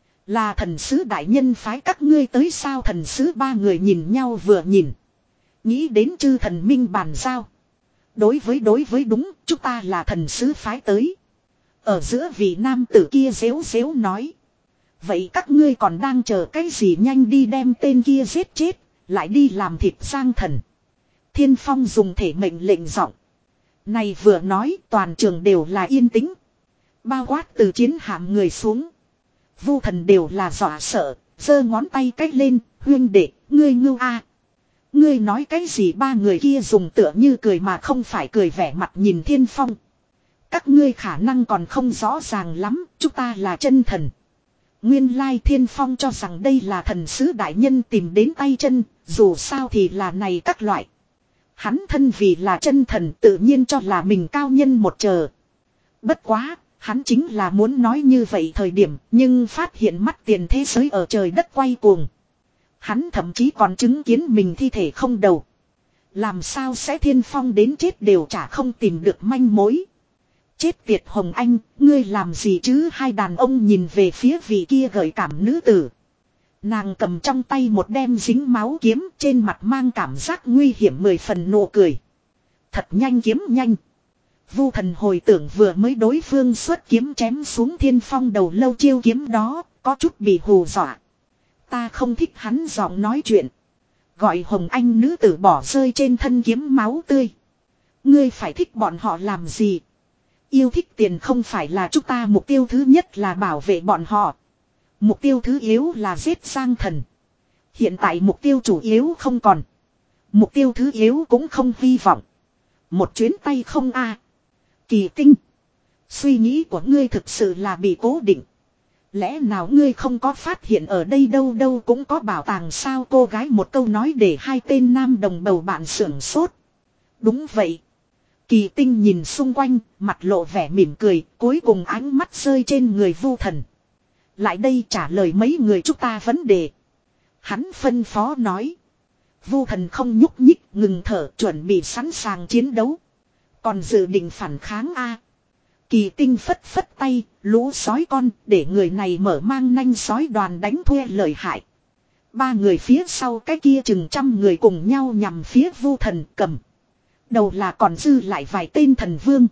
[SPEAKER 1] Là thần sứ đại nhân phái các ngươi tới sao? Thần sứ ba người nhìn nhau vừa nhìn. Nghĩ đến chư thần minh bàn giao. Đối với đối với đúng, chúng ta là thần sứ phái tới. Ở giữa vị nam tử kia réo réo nói. Vậy các ngươi còn đang chờ cái gì, nhanh đi đem tên kia giết chết, lại đi làm thịt sang thần. Thiên Phong dùng thể mệnh lệnh giọng. Này vừa nói toàn trường đều là yên tĩnh. Bao quát từ chiến hạm người xuống. Vu Thần đều là dọa sợ, giơ ngón tay cách lên, huyên đệ, ngươi ngưu a. Ngươi nói cái gì? Ba người kia dùng tựa như cười mà không phải cười vẻ mặt nhìn Thiên Phong. Các ngươi khả năng còn không rõ ràng lắm, chúng ta là chân thần. Nguyên lai Thiên Phong cho rằng đây là thần sứ đại nhân tìm đến tay chân, dù sao thì là này các loại. Hắn thân vì là chân thần tự nhiên cho là mình cao nhân một chờ. Bất quá, hắn chính là muốn nói như vậy thời điểm, nhưng phát hiện mắt tiền thế giới ở trời đất quay cuồng. Hắn thậm chí còn chứng kiến mình thi thể không đầu. Làm sao sẽ Thiên Phong đến chết đều chả không tìm được manh mối. Chết tiệt Hồng Anh, ngươi làm gì chứ? Hai đàn ông nhìn về phía vị kia gợi cảm nữ tử. Nàng cầm trong tay một đem dính máu kiếm, trên mặt mang cảm giác nguy hiểm mười phần nụ cười. Thật nhanh, kiếm nhanh. Vu Thần hồi tưởng vừa mới đối phương xuất kiếm chém xuống Thiên Phong đầu lâu chiêu kiếm đó, có chút bị hù dọa. Ta không thích hắn giọng nói chuyện. Gọi Hồng Anh nữ tử bỏ rơi trên thân kiếm máu tươi. Ngươi phải thích bọn họ làm gì? Yêu thích tiền không phải là chúng ta, mục tiêu thứ nhất là bảo vệ bọn họ. Mục tiêu thứ yếu là giết sang thần. Hiện tại mục tiêu chủ yếu không còn. Mục tiêu thứ yếu cũng không hy vọng. Một chuyến tay không a. Kỳ Tinh. Suy nghĩ của ngươi thực sự là bị cố định. Lẽ nào ngươi không có phát hiện ở đây đâu đâu cũng có bảo tàng sao? Cô gái một câu nói để hai tên nam đồng bầu bạn sưởng sốt. Đúng vậy. Kỳ Tinh nhìn xung quanh, mặt lộ vẻ mỉm cười, cuối cùng ánh mắt rơi trên người Vu Thần. Lại đây trả lời mấy người chúng ta vấn đề. Hắn phân phó nói. Vu Thần không nhúc nhích, ngừng thở, chuẩn bị sẵn sàng chiến đấu. Còn dự định phản kháng a? Kỳ Tinh phất phất tay, lũ sói con, để người này mở mang nanh sói đoàn đánh thuê lợi hại. Ba người phía sau cái kia chừng trăm người cùng nhau nhằm phía Vu Thần cầm. Đầu là còn dư lại vài tên thần vương.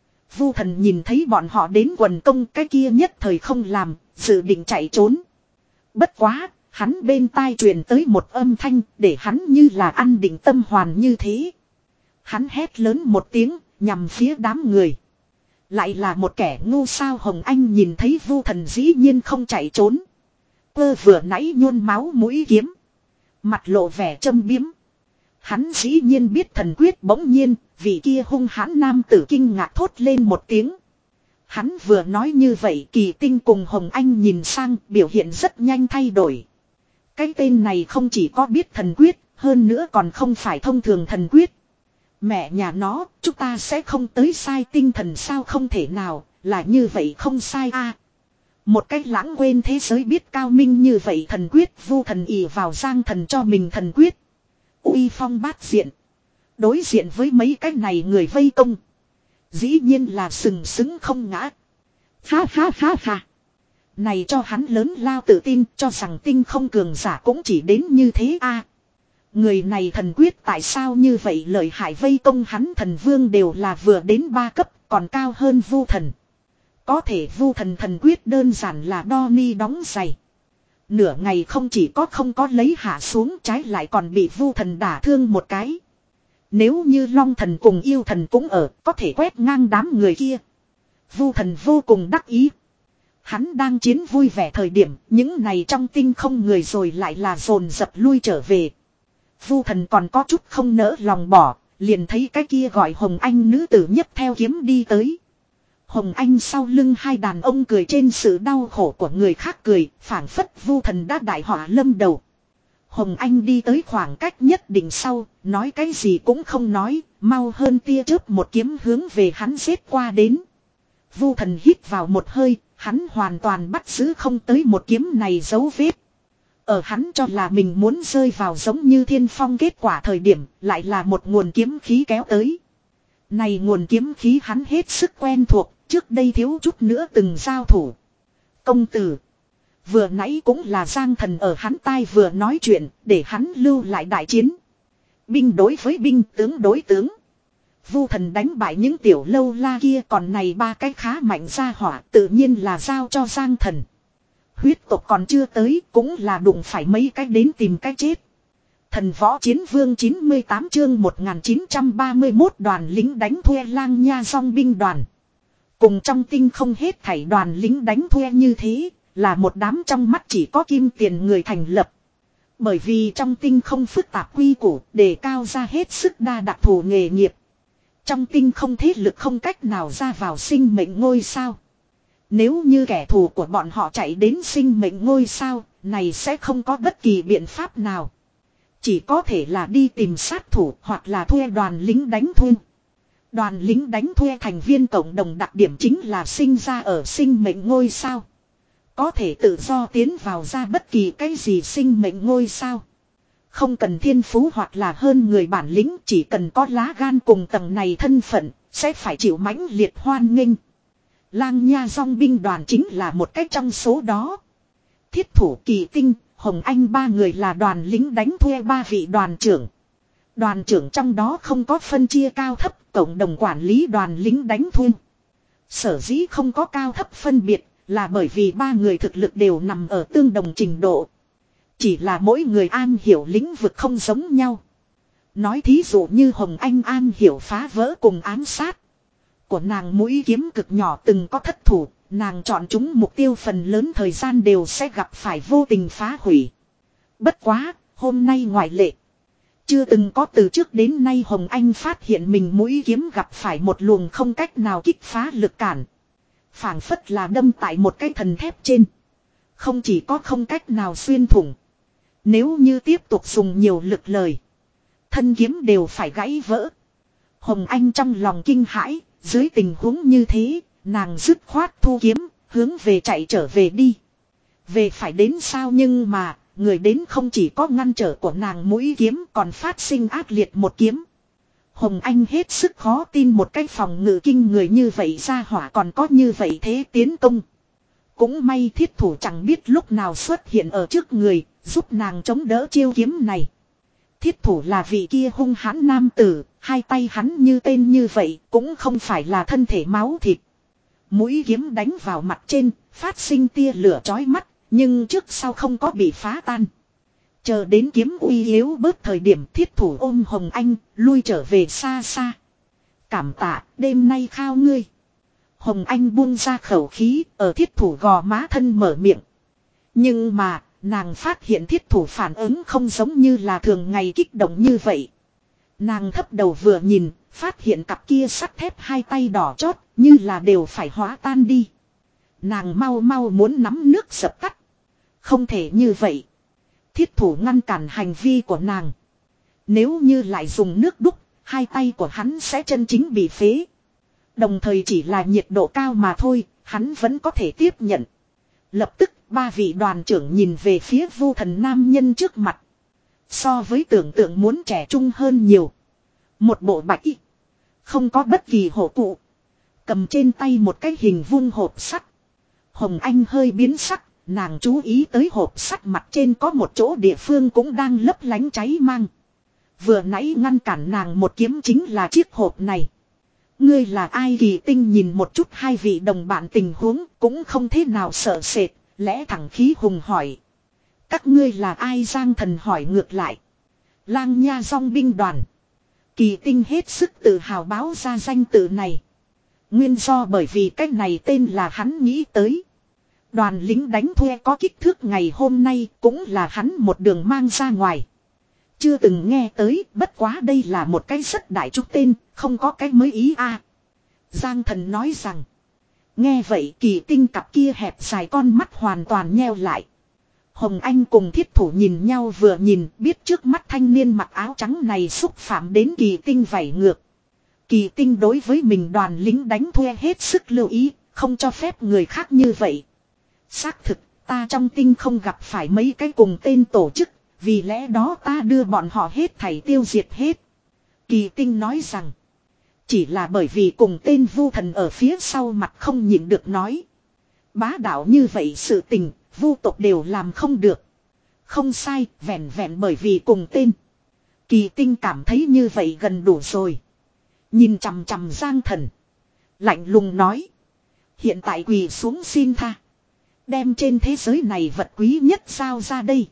[SPEAKER 1] Vu Thần nhìn thấy bọn họ đến quần công, cái kia nhất thời không làm, dự định chạy trốn. Bất quá, hắn bên tai truyền tới một âm thanh, để hắn như là ăn định tâm hoàn như thế. Hắn hét lớn một tiếng, nhằm phía đám người. Lại là một kẻ ngu sao? Hồng Anh nhìn thấy Vu Thần dĩ nhiên không chạy trốn. Cơ vừa nãy nhuôn máu mũi kiếm. Mặt lộ vẻ châm biếm. Hắn dĩ nhiên biết thần quyết. Bỗng nhiên, vị kia hung hãn nam tử kinh ngạc thốt lên một tiếng. Hắn vừa nói như vậy, Kỳ Tinh cùng Hồng Anh nhìn sang, biểu hiện rất nhanh thay đổi. Cái tên này không chỉ có biết thần quyết, hơn nữa còn không phải thông thường thần quyết. Mẹ nhà nó, chúng ta sẽ không tới sai tinh thần sao? Không thể nào, là như vậy không sai a. Một cách lãng quên thế giới biết cao minh như vậy thần quyết. Vu Thần ỷ vào Giang Thần cho mình thần quyết. Uy phong bát diện. Đối diện với mấy cái này người vây công. Dĩ nhiên là sừng sững không ngã. Ha ha ha ha. Này cho hắn lớn lao tự tin, cho rằng tinh không cường giả cũng chỉ đến như thế a. Người này thần quyết tại sao như vậy lợi hại, vây công hắn thần vương đều là vừa đến ba cấp, còn cao hơn Vu Thần. Có thể Vu Thần thần quyết đơn giản là đo ni đóng giày. Nửa ngày không chỉ có không có lấy hạ xuống, trái lại còn bị Vu Thần đả thương một cái. Nếu như Long Thần cùng Yêu Thần cũng ở, có thể quét ngang đám người kia. Vu Thần vô cùng đắc ý. Hắn đang chiến vui vẻ thời điểm, những này trong tinh không người rồi lại là dồn dập lui trở về. Vu Thần còn có chút không nỡ lòng bỏ, liền thấy cái kia gọi Hồng Anh nữ tử nhấp theo kiếm đi tới. Hồng Anh sau lưng hai đàn ông cười trên sự đau khổ của người khác cười, phảng phất Vu Thần đã đại họa lâm đầu. Hồng Anh đi tới khoảng cách nhất định sau, nói cái gì cũng không nói, mau hơn tia chớp một kiếm hướng về hắn giết qua đến. Vu Thần hít vào một hơi, hắn hoàn toàn bắt giữ không tới một kiếm này dấu vết. Ở hắn cho là mình muốn rơi vào giống như thiên phong kết quả thời điểm, lại là một nguồn kiếm khí kéo tới. Này nguồn kiếm khí hắn hết sức quen thuộc, trước đây thiếu chút nữa từng giao thủ. Công tử. Vừa nãy cũng là Giang Thần ở hắn tai vừa nói chuyện, để hắn lưu lại đại chiến. Binh đối với binh, tướng đối tướng. Vu Thần đánh bại những tiểu lâu la kia, còn này ba cái khá mạnh ra hỏa tự nhiên là giao cho Giang Thần. Huyết tộc còn chưa tới, cũng là đụng phải mấy cái đến tìm cái chết. Thần võ chiến vương chín mươi tám chương một nghìn chín trăm ba mươi mốt đoàn lính đánh thuê lang nha dòng binh đoàn. Cùng trong tinh không hết thảy đoàn lính đánh thuê như thế, là một đám trong mắt chỉ có kim tiền người thành lập. Bởi vì trong tinh không phức tạp quy củ, đề cao ra hết sức đa đặc thù nghề nghiệp. Trong tinh không thế lực không cách nào ra vào sinh mệnh ngôi sao. Nếu như kẻ thù của bọn họ chạy đến sinh mệnh ngôi sao, này sẽ không có bất kỳ biện pháp nào. Chỉ có thể là đi tìm sát thủ hoặc là thuê đoàn lính đánh thuê. Đoàn lính đánh thuê thành viên cộng đồng đặc điểm chính là sinh ra ở sinh mệnh ngôi sao. Có thể tự do tiến vào ra bất kỳ cái gì sinh mệnh ngôi sao. Không cần thiên phú hoặc là hơn người bản lĩnh, chỉ cần có lá gan cùng tầng này thân phận, sẽ phải chịu mãnh liệt hoan nghênh. Lang nha dòng binh đoàn chính là một cách trong số đó. Thiết thủ Kỳ Tinh, Hồng Anh ba người là đoàn lính đánh thuê ba vị đoàn trưởng. Đoàn trưởng trong đó không có phân chia cao thấp, cộng đồng quản lý đoàn lính đánh thuê. Sở dĩ không có cao thấp phân biệt, là bởi vì ba người thực lực đều nằm ở tương đồng trình độ. Chỉ là mỗi người an hiểu lĩnh vực không giống nhau. Nói thí dụ như Hồng Anh an hiểu phá vỡ cùng ám sát. Của nàng mũi kiếm cực nhỏ từng có thất thủ, nàng chọn chúng mục tiêu phần lớn thời gian đều sẽ gặp phải vô tình phá hủy. Bất quá, hôm nay ngoại lệ. Chưa từng có từ trước đến nay Hồng Anh phát hiện mình mũi kiếm gặp phải một luồng không cách nào kích phá lực cản. Phảng phất là đâm tại một cái thần thép trên. Không chỉ có không cách nào xuyên thủng. Nếu như tiếp tục dùng nhiều lực lời, thân kiếm đều phải gãy vỡ. Hồng Anh trong lòng kinh hãi, dưới tình huống như thế, nàng dứt khoát thu kiếm, hướng về chạy trở về đi. Về phải đến sao nhưng mà, người đến không chỉ có ngăn trở của nàng mũi kiếm còn phát sinh ác liệt một kiếm. Hồng Anh hết sức khó tin một cái phòng ngự kinh người như vậy ra hỏa còn có như vậy thế tiến công. Cũng may thiết thủ chẳng biết lúc nào xuất hiện ở trước người, giúp nàng chống đỡ chiêu kiếm này. Thiết thủ là vị kia hung hãn nam tử, hai tay hắn như tên như vậy, cũng không phải là thân thể máu thịt. Mũi kiếm đánh vào mặt trên, phát sinh tia lửa chói mắt, nhưng trước sau không có bị phá tan. Chờ đến kiếm uy yếu bớt thời điểm thiết thủ ôm Hồng Anh, lui trở về xa xa. Cảm tạ, đêm nay khao ngươi. Hồng Anh buông ra khẩu khí, ở thiết thủ gò má thân mở miệng. Nhưng mà, nàng phát hiện thiết thủ phản ứng không giống như là thường ngày kích động như vậy. Nàng thấp đầu vừa nhìn, phát hiện cặp kia sắt thép hai tay đỏ chót, như là đều phải hóa tan đi. Nàng mau mau muốn nắm nước dập tắt. Không thể như vậy. Thiết thủ ngăn cản hành vi của nàng. Nếu như lại dùng nước đúc, hai tay của hắn sẽ chân chính bị phế. Đồng thời chỉ là nhiệt độ cao mà thôi, hắn vẫn có thể tiếp nhận. Lập tức, ba vị đoàn trưởng nhìn về phía Vu Thần nam nhân trước mặt. So với tưởng tượng muốn trẻ trung hơn nhiều. Một bộ bạch y. Không có bất kỳ hộ cụ. Cầm trên tay một cái hình vuông hộp sắt. Hồng Anh hơi biến sắc, nàng chú ý tới hộp sắt mặt trên có một chỗ địa phương cũng đang lấp lánh cháy mang. Vừa nãy ngăn cản nàng một kiếm chính là chiếc hộp này. Ngươi là ai? Kỳ Tinh nhìn một chút hai vị đồng bạn tình huống cũng không thế nào sợ sệt, lẽ thẳng khí hùng hỏi. Các ngươi là ai? Giang Thần hỏi ngược lại. Lang nha dòng binh đoàn. Kỳ Tinh hết sức tự hào báo ra danh tự này. Nguyên do bởi vì cái này tên là hắn nghĩ tới. Đoàn lính đánh thuê có kích thước ngày hôm nay cũng là hắn một đường mang ra ngoài. Chưa từng nghe tới, bất quá đây là một cái rất đại trúc tên, không có cái mới ý a. Giang Thần nói rằng. Nghe vậy Kỳ Tinh cặp kia hẹp dài con mắt hoàn toàn nheo lại. Hồng Anh cùng Thiết Thủ nhìn nhau vừa nhìn biết trước mắt thanh niên mặc áo trắng này xúc phạm đến Kỳ Tinh vảy ngược. Kỳ Tinh đối với mình đoàn lính đánh thuê hết sức lưu ý, không cho phép người khác như vậy. Xác thực, ta trong tinh không gặp phải mấy cái cùng tên tổ chức, vì lẽ đó ta đưa bọn họ hết thảy tiêu diệt hết. Kỳ Tinh nói rằng, chỉ là bởi vì cùng tên Vu Thần ở phía sau mặt không nhịn được nói. Bá đạo như vậy sự tình, Vu tộc đều làm không được. Không sai, vẹn vẹn bởi vì cùng tên. Kỳ Tinh cảm thấy như vậy gần đủ rồi. Nhìn chằm chằm Giang Thần. Lạnh lùng nói. Hiện tại quỳ xuống xin tha. Đem trên thế giới này vật quý nhất giao ra đây.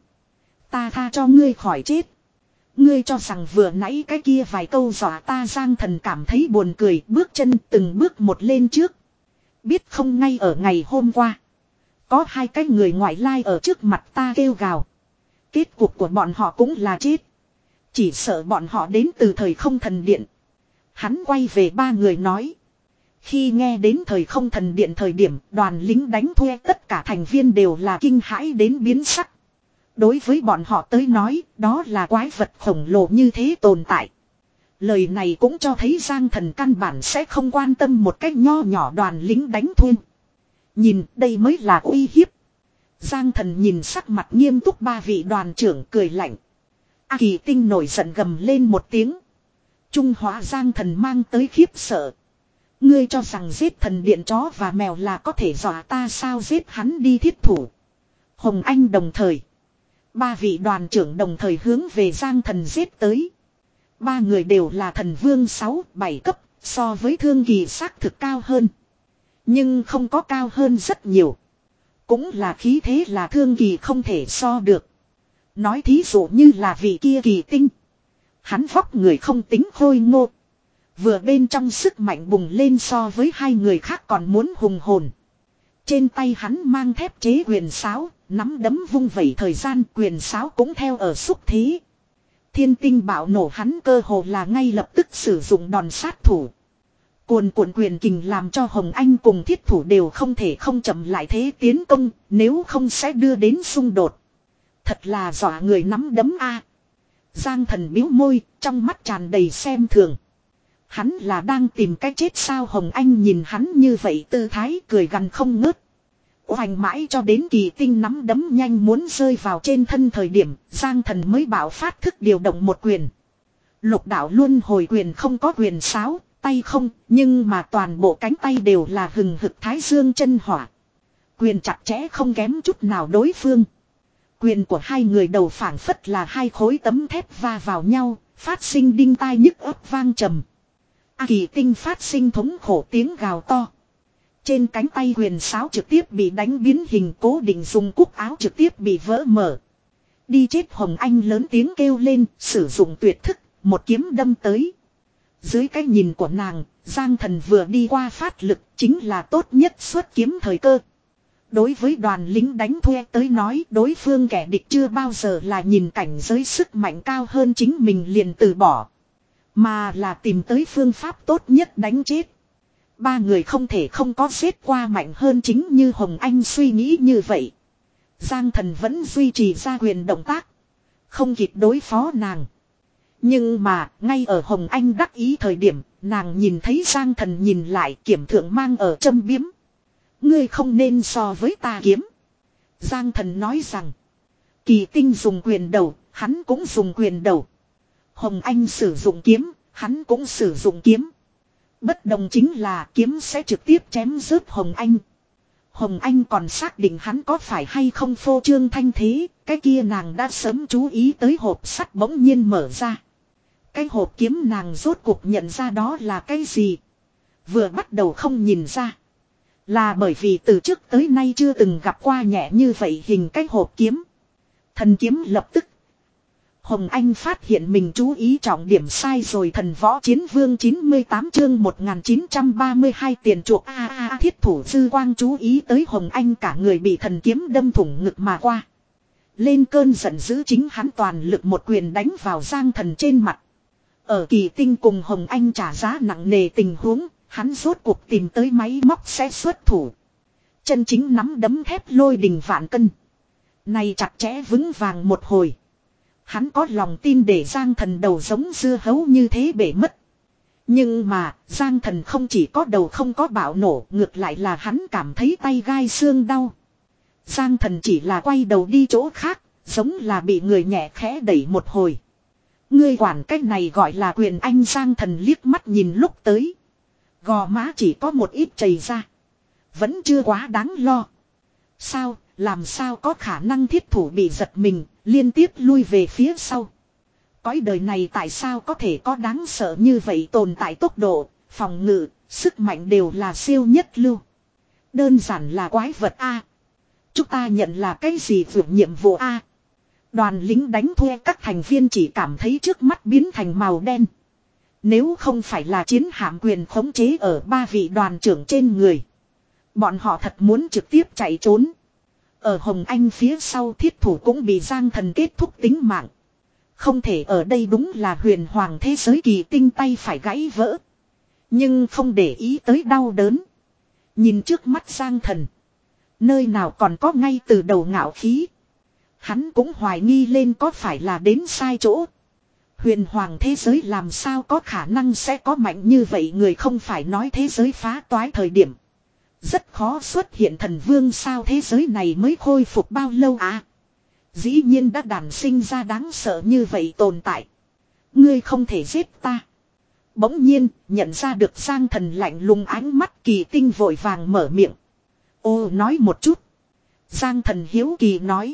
[SPEAKER 1] Ta tha cho ngươi khỏi chết. Ngươi cho rằng vừa nãy cái kia vài câu dọa ta. Giang Thần cảm thấy buồn cười, bước chân từng bước một lên trước. Biết không ngay ở ngày hôm qua. Có hai cái người ngoại lai ở trước mặt ta kêu gào. Kết cục của bọn họ cũng là chết. Chỉ sợ bọn họ đến từ thời không thần điện. Hắn quay về ba người nói. Khi nghe đến thời không thần điện thời điểm, đoàn lính đánh thuê tất cả thành viên đều là kinh hãi đến biến sắc. Đối với bọn họ tới nói, đó là quái vật khổng lồ như thế tồn tại. Lời này cũng cho thấy Giang Thần căn bản sẽ không quan tâm một cách nho nhỏ đoàn lính đánh thuê. Nhìn, đây mới là uy hiếp. Giang Thần nhìn sắc mặt nghiêm túc ba vị đoàn trưởng cười lạnh. A Kỳ Tinh nổi giận gầm lên một tiếng. Trung hóa Giang Thần mang tới khiếp sợ. Ngươi cho rằng giết thần điện chó và mèo là có thể dọa ta sao? Giết hắn đi. Thiết Thủ, Hồng Anh đồng thời. Ba vị đoàn trưởng đồng thời hướng về Giang Thần giết tới. Ba người đều là thần vương sáu, bảy cấp, so với Thương Kỳ xác thực cao hơn. Nhưng không có cao hơn rất nhiều. Cũng là khí thế là Thương Kỳ không thể so được. Nói thí dụ như là vị kia Kỳ Tinh. Hắn vóc người không tính khôi ngô. Vừa bên trong sức mạnh bùng lên so với hai người khác còn muốn hùng hồn. Trên tay hắn mang thép chế quyền sáo, nắm đấm vung vẩy thời gian quyền sáo cũng theo ở xúc thế. Thiên tinh bạo nổ hắn cơ hồ là ngay lập tức sử dụng đòn sát thủ. Cuồn cuộn quyền kình làm cho Hồng Anh cùng Thiết Thủ đều không thể không chậm lại thế tiến công, nếu không sẽ đưa đến xung đột. Thật là dọa người nắm đấm a. Giang Thần bĩu môi, trong mắt tràn đầy xem thường. Hắn là đang tìm cách chết sao? Hồng Anh nhìn hắn như vậy tư thái cười gằn không ngớt. Oanh mãi cho đến Kỳ Tinh nắm đấm nhanh muốn rơi vào trên thân thời điểm, Giang Thần mới bảo phát thức điều động một quyền. Lục đạo luân hồi quyền không có quyền sáo, tay không, nhưng mà toàn bộ cánh tay đều là hừng hực thái dương chân hỏa. Quyền chặt chẽ không kém chút nào đối phương. Quyền của hai người đầu phảng phất là hai khối tấm thép va vào nhau, phát sinh đinh tai nhức ấp vang trầm. A Kỳ Tinh phát sinh thống khổ tiếng gào to. Trên cánh tay quyền sáo trực tiếp bị đánh biến hình, cố định dùng cúc áo trực tiếp bị vỡ mở. Đi chết! Hồng Anh lớn tiếng kêu lên, sử dụng tuyệt thức, một kiếm đâm tới. Dưới cái nhìn của nàng, Giang Thần vừa đi qua phát lực chính là tốt nhất xuất kiếm thời cơ. Đối với đoàn lính đánh thuê tới nói, đối phương kẻ địch chưa bao giờ là nhìn cảnh giới sức mạnh cao hơn chính mình liền từ bỏ. Mà là tìm tới phương pháp tốt nhất đánh chết. Ba người không thể không có giết qua mạnh hơn, chính như Hồng Anh suy nghĩ như vậy. Giang Thần vẫn duy trì ra quyền động tác. Không kịp đối phó nàng. Nhưng mà, ngay ở Hồng Anh đắc ý thời điểm, nàng nhìn thấy Giang Thần nhìn lại, kiểm thượng mang ở châm biếm. Ngươi không nên so với ta kiếm. Giang Thần nói rằng. Kỳ Tinh dùng quyền đầu, hắn cũng dùng quyền đầu. Hồng Anh sử dụng kiếm, hắn cũng sử dụng kiếm. Bất đồng chính là kiếm sẽ trực tiếp chém rớt Hồng Anh. Hồng Anh còn xác định hắn có phải hay không phô trương thanh thế, cái kia nàng đã sớm chú ý tới hộp sắt bỗng nhiên mở ra. Cái hộp kiếm nàng rốt cuộc nhận ra đó là cái gì. Vừa bắt đầu không nhìn ra. Là bởi vì từ trước tới nay chưa từng gặp qua nhẹ như vậy hình cái hộp kiếm. Thần kiếm lập tức. Hồng Anh phát hiện mình chú ý trọng điểm sai rồi. Thần võ chiến vương chín mươi tám chương một nghìn chín trăm ba mươi hai tiền chuộc a a a. Thiết Thủ Dư Quang chú ý tới Hồng Anh cả người bị thần kiếm đâm thủng ngực mà qua. Lên cơn giận dữ chính hắn toàn lực một quyền đánh vào Giang Thần trên mặt. Ở Kỳ Tinh cùng Hồng Anh trả giá nặng nề tình huống, hắn rốt cuộc tìm tới máy móc sẽ xuất thủ. Chân chính nắm đấm thép lôi đình vạn cân. Này chặt chẽ vững vàng một hồi. Hắn có lòng tin để Giang Thần đầu giống dưa hấu như thế bể mất. Nhưng mà, Giang Thần không chỉ có đầu không có bạo nổ, ngược lại là hắn cảm thấy tay gai xương đau. Giang Thần chỉ là quay đầu đi chỗ khác, giống là bị người nhẹ khẽ đẩy một hồi. Ngươi quản cách này gọi là quyền anh. Giang Thần liếc mắt nhìn lúc tới. Gò má chỉ có một ít chảy ra. Vẫn chưa quá đáng lo. Sao, làm sao có khả năng thiết thủ bị giật mình, liên tiếp lui về phía sau. Cõi đời này tại sao có thể có đáng sợ như vậy, tồn tại tốc độ, phòng ngự, sức mạnh đều là siêu nhất lưu. Đơn giản là quái vật A. Chúng ta nhận là cái gì vượt nhiệm vụ A. Đoàn lính đánh thuê các thành viên chỉ cảm thấy trước mắt biến thành màu đen. Nếu không phải là chiến hạm quyền khống chế ở ba vị đoàn trưởng trên người, bọn họ thật muốn trực tiếp chạy trốn. Ở Hồng Anh phía sau thiết thủ cũng bị Giang Thần kết thúc tính mạng. Không thể ở đây, đúng là huyền hoàng thế giới. Kỳ Tinh tay phải gãy vỡ, nhưng không để ý tới đau đớn. Nhìn trước mắt Giang Thần, nơi nào còn có ngay từ đầu ngạo khí. Hắn cũng hoài nghi lên có phải là đến sai chỗ. Huyền hoàng thế giới làm sao có khả năng sẽ có mạnh như vậy người, không phải nói thế giới phá toái thời điểm rất khó xuất hiện thần vương sao? Thế giới này mới khôi phục bao lâu à? Dĩ nhiên đã đản sinh ra đáng sợ như vậy tồn tại. Ngươi không thể giết ta. Bỗng nhiên nhận ra được Giang Thần lạnh lùng ánh mắt, Kỳ Tinh vội vàng mở miệng. Ô, nói một chút. Giang Thần hiếu kỳ nói.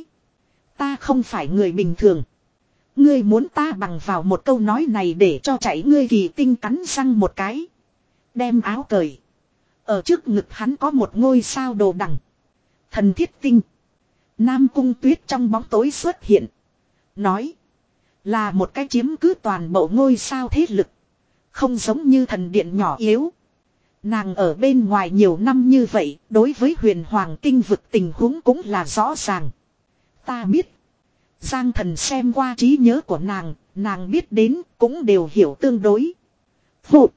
[SPEAKER 1] Ta không phải người bình thường. Ngươi muốn ta bằng vào một câu nói này để cho chạy ngươi? Kỳ Tinh cắn răng một cái, đem áo cởi. Ở trước ngực hắn có một ngôi sao đồ đằng. Thần Thiết Tinh. Nam Cung Tuyết trong bóng tối xuất hiện, nói. Là một cái chiếm cứ toàn bộ ngôi sao thế lực. Không giống như thần điện nhỏ yếu. Nàng ở bên ngoài nhiều năm như vậy, đối với huyền hoàng tinh vực tình huống cũng là rõ ràng. Ta biết. Giang Thần xem qua trí nhớ của nàng, nàng biết đến cũng đều hiểu tương đối. Phụ.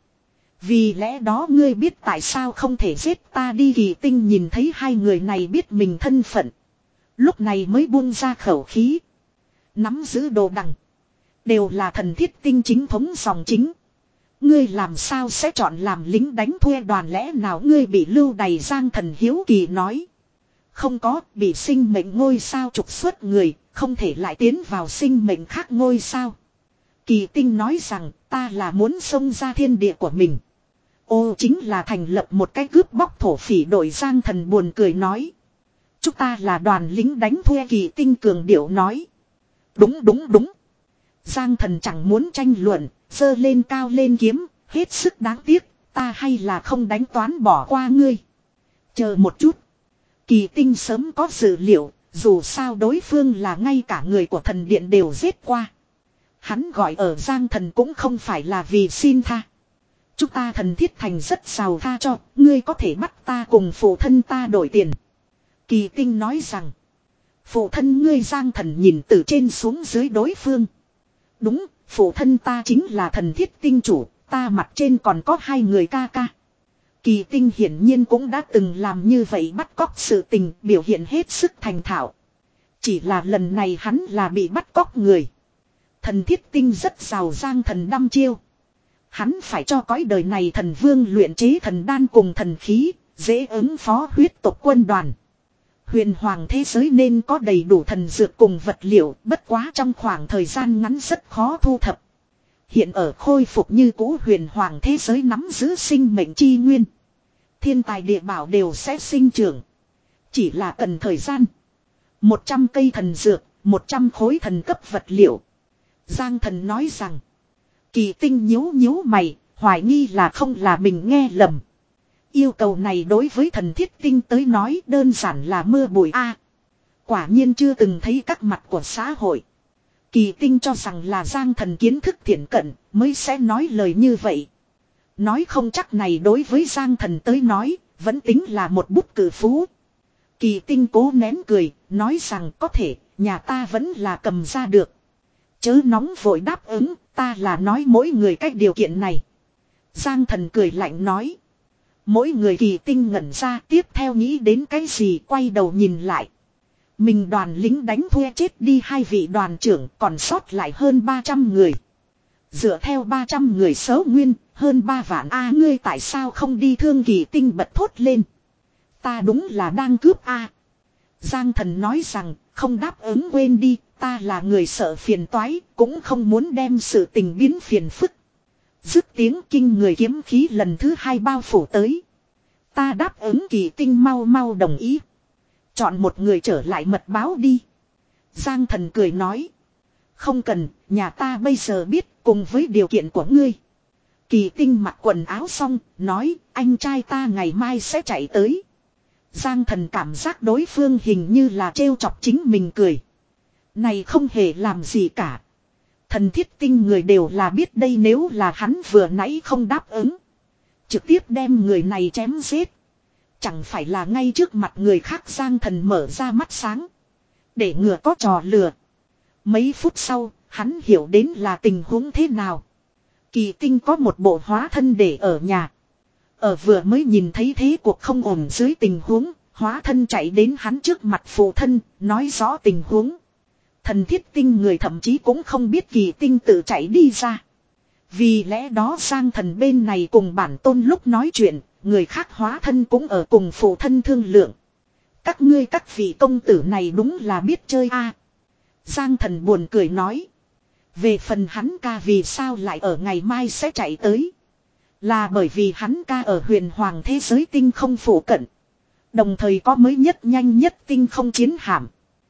[SPEAKER 1] Vì lẽ đó ngươi biết tại sao không thể giết ta đi? Kỳ Tinh nhìn thấy hai người này biết mình thân phận, lúc này mới buông ra khẩu khí. Nắm giữ đồ đằng, đều là thần thiết tinh chính thống dòng chính. Ngươi làm sao sẽ chọn làm lính đánh thuê đoàn, lẽ nào ngươi bị lưu đày? Giang Thần hiếu kỳ nói. Không có, bị sinh mệnh ngôi sao trục xuất người, không thể lại tiến vào sinh mệnh khác ngôi sao. Kỳ Tinh nói rằng, ta là muốn xông ra thiên địa của mình. Ô, chính là thành lập một cái cướp bóc thổ phỉ đội. Giang Thần buồn cười nói. Chúng ta là đoàn lính đánh thuê. Kỳ Tinh cường điệu nói. Đúng đúng đúng. Giang Thần chẳng muốn tranh luận, giơ lên cao lên kiếm, hết sức đáng tiếc, ta hay là không đánh toán bỏ qua ngươi. Chờ một chút. Kỳ Tinh sớm có dự liệu, dù sao đối phương là ngay cả người của thần điện đều giết qua. Hắn gọi ở Giang Thần cũng không phải là vì xin tha. Chúng ta thần thiết thành rất giàu, tha cho, ngươi có thể bắt ta cùng phụ thân ta đổi tiền. Kỳ Tinh nói rằng. Phụ thân ngươi? Giang Thần nhìn từ trên xuống dưới đối phương. Đúng, phụ thân ta chính là thần thiết tinh chủ, ta mặt trên còn có hai người ca ca. Kỳ Tinh hiển nhiên cũng đã từng làm như vậy, bắt cóc sự tình, biểu hiện hết sức thành thạo. Chỉ là lần này hắn là bị bắt cóc người. Thần thiết tinh rất giàu. Giang Thần đăm chiêu. Hắn phải cho cõi đời này thần vương luyện chế thần đan cùng thần khí, dễ ứng phó huyết tộc quân đoàn. Huyền hoàng thế giới nên có đầy đủ thần dược cùng vật liệu, bất quá trong khoảng thời gian ngắn rất khó thu thập. Hiện ở khôi phục như cũ huyền hoàng thế giới nắm giữ sinh mệnh chi nguyên. Thiên tài địa bảo đều sẽ sinh trưởng. Chỉ là cần thời gian. Một trăm cây thần dược, một trăm khối thần cấp vật liệu. Giang Thần nói rằng. Kỳ Tinh nhíu nhíu mày, hoài nghi là không là mình nghe lầm. Yêu cầu này đối với thần thiết tinh tới nói đơn giản là mưa bụi a. Quả nhiên chưa từng thấy các mặt của xã hội. Kỳ Tinh cho rằng là Giang Thần kiến thức thiển cận mới sẽ nói lời như vậy. Nói không chắc này đối với Giang Thần tới nói vẫn tính là một bút cử phú. Kỳ Tinh cố nén cười, nói rằng có thể, Nhà ta vẫn là cầm ra được. Chớ nóng vội đáp ứng, ta là nói mỗi người cách điều kiện này. Giang Thần cười lạnh nói. Mỗi người Kỳ Tinh ngẩn ra, tiếp theo nghĩ đến cái gì, quay đầu nhìn lại. Mình đoàn lính đánh thuê chết đi hai vị đoàn trưởng, còn sót lại hơn ba trăm người. Dựa theo ba trăm người số nguyên, hơn ba vạn a ngươi tại sao không đi thương Kỳ Tinh bật thốt lên. Ta đúng là đang cướp a. Giang Thần nói rằng, không đáp ứng quên đi, ta là người sợ phiền toái, cũng không muốn đem sự tình biến phiền phức. Dứt tiếng kinh người kiếm khí lần thứ hai bao phủ tới. Ta đáp ứng Kỳ Tinh mau mau đồng ý. Chọn một người trở lại mật báo đi. Giang Thần cười nói. Không cần, nhà ta bây giờ biết cùng với điều kiện của ngươi. Kỳ Tinh mặc quần áo xong, nói anh trai ta ngày mai sẽ chạy tới. Giang Thần cảm giác đối phương hình như là trêu chọc chính mình cười. Này không hề làm gì cả. Thần Thiết Tinh người đều là biết đây, nếu là hắn vừa nãy không đáp ứng. Trực tiếp đem người này chém giết. Chẳng phải là ngay trước mặt người khác. Giang Thần mở ra mắt sáng. Để ngừa có trò lừa. Mấy phút sau, hắn hiểu đến là tình huống thế nào. Kỳ Tinh có một bộ hóa thân để ở nhà. Ở vừa mới nhìn thấy thế cuộc không ổn dưới tình huống, hóa thân chạy đến hắn trước mặt phụ thân, nói rõ tình huống. Thần Thiết Tinh người thậm chí cũng không biết Kỳ Tinh tự chạy đi ra. Vì lẽ đó Giang Thần bên này cùng bản tôn lúc nói chuyện, người khác hóa thân cũng ở cùng phụ thân thương lượng. Các ngươi các vị công tử này đúng là biết chơi a. Giang Thần buồn cười nói. Về phần hắn ca vì sao lại ở ngày mai sẽ chạy tới. Là bởi vì hắn ca ở huyền hoàng thế giới tinh không phủ cận. Đồng thời có mới nhất nhanh nhất tinh không chiến hạm.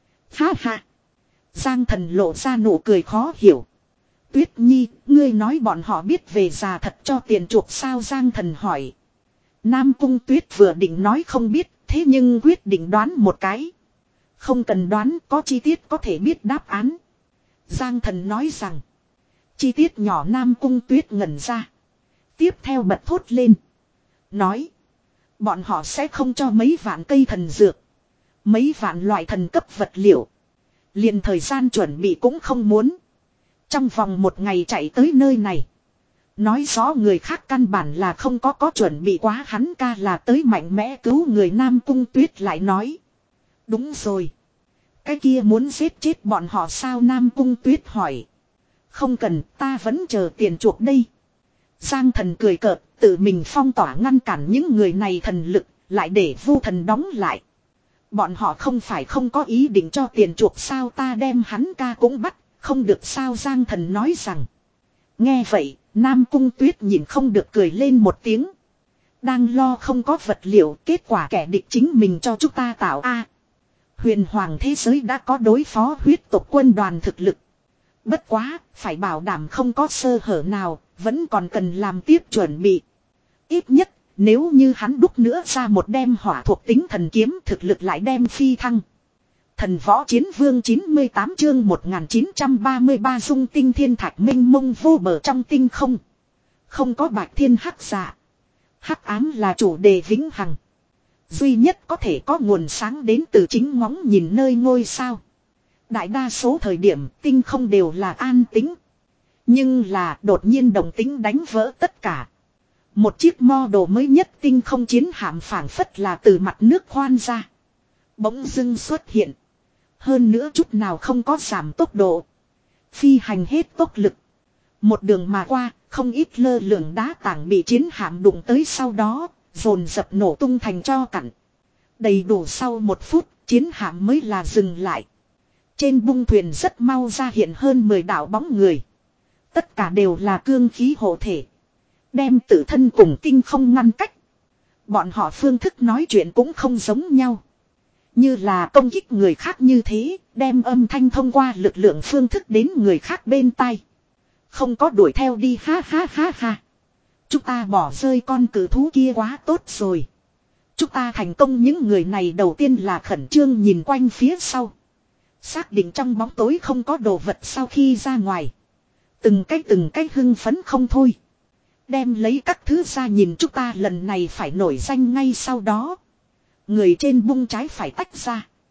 [SPEAKER 1] Ha ha. Giang Thần lộ ra nụ cười khó hiểu. Tuyết Nhi, ngươi nói bọn họ biết về già thật cho tiền chuộc sao? Giang Thần hỏi. Nam Cung Tuyết vừa định nói không biết, thế nhưng quyết định đoán một cái. Không cần đoán, có chi tiết có thể biết đáp án. Giang Thần nói rằng. Chi tiết nhỏ. Nam Cung Tuyết ngẩn ra. Tiếp theo bật thốt lên. Nói. Bọn họ sẽ không cho mấy vạn cây thần dược. Mấy vạn loại thần cấp vật liệu. Liền thời gian chuẩn bị cũng không muốn. Trong vòng một ngày chạy tới nơi này. Nói rõ người khác căn bản là không có có chuẩn bị quá, hắn ca là tới mạnh mẽ cứu người. Nam Cung Tuyết lại nói. Đúng rồi. Cái kia muốn giết chết bọn họ sao? Nam Cung Tuyết hỏi. Không cần, ta vẫn chờ tiền chuộc đây. Giang Thần cười cợt, tự mình phong tỏa ngăn cản những người này thần lực, lại để Vu Thần đóng lại. Bọn họ không phải không có ý định cho tiền chuộc sao? Ta đem hắn ca cũng bắt, không được sao? Giang Thần nói rằng. Nghe vậy, Nam Cung Tuyết nhìn không được cười lên một tiếng. Đang lo không có vật liệu, kết quả kẻ địch chính mình cho chúng ta tạo a. Huyền hoàng thế giới đã có đối phó huyết tộc quân đoàn thực lực. Bất quá, phải bảo đảm không có sơ hở nào, vẫn còn cần làm tiếp chuẩn bị. Ít nhất, nếu như hắn đúc nữa ra một đem hỏa thuộc tính thần kiếm, thực lực lại đem phi thăng. Thần võ chiến vương chín mươi tám chương một nghìn chín trăm ba mươi ba dung tinh thiên thạch minh mông vô bờ trong tinh không. Không có bạch thiên hắc dạ. Hắc ám là chủ đề vĩnh hằng. Duy nhất có thể có nguồn sáng đến từ chính ngóng nhìn nơi ngôi sao. Đại đa số thời điểm tinh không đều là an tĩnh. Nhưng là đột nhiên động tính đánh vỡ tất cả. Một chiếc model mới nhất tinh không chiến hạm phảng phất là từ mặt nước khoan ra. Bỗng dưng xuất hiện. Hơn nữa chút nào không có giảm tốc độ. Phi hành hết tốc lực. Một đường mà qua, không ít lơ lửng đá tảng bị chiến hạm đụng tới, sau đó dồn dập nổ tung thành tro cặn. Đầy đủ sau một phút, chiến hạm mới là dừng lại. Trên bung thuyền rất mau ra hiện hơn mười đạo bóng người. Tất cả đều là cương khí hộ thể. Đem tự thân cùng tinh không ngăn cách. Bọn họ phương thức nói chuyện cũng không giống nhau. Như là công kích người khác như thế, đem âm thanh thông qua lực lượng phương thức đến người khác bên tai. Không có đuổi theo đi, ha ha ha ha. Chúng ta bỏ rơi con cử thú kia quá tốt rồi. Chúng ta thành công. Những người này đầu tiên là khẩn trương nhìn quanh phía sau. Xác định trong bóng tối không có đồ vật sau khi ra ngoài. Từng cái từng cái hưng phấn không thôi. Đem lấy các thứ ra nhìn, chúng ta lần này phải nổi danh ngay sau đó. Người trên bung trái phải tách ra.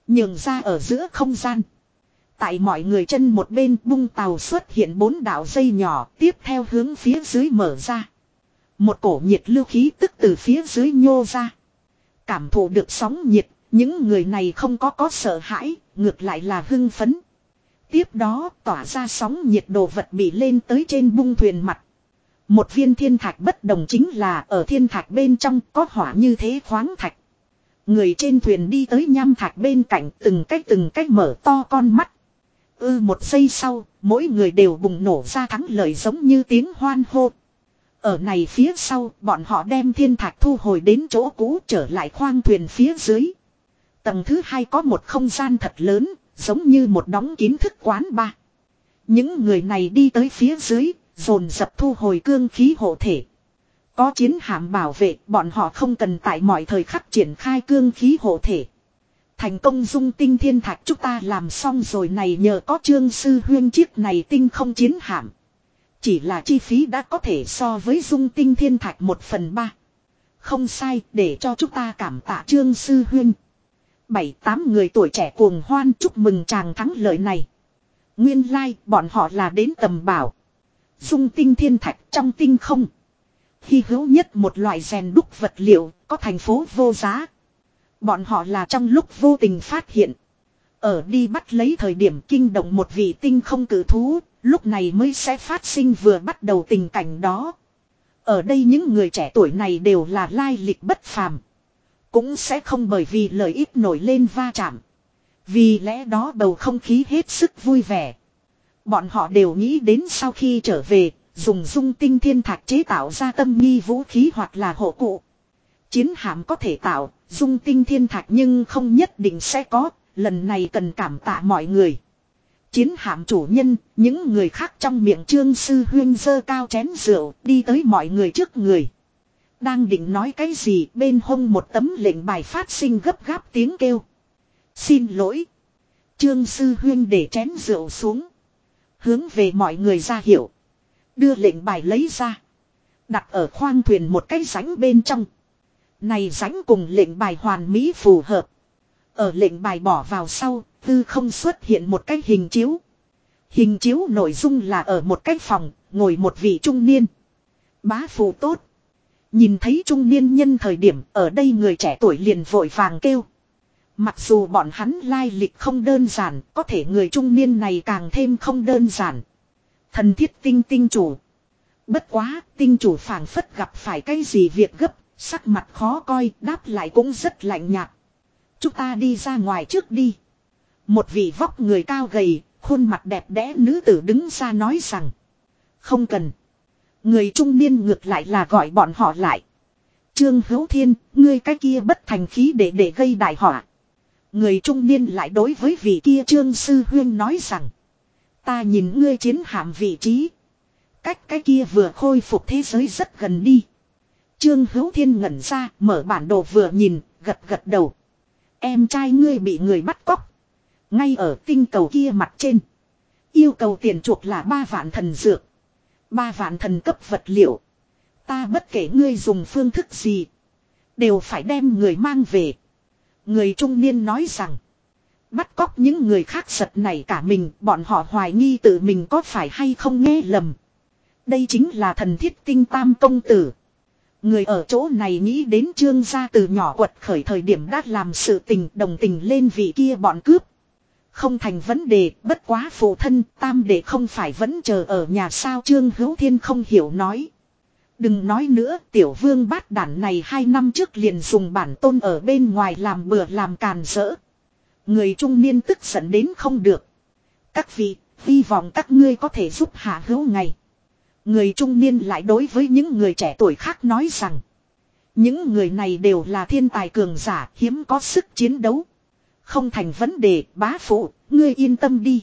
[SPEAKER 1] Nhường ra ở giữa không gian. Tại mọi người chân một bên bung tàu xuất hiện bốn đạo dây nhỏ tiếp theo hướng phía dưới mở ra. Một cổ nhiệt lưu khí tức từ phía dưới nhô ra. Cảm thụ được sóng nhiệt, những người này không có có sợ hãi, ngược lại là hưng phấn. Tiếp đó tỏa ra sóng nhiệt đồ vật bị lên tới trên bung thuyền mặt. Một viên thiên thạch bất đồng chính là ở thiên thạch bên trong có hỏa như thế khoáng thạch. Người trên thuyền đi tới nham thạch bên cạnh từng cách từng cách mở to con mắt. Ư ừ, một giây sau, mỗi người đều bùng nổ ra thắng lợi giống như tiếng hoan hô. Ở này phía sau, bọn họ đem thiên thạch thu hồi đến chỗ cũ trở lại khoang thuyền phía dưới. Tầng thứ hai có một không gian thật lớn, giống như một đóng kín thức quán bar. Những người này đi tới phía dưới, dồn dập thu hồi cương khí hộ thể. Có chiến hạm bảo vệ, bọn họ không cần tại mọi thời khắc triển khai cương khí hộ thể. Thành công dung tinh thiên thạch chúng ta làm xong rồi này, nhờ có Trương Sư Huyên chiếc này tinh không chiến hạm. Chỉ là chi phí đã có thể so với dung tinh thiên thạch một phần ba. Không sai, để cho chúng ta cảm tạ Trương Sư Huyên. Bảy tám người tuổi trẻ cuồng hoan chúc mừng chàng thắng lợi này. Nguyên lai like, bọn họ là đến tầm bảo. Dung tinh thiên thạch trong tinh không. Hy hữu nhất một loại rèn đúc vật liệu, có thành phố vô giá. Bọn họ là trong lúc vô tình phát hiện. Ở đi bắt lấy thời điểm kinh động một vị tinh không cử thú, lúc này mới sẽ phát sinh vừa bắt đầu tình cảnh đó. Ở đây những người trẻ tuổi này đều là lai lịch bất phàm. Cũng sẽ không bởi vì lợi ích nổi lên va chạm. Vì lẽ đó bầu không khí hết sức vui vẻ. Bọn họ đều nghĩ đến sau khi trở về, dùng dung tinh thiên thạch chế tạo ra tâm nghi vũ khí hoặc là hộ cụ. Chiến hạm có thể tạo, dung tinh thiên thạch nhưng không nhất định sẽ có, lần này cần cảm tạ mọi người. Chiến hạm chủ nhân, những người khác trong miệng Trương Sư Huyên giơ cao chén rượu, đi tới mọi người trước người. Đang định nói cái gì, bên hông một tấm lệnh bài phát sinh gấp gáp tiếng kêu. Xin lỗi. Trương Sư Huyên để chén rượu xuống. Hướng về mọi người ra hiệu. Đưa lệnh bài lấy ra. Đặt ở khoang thuyền một cái rãnh bên trong. Này rãnh cùng lệnh bài hoàn mỹ phù hợp. Ở lệnh bài bỏ vào sau, tư không xuất hiện một cái hình chiếu. Hình chiếu nội dung là ở một cái phòng, ngồi một vị trung niên. Bá phụ tốt. Nhìn thấy trung niên nhân thời điểm, ở đây người trẻ tuổi liền vội vàng kêu. Mặc dù bọn hắn lai lịch không đơn giản, có thể người trung niên này càng thêm không đơn giản. Thần thiết tinh tinh chủ. Bất quá, tinh chủ phảng phất gặp phải cái gì việc gấp, sắc mặt khó coi, đáp lại cũng rất lạnh nhạt. Chúng ta đi ra ngoài trước đi. Một vị vóc người cao gầy, khuôn mặt đẹp đẽ nữ tử đứng ra nói rằng. Không cần. Người trung niên ngược lại là gọi bọn họ lại. Trương Hữu Thiên, ngươi cái kia bất thành khí để để gây đại họa. Người trung niên lại đối với vị kia Trương Sư Huyên nói rằng. Ta nhìn ngươi chiến hạm vị trí. Cách cái kia vừa khôi phục thế giới rất gần đi. Trương Hữu Thiên ngẩn ra, mở bản đồ vừa nhìn, gật gật đầu. Em trai ngươi bị người bắt cóc. Ngay ở tinh cầu kia mặt trên. Yêu cầu tiền chuộc là ba vạn thần dược. Ba vạn thần cấp vật liệu. Ta bất kể ngươi dùng phương thức gì. Đều phải đem người mang về. Người trung niên nói rằng. Bắt cóc những người khác giật này cả mình. Bọn họ hoài nghi tự mình có phải hay không nghe lầm. Đây chính là thần thiết tinh tam công tử. Người ở chỗ này nghĩ đến Trương gia từ nhỏ quật khởi thời điểm đã làm sự tình đồng tình lên vị kia bọn cướp. Không thành vấn đề, bất quá phụ thân tam đệ không phải vẫn chờ ở nhà sao. Trương Hữu Thiên không hiểu nói. Đừng nói nữa, tiểu vương bát đản này hai năm trước liền dùng bản tôn ở bên ngoài làm bừa làm càn rỡ. Người trung niên tức giận đến không được. Các vị, hy vọng các ngươi có thể giúp Hạ Hữu ngày. Người trung niên lại đối với những người trẻ tuổi khác nói rằng. Những người này đều là thiên tài cường giả, hiếm có sức chiến đấu. Không thành vấn đề, bá phụ, ngươi yên tâm đi.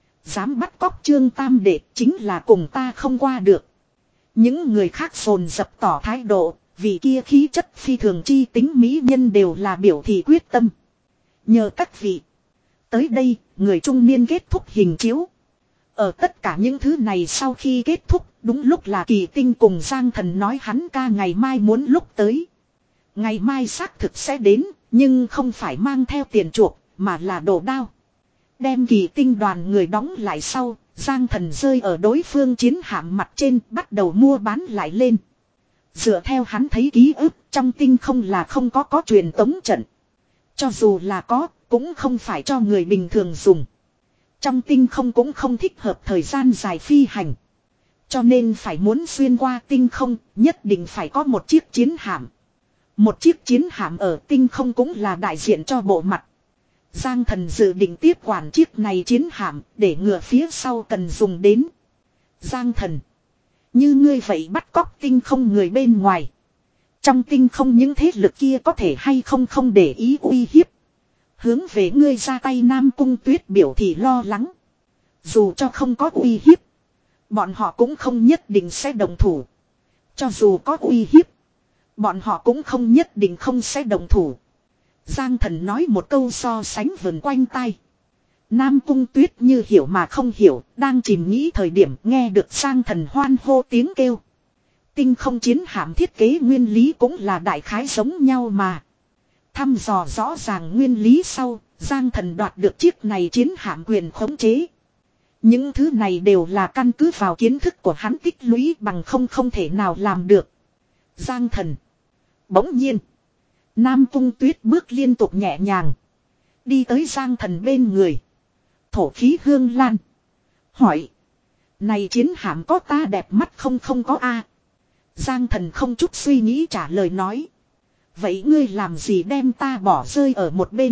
[SPEAKER 1] Dám bắt cóc Trương tam đệ chính là cùng ta không qua được. Những người khác dồn dập tỏ thái độ, vì kia khí chất phi thường chi tính mỹ nhân đều là biểu thị quyết tâm. Nhờ các vị. Tới đây, người trung niên kết thúc hình chiếu. Ở tất cả những thứ này sau khi kết thúc, đúng lúc là Kỳ Tinh cùng Giang Thần nói hắn ca ngày mai muốn lúc tới. Ngày mai xác thực sẽ đến, nhưng không phải mang theo tiền chuộc, mà là đồ đao. Đem kỳ tinh đoàn người đóng lại sau, Giang Thần rơi ở đối phương chiến hạm mặt trên bắt đầu mua bán lại lên. Dựa theo hắn thấy ký ức, trong tinh không là không có có truyền tống trận. Cho dù là có, cũng không phải cho người bình thường dùng. Trong tinh không cũng không thích hợp thời gian dài phi hành. Cho nên phải muốn xuyên qua tinh không, nhất định phải có một chiếc chiến hạm. Một chiếc chiến hạm ở tinh không cũng là đại diện cho bộ mặt. Giang Thần dự định tiếp quản chiếc này chiến hạm để ngừa phía sau cần dùng đến. Giang Thần, như ngươi vậy bắt cóc tinh không người bên ngoài. Trong tinh không những thế lực kia có thể hay không không để ý uy hiếp. Hướng về ngươi ra tay Nam Cung Tuyết biểu thị lo lắng. Dù cho không có uy hiếp, bọn họ cũng không nhất định sẽ đồng thủ. Cho dù có uy hiếp, bọn họ cũng không nhất định không sẽ đồng thủ. Giang Thần nói một câu so sánh vần quanh tai. Nam Cung Tuyết như hiểu mà không hiểu, đang chìm nghĩ thời điểm nghe được Giang Thần hoan hô tiếng kêu. Tinh không chiến hạm thiết kế nguyên lý cũng là đại khái giống nhau mà. Thăm dò rõ ràng nguyên lý sau, Giang Thần đoạt được chiếc này chiến hạm quyền khống chế. Những thứ này đều là căn cứ vào kiến thức của hắn tích lũy bằng không không thể nào làm được. Giang Thần. Bỗng nhiên, Nam Cung Tuyết bước liên tục nhẹ nhàng. Đi tới Giang Thần bên người. Thổ khí hương lan. Hỏi. Này chiến hạm có ta đẹp mắt không không có a? Giang Thần không chút suy nghĩ trả lời nói. Vậy ngươi làm gì đem ta bỏ rơi ở một bên?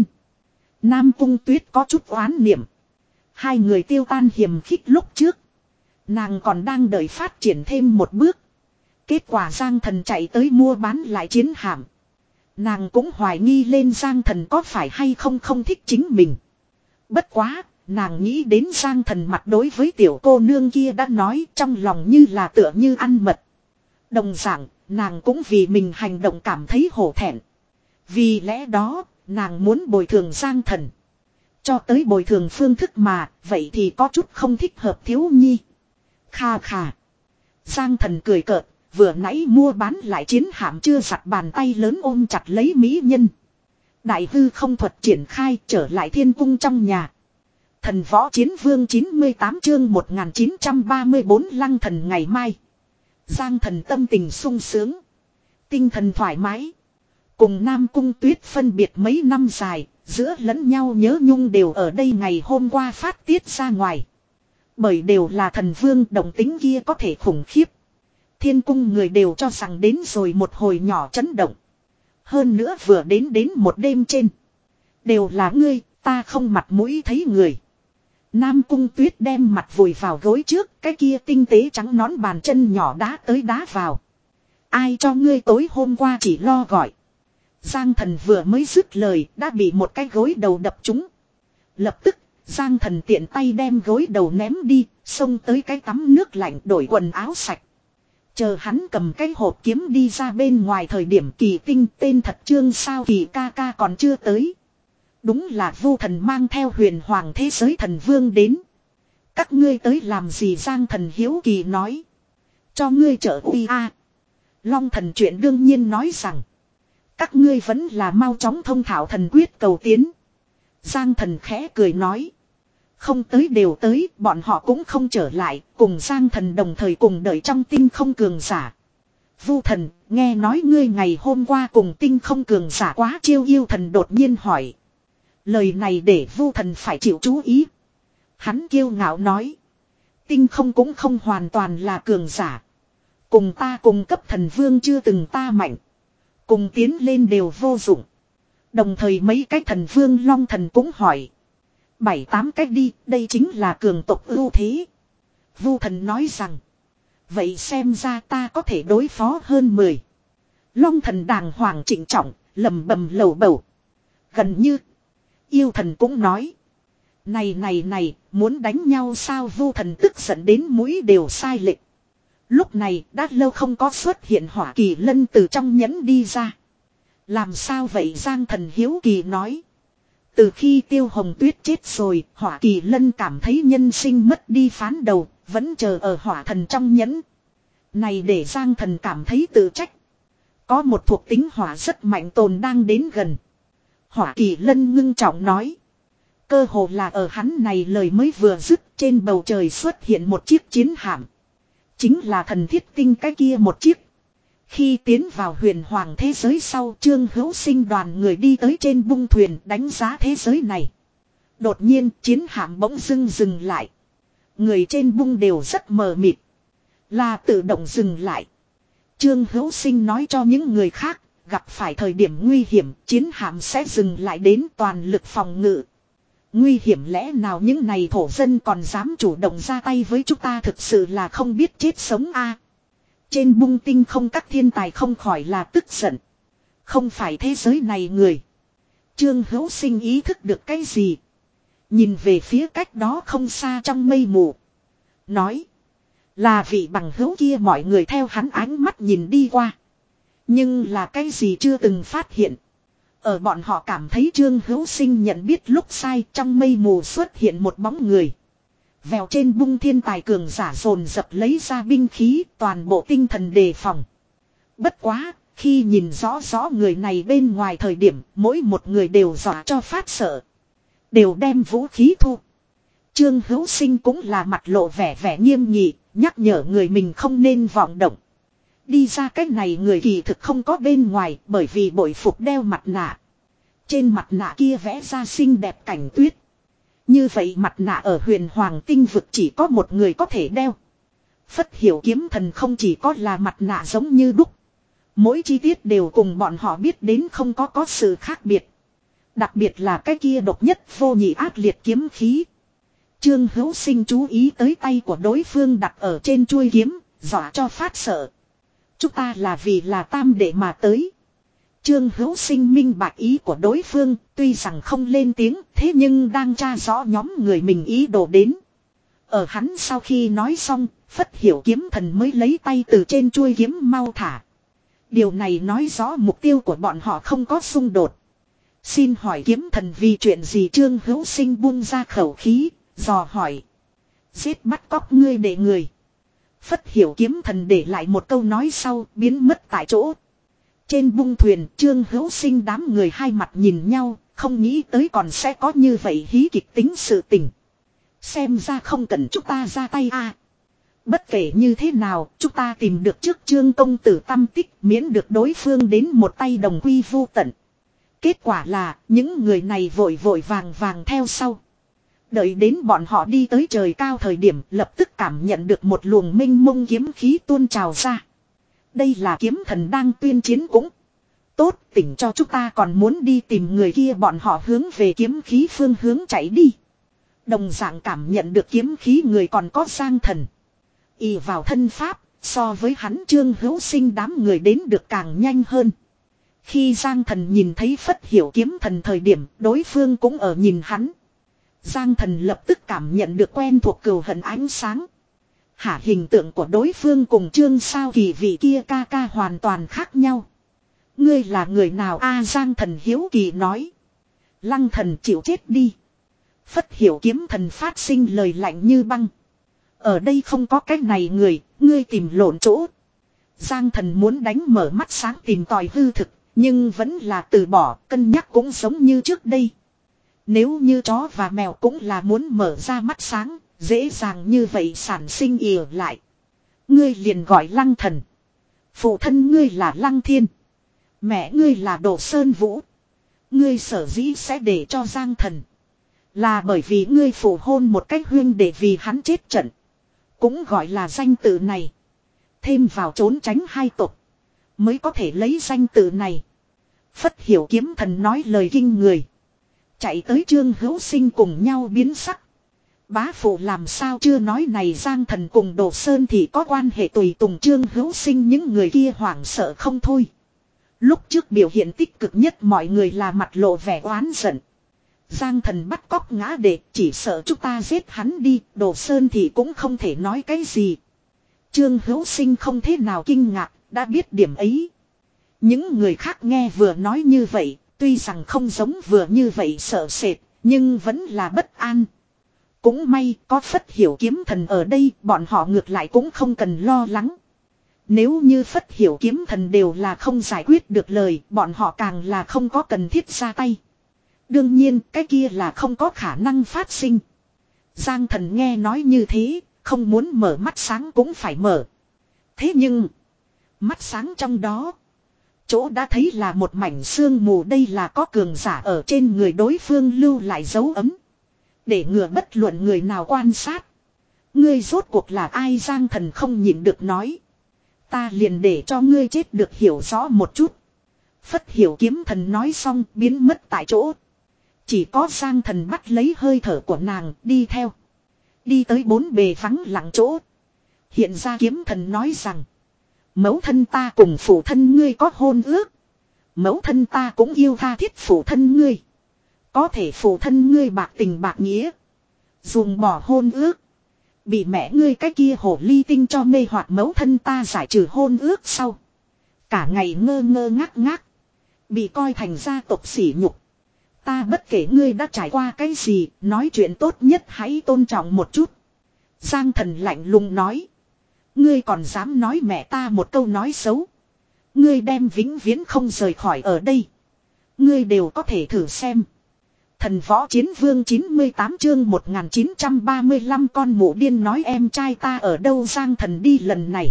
[SPEAKER 1] Nam Cung Tuyết có chút oán niệm. Hai người tiêu tan hiềm khích lúc trước. Nàng còn đang đợi phát triển thêm một bước. Kết quả Giang Thần chạy tới mua bán lại chiến hạm. Nàng cũng hoài nghi lên Giang Thần có phải hay không không thích chính mình. Bất quá, nàng nghĩ đến Giang Thần mặt đối với tiểu cô nương kia đã nói trong lòng như là tựa như ăn mật. Đồng dạng, nàng cũng vì mình hành động cảm thấy hổ thẹn. Vì lẽ đó, nàng muốn bồi thường Giang Thần. Cho tới bồi thường phương thức mà, vậy thì có chút không thích hợp thiếu nhi. Kha kha. Giang Thần cười cợt, vừa nãy mua bán lại chiến hạm chưa giặt bàn tay lớn ôm chặt lấy mỹ nhân. Đại hư không thuật triển khai trở lại thiên cung trong nhà. Thần võ chiến vương chín mươi tám chương một nghìn chín trăm ba mươi bốn lăng thần ngày mai. Giang Thần tâm tình sung sướng. Tinh thần thoải mái. Cùng Nam Cung Tuyết phân biệt mấy năm dài, giữa lẫn nhau nhớ nhung đều ở đây ngày hôm qua phát tiết ra ngoài. Bởi đều là thần vương đồng tính kia có thể khủng khiếp. Thiên cung người đều cho rằng đến rồi một hồi nhỏ chấn động. Hơn nữa vừa đến đến một đêm trên. Đều là ngươi, ta không mặt mũi thấy người. Nam Cung Tuyết đem mặt vùi vào gối trước, cái kia tinh tế trắng nón bàn chân nhỏ đá tới đá vào. Ai cho ngươi tối hôm qua chỉ lo gọi. Giang Thần vừa mới dứt lời đã bị một cái gối đầu đập trúng. Lập tức, Giang Thần tiện tay đem gối đầu ném đi, xông tới cái tắm nước lạnh đổi quần áo sạch. Chờ hắn cầm cái hộp kiếm đi ra bên ngoài thời điểm Kỳ Tinh tên thật Trương sao Kỳ ca ca còn chưa tới. Đúng là Vu Thần mang theo huyền hoàng thế giới thần vương đến. Các ngươi tới làm gì Giang Thần hiếu kỳ nói. Cho ngươi trợ uy a. Long Thần chuyện đương nhiên nói rằng. Các ngươi vẫn là mau chóng thông thạo thần quyết cầu tiến. Giang Thần khẽ cười nói. Không tới đều tới, bọn họ cũng không trở lại, cùng Giang Thần đồng thời cùng đợi trong tinh không cường giả. Vu Thần, nghe nói ngươi ngày hôm qua cùng tinh không cường giả quá chiêu yêu thần đột nhiên hỏi. Lời này để Vu Thần phải chịu chú ý. Hắn kiêu ngạo nói. Tinh không cũng không hoàn toàn là cường giả. Cùng ta cùng cấp thần vương chưa từng ta mạnh. Cùng tiến lên đều vô dụng. Đồng thời mấy cái thần vương Long Thần cũng hỏi. Bảy tám cách đi, đây chính là cường tộc ưu thế. Vu Thần nói rằng. Vậy xem ra ta có thể đối phó hơn mười. Long Thần đàng hoàng trịnh trọng, lầm bầm lầu bầu. Gần như. Yêu Thần cũng nói. Này này này, muốn đánh nhau sao Vu Thần tức giận đến mũi đều sai lệch. Lúc này đã lâu không có xuất hiện Hỏa Kỳ Lân từ trong nhẫn đi ra. Làm sao vậy Giang Thần hiếu kỳ nói. Từ khi Tiêu Hồng Tuyết chết rồi, Hỏa Kỳ Lân cảm thấy nhân sinh mất đi phán đầu, vẫn chờ ở Hỏa Thần trong nhẫn. Này để Giang Thần cảm thấy tự trách. Có một thuộc tính hỏa rất mạnh tồn đang đến gần. Hỏa Kỳ Lân ngưng trọng nói. Cơ hồ là ở hắn này lời mới vừa dứt, trên bầu trời xuất hiện một chiếc chiến hạm. Chính là thần thiết tinh cái kia một chiếc. Khi tiến vào huyền hoàng thế giới sau, Trương Hữu Sinh đoàn người đi tới trên bung thuyền đánh giá thế giới này. Đột nhiên chiến hạm bỗng dưng dừng lại. Người trên bung đều rất mờ mịt. Là tự động dừng lại. Trương Hữu Sinh nói cho những người khác, gặp phải thời điểm nguy hiểm, chiến hạm sẽ dừng lại đến toàn lực phòng ngự. Nguy hiểm lẽ nào những này thổ dân còn dám chủ động ra tay với chúng ta, thực sự là không biết chết sống a. Trên bung tinh không các thiên tài không khỏi là tức giận. Không phải thế giới này người. Trương Hữu Sinh ý thức được cái gì. Nhìn về phía cách đó không xa trong mây mù. Nói. Là vị bằng hữu kia, mọi người theo hắn ánh mắt nhìn đi qua. Nhưng là cái gì chưa từng phát hiện. Ở bọn họ cảm thấy Trương Hữu Sinh nhận biết lúc sai, trong mây mù xuất hiện một bóng người. Vèo trên bung thiên tài cường giả dồn dập lấy ra binh khí, toàn bộ tinh thần đề phòng. Bất quá, khi nhìn rõ rõ người này bên ngoài thời điểm, mỗi một người đều dọa cho phát sợ. Đều đem vũ khí thu. Trương Hữu Sinh cũng là mặt lộ vẻ vẻ nghiêm nghị, nhắc nhở người mình không nên vọng động. Đi ra cách này người kỳ thực không có bên ngoài, bởi vì bội phục đeo mặt nạ. Trên mặt nạ kia vẽ ra xinh đẹp cảnh tuyết. Như vậy mặt nạ ở huyền hoàng tinh vực chỉ có một người có thể đeo. Phất Hiểu Kiếm Thần không chỉ có là mặt nạ giống như đúc. Mỗi chi tiết đều cùng bọn họ biết đến không có có sự khác biệt. Đặc biệt là cái kia độc nhất vô nhị ác liệt kiếm khí. Trương Hữu Sinh chú ý tới tay của đối phương đặt ở trên chuôi kiếm, dọa cho phát sợ. Chúng ta là vì là tam đệ mà tới. Trương Hữu Sinh minh bạch ý của đối phương, tuy rằng không lên tiếng, thế nhưng đang tra rõ nhóm người mình ý đồ đến. Ở hắn sau khi nói xong, Phất Hiểu Kiếm Thần mới lấy tay từ trên chuôi kiếm mau thả. Điều này nói rõ mục tiêu của bọn họ không có xung đột. Xin hỏi Kiếm Thần vì chuyện gì? Trương Hữu Sinh buông ra khẩu khí, dò hỏi. Giết bắt cóc ngươi để người. Phất Hiểu Kiếm Thần để lại một câu nói sau, biến mất tại chỗ. Trên bung thuyền, Trương Hữu Sinh đám người hai mặt nhìn nhau, không nghĩ tới còn sẽ có như vậy hí kịch tính sự tình. Xem ra không cần chúng ta ra tay a. Bất kể như thế nào, chúng ta tìm được trước Trương công tử tâm tích, miễn được đối phương đến một tay đồng quy vu tận. Kết quả là, những người này vội vội vàng vàng theo sau. Đợi đến bọn họ đi tới trời cao thời điểm, lập tức cảm nhận được một luồng minh mông kiếm khí tuôn trào ra. Đây là Kiếm Thần đang tuyên chiến cũng tốt, tỉnh cho chúng ta còn muốn đi tìm người kia. Bọn họ hướng về kiếm khí phương hướng chạy đi. Đồng dạng cảm nhận được kiếm khí người còn có Giang Thần. Ỷ vào thân pháp, so với hắn Trương Hữu Sinh đám người đến được càng nhanh hơn. Khi Giang Thần nhìn thấy Phất Hiểu Kiếm Thần thời điểm, đối phương cũng ở nhìn hắn. Giang Thần lập tức cảm nhận được quen thuộc cừu hận ánh sáng. Hả, hình tượng của đối phương cùng Trương Sao Kỳ vị kia ca ca hoàn toàn khác nhau. Ngươi là người nào a? Giang Thần hiếu kỳ nói. Lăng Thần chịu chết đi. Phất Hiểu Kiếm Thần phát sinh lời lạnh như băng. Ở đây không có cái này người, ngươi tìm lộn chỗ. Giang Thần muốn đánh mở mắt sáng tìm tòi hư thực, nhưng vẫn là từ bỏ, cân nhắc cũng giống như trước đây. Nếu như chó và mèo cũng là muốn mở ra mắt sáng, dễ dàng như vậy sản sinh ỉa lại. Ngươi liền gọi Lăng Thần. Phụ thân ngươi là Lăng Thiên. Mẹ ngươi là Đồ Sơn Vũ. Ngươi sở dĩ sẽ để cho Giang Thần. Là bởi vì ngươi phụ hôn một cách huyên để vì hắn chết trận. Cũng gọi là danh tự này. Thêm vào trốn tránh hai tộc. Mới có thể lấy danh tự này. Phất Hiểu Kiếm Thần nói lời kinh người. Chạy tới Trương Hữu Sinh cùng nhau biến sắc. Bá phụ làm sao chưa nói này? Giang Thần cùng Đồ Sơn thì có quan hệ tùy tùng. Trương Hữu Sinh những người kia hoảng sợ không thôi. Lúc trước biểu hiện tích cực nhất mọi người là mặt lộ vẻ oán giận. Giang Thần bắt cóc ngã đệ, chỉ sợ chúng ta giết hắn đi. Đồ Sơn thì cũng không thể nói cái gì. Trương Hữu Sinh không thế nào kinh ngạc, đã biết điểm ấy. Những người khác nghe vừa nói như vậy, tuy rằng không giống vừa như vậy sợ sệt, nhưng vẫn là bất an. Cũng may có Phất Hiểu Kiếm Thần ở đây, bọn họ ngược lại cũng không cần lo lắng. Nếu như Phất Hiểu Kiếm Thần đều là không giải quyết được lời, bọn họ càng là không có cần thiết ra tay. Đương nhiên cái kia là không có khả năng phát sinh. Giang Thần nghe nói như thế, không muốn mở mắt sáng cũng phải mở. Thế nhưng, mắt sáng trong đó, chỗ đã thấy là một mảnh sương mù, đây là có cường giả ở trên người đối phương lưu lại dấu ấm. Để ngừa bất luận người nào quan sát. Ngươi rốt cuộc là ai? Giang Thần không nhịn được nói. Ta liền để cho ngươi chết được hiểu rõ một chút. Phất Hiểu Kiếm Thần nói xong biến mất tại chỗ. Chỉ có Giang Thần bắt lấy hơi thở của nàng đi theo. Đi tới bốn bề vắng lặng chỗ. Hiện ra Kiếm Thần nói rằng. Mẫu thân ta cùng phụ thân ngươi có hôn ước. Mẫu thân ta cũng yêu tha thiết phụ thân ngươi. Có thể phụ thân ngươi bạc tình bạc nghĩa. Dùng bỏ hôn ước. Bị mẹ ngươi cái kia hồ ly tinh cho mê hoặc, mẫu thân ta giải trừ hôn ước sau. Cả ngày ngơ ngơ ngác ngác. Bị coi thành gia tộc sỉ nhục. Ta bất kể ngươi đã trải qua cái gì, nói chuyện tốt nhất hãy tôn trọng một chút. Giang Thần lạnh lùng nói. Ngươi còn dám nói mẹ ta một câu nói xấu. Ngươi đem vĩnh viễn không rời khỏi ở đây. Ngươi đều có thể thử xem. Thần Võ Chiến Vương chín mươi tám chương một nghìn chín trăm ba mươi lăm con mụ điên nói em trai ta ở đâu? Giang Thần đi lần này.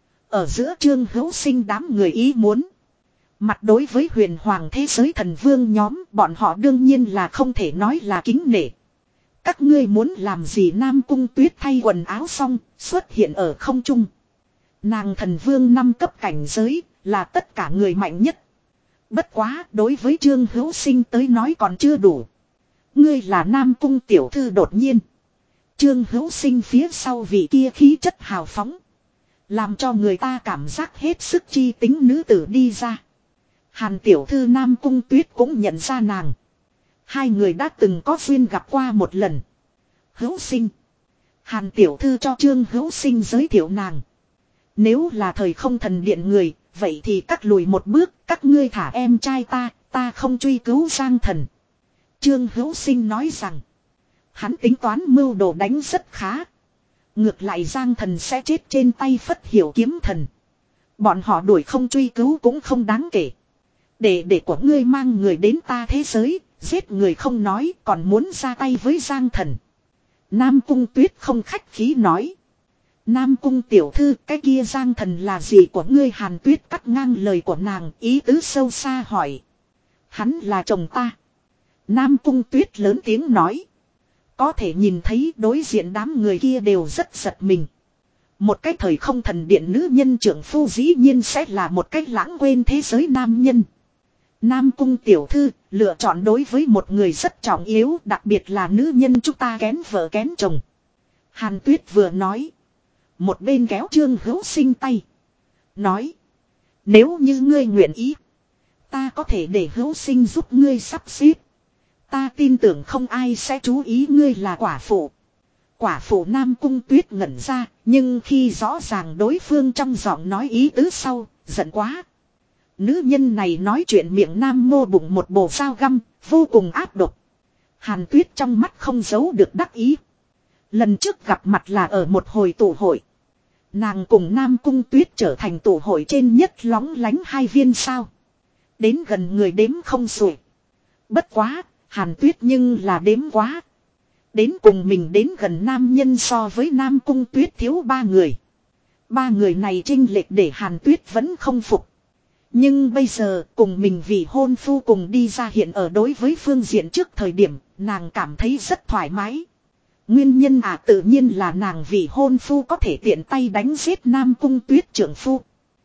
[SPEAKER 1] Ở giữa Trương Hữu Sinh đám người ý muốn. Mặt đối với huyền hoàng thế giới thần vương nhóm, bọn họ đương nhiên là không thể nói là kính nể. Các ngươi muốn làm gì? Nam Cung Tuyết thay quần áo xong, xuất hiện ở không trung. Nàng thần vương năm cấp cảnh giới, là tất cả người mạnh nhất. Bất quá, đối với Trương Hữu Sinh tới nói còn chưa đủ. Ngươi là Nam Cung tiểu thư. Đột nhiên, Trương Hữu Sinh phía sau vị kia khí chất hào phóng, làm cho người ta cảm giác hết sức chi tính nữ tử đi ra. Hàn tiểu thư. Nam Cung Tuyết cũng nhận ra nàng. Hai người đã từng có duyên gặp qua một lần. Hữu Sinh. Hàn tiểu thư cho Trương Hữu Sinh giới thiệu nàng. Nếu là thời không thần điện người, vậy thì cắt lùi một bước, các ngươi thả em trai ta, ta không truy cứu. Giang Thần. Trương Hữu Sinh nói rằng, hắn tính toán mưu đồ đánh rất khá. Ngược lại Giang Thần sẽ chết trên tay Phất Hiểu Kiếm Thần. Bọn họ đuổi không truy cứu cũng không đáng kể. Để để của ngươi mang người đến ta thế giới, giết người không nói, còn muốn ra tay với Giang Thần. Nam Cung Tuyết không khách khí nói. Nam Cung tiểu thư, cái kia Giang Thần là gì của ngươi? Hàn Tuyết cắt ngang lời của nàng, ý tứ sâu xa hỏi. Hắn là chồng ta. Nam Cung Tuyết lớn tiếng nói. Có thể nhìn thấy đối diện đám người kia đều rất giật mình. Một cái thời không thần điện nữ nhân trưởng phu dĩ nhiên sẽ là một cách lãng quên thế giới nam nhân. Nam Cung tiểu thư, lựa chọn đối với một người rất trọng yếu, đặc biệt là nữ nhân chúng ta kén vợ kén chồng. Hàn Tuyết vừa nói, một bên kéo Trương Hữu Sinh tay. Nói, nếu như ngươi nguyện ý, ta có thể để Hữu Sinh giúp ngươi sắp xếp. Ta tin tưởng không ai sẽ chú ý ngươi là quả phụ. Quả phụ. Nam Cung Tuyết ngẩn ra, nhưng khi rõ ràng đối phương trong giọng nói ý tứ sau, giận quá. Nữ nhân này nói chuyện miệng nam mô bụng một bồ sao găm, vô cùng áp độc. Hàn Tuyết trong mắt không giấu được đắc ý. Lần trước gặp mặt là ở một hồi tụ hội. Nàng cùng Nam Cung Tuyết trở thành tụ hội trên nhất lóng lánh hai viên sao. Đến gần người đếm không xuể. Bất quá, Hàn Tuyết nhưng là đếm quá. Đến cùng mình đến gần nam nhân so với Nam Cung Tuyết thiếu ba người. Ba người này chênh lệch để Hàn Tuyết vẫn không phục. Nhưng bây giờ cùng mình vì hôn phu cùng đi ra hiện ở đối với phương diện trước thời điểm, nàng cảm thấy rất thoải mái. Nguyên nhân à tự nhiên là nàng vì hôn phu có thể tiện tay đánh giết Nam Cung Tuyết trưởng phu.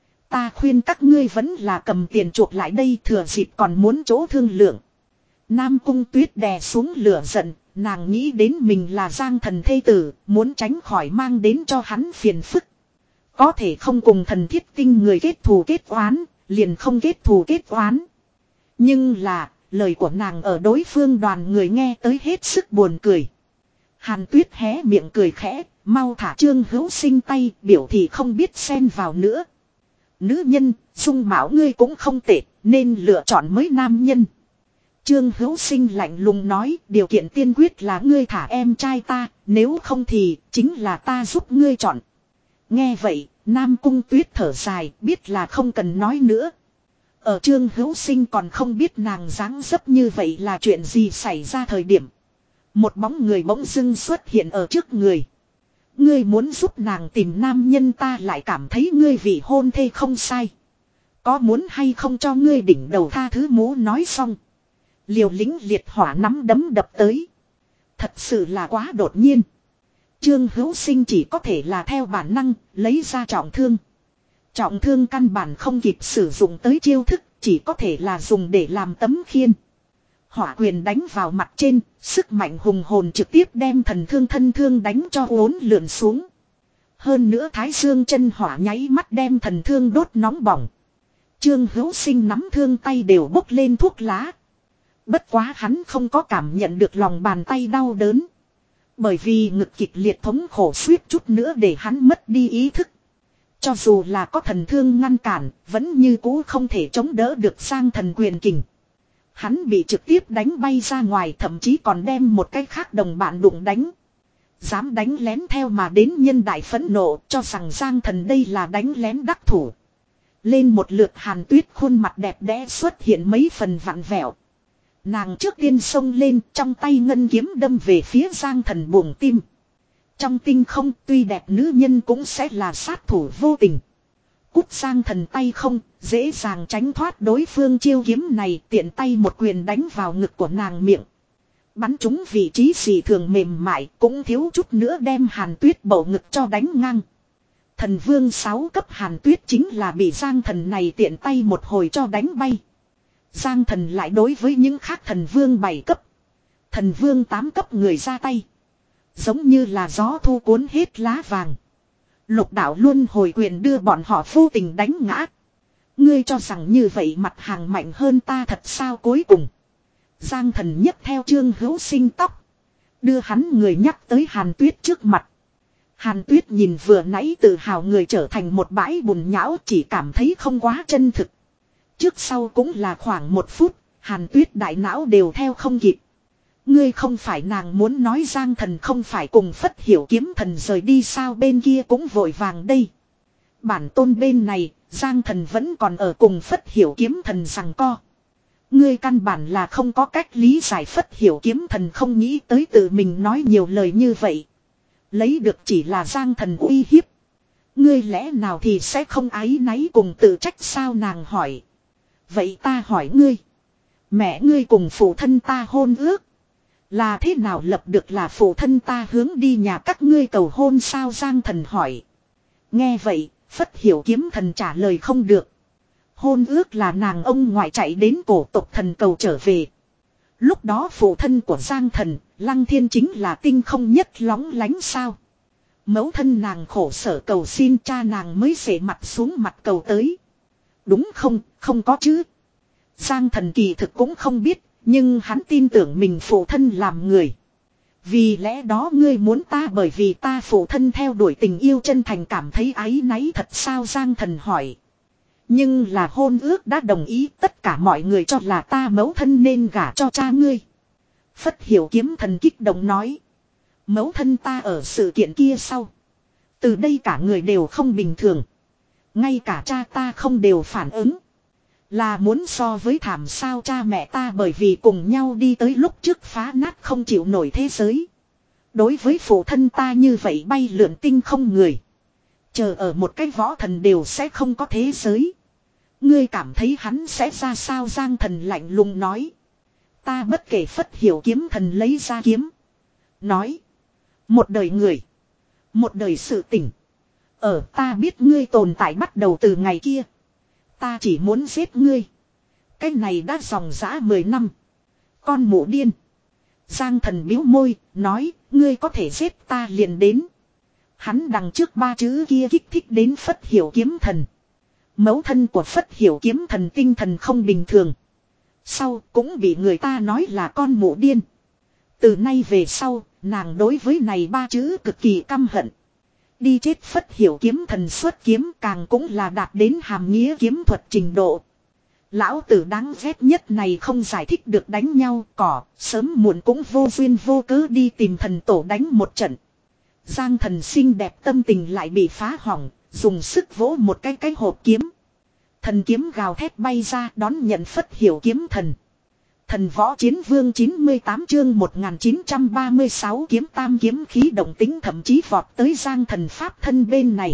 [SPEAKER 1] Ta khuyên các ngươi vẫn là cầm tiền chuộc lại đây, thừa dịp còn muốn chỗ thương lượng. Nam Cung Tuyết đè xuống lửa giận, nàng nghĩ đến mình là Giang Thần thê tử, muốn tránh khỏi mang đến cho hắn phiền phức. Có thể không cùng Thần Thiết Tinh người kết thù kết oán, liền không kết thù kết oán. Nhưng là, lời của nàng ở đối phương đoàn người nghe tới hết sức buồn cười. Hàn Tuyết hé miệng cười khẽ, mau thả Trương Hữu Sinh tay, biểu thị không biết xen vào nữa. Nữ nhân, dung mạo ngươi cũng không tệ, nên lựa chọn mới nam nhân. Trương Hữu Sinh lạnh lùng nói, điều kiện tiên quyết là ngươi thả em trai ta, nếu không thì chính là ta giúp ngươi chọn. Nghe vậy, Nam Cung Tuyết thở dài, biết là không cần nói nữa. Ở Trương Hữu Sinh còn không biết nàng dáng dấp như vậy là chuyện gì xảy ra thời điểm. Một bóng người bỗng dưng xuất hiện ở trước người. Ngươi muốn giúp nàng tìm nam nhân, ta lại cảm thấy ngươi vị hôn thê không sai. Có muốn hay không cho ngươi đỉnh đầu tha thứ mú, nói xong. Liều lĩnh liệt hỏa nắm đấm đập tới. Thật sự là quá đột nhiên. Trương Hữu Sinh chỉ có thể là theo bản năng lấy ra trọng thương. Trọng thương căn bản không kịp sử dụng tới chiêu thức, chỉ có thể là dùng để làm tấm khiên. Hỏa quyền đánh vào mặt trên, sức mạnh hùng hồn trực tiếp đem thần thương thân thương đánh cho uốn lượn xuống. Hơn nữa thái dương chân hỏa nháy mắt đem thần thương đốt nóng bỏng. Trương Hữu Sinh nắm thương tay đều bốc lên thuốc lá. Bất quá hắn không có cảm nhận được lòng bàn tay đau đớn. Bởi vì ngực kịch liệt thống khổ suýt chút nữa để hắn mất đi ý thức. Cho dù là có thần thương ngăn cản, vẫn như cũ không thể chống đỡ được Giang Thần quyền kình. Hắn bị trực tiếp đánh bay ra ngoài, thậm chí còn đem một cái khác đồng bạn đụng đánh. Dám đánh lén theo mà đến nhân đại phẫn nộ, cho rằng Giang Thần đây là đánh lén đắc thủ. Lên một lượt Hàn Tuyết khuôn mặt đẹp đẽ xuất hiện mấy phần vặn vẹo. Nàng trước tiên xông lên, trong tay ngân kiếm đâm về phía Giang Thần buồng tim. Trong tinh không tuy đẹp nữ nhân cũng sẽ là sát thủ vô tình. Cút Giang Thần tay không, dễ dàng tránh thoát đối phương chiêu kiếm này, tiện tay một quyền đánh vào ngực của nàng miệng. Bắn trúng vị trí dị thường mềm mại, cũng thiếu chút nữa đem Hàn Tuyết bầu ngực cho đánh ngang. Thần vương sáu cấp Hàn Tuyết chính là bị Giang Thần này tiện tay một hồi cho đánh bay. Giang Thần lại đối với những khác thần vương bảy cấp, thần vương tám cấp người ra tay. Giống như là gió thu cuốn hết lá vàng. Lục đạo luôn hồi quyền đưa bọn họ vô tình đánh ngã. Ngươi cho rằng như vậy mặt hàng mạnh hơn ta thật sao? Cuối cùng Giang Thần nhấc theo Trương Hữu Sinh tóc, đưa hắn người nhắc tới Hàn Tuyết trước mặt. Hàn Tuyết nhìn vừa nãy tự hào người trở thành một bãi bùn nhão, chỉ cảm thấy không quá chân thực. Trước sau cũng là khoảng một phút, Hàn Tuyết đại não đều theo không kịp. Ngươi không phải nàng muốn nói Giang Thần không phải cùng Phất Hiểu Kiếm Thần rời đi sao? Bên kia cũng vội vàng đây. Bản tôn bên này, Giang Thần vẫn còn ở cùng Phất Hiểu Kiếm Thần giằng co. Ngươi căn bản là không có cách lý giải. Phất Hiểu Kiếm Thần không nghĩ tới tự mình nói nhiều lời như vậy. Lấy được chỉ là Giang Thần uy hiếp. Ngươi lẽ nào thì sẽ không áy náy cùng tự trách sao? Nàng hỏi. Vậy ta hỏi ngươi. Mẹ ngươi cùng phụ thân ta hôn ước là thế nào lập được? Là phụ thân ta hướng đi nhà các ngươi cầu hôn sao? Giang Thần hỏi. Nghe vậy, Phất Hiểu Kiếm Thần trả lời không được. Hôn ước là nàng ông ngoại chạy đến cổ tộc thần cầu trở về. Lúc đó phụ thân của Giang Thần, Lăng Thiên chính là tinh không nhất lóng lánh sao? Mẫu thân nàng khổ sở cầu xin, cha nàng mới xể mặt xuống mặt cầu tới. Đúng không? Không có chứ. Giang Thần kỳ thực cũng không biết, nhưng hắn tin tưởng mình phụ thân làm người. Vì lẽ đó ngươi muốn ta bởi vì ta phụ thân theo đuổi tình yêu chân thành cảm thấy áy náy thật sao? Giang Thần hỏi. Nhưng là hôn ước đã đồng ý, tất cả mọi người cho là ta mẫu thân nên gả cho cha ngươi. Phất Hiểu Kiếm Thần kích động nói. Mẫu thân ta ở sự kiện kia sau, từ đây cả người đều không bình thường. Ngay cả cha ta không đều phản ứng. Là muốn so với thảm sao? Cha mẹ ta bởi vì cùng nhau đi tới lúc trước phá nát không chịu nổi thế giới. Đối với phụ thân ta như vậy bay lượn tinh không người, chờ ở một cái võ thần đều sẽ không có thế giới. Ngươi cảm thấy hắn sẽ ra sao? Giang Thần lạnh lùng nói. Ta bất kể. Phất Hiểu Kiếm Thần lấy ra kiếm, nói. Một đời người, một đời sự tình. Ở ta biết ngươi tồn tại bắt đầu từ ngày kia, ta chỉ muốn giết ngươi. Cái này đã dòng dã mười năm. Con mụ điên. Giang Thần bĩu môi, nói, ngươi có thể giết ta liền đến. Hắn đằng trước ba chữ kia kích thích đến Phất Hiểu Kiếm Thần. Mẫu thân của Phất Hiểu Kiếm Thần tinh thần không bình thường. Sau cũng bị người ta nói là con mụ điên. Từ nay về sau, nàng đối với này ba chữ cực kỳ căm hận. Đi chết. Phất Hiểu Kiếm Thần xuất kiếm càng cũng là đạt đến hàm nghĩa kiếm thuật trình độ. Lão tử đáng ghét nhất này không giải thích được đánh nhau cỏ, sớm muộn cũng vô duyên vô cớ đi tìm thần tổ đánh một trận. Giang Thần xinh đẹp tâm tình lại bị phá hỏng, dùng sức vỗ một cái cái hộp kiếm. Thần kiếm gào thét bay ra đón nhận Phất Hiểu kiếm thần. Thần võ chiến vương chín mươi tám chương một nghìn chín trăm ba mươi sáu kiếm tam kiếm khí động tính thậm chí vọt tới Giang Thần pháp thân bên này.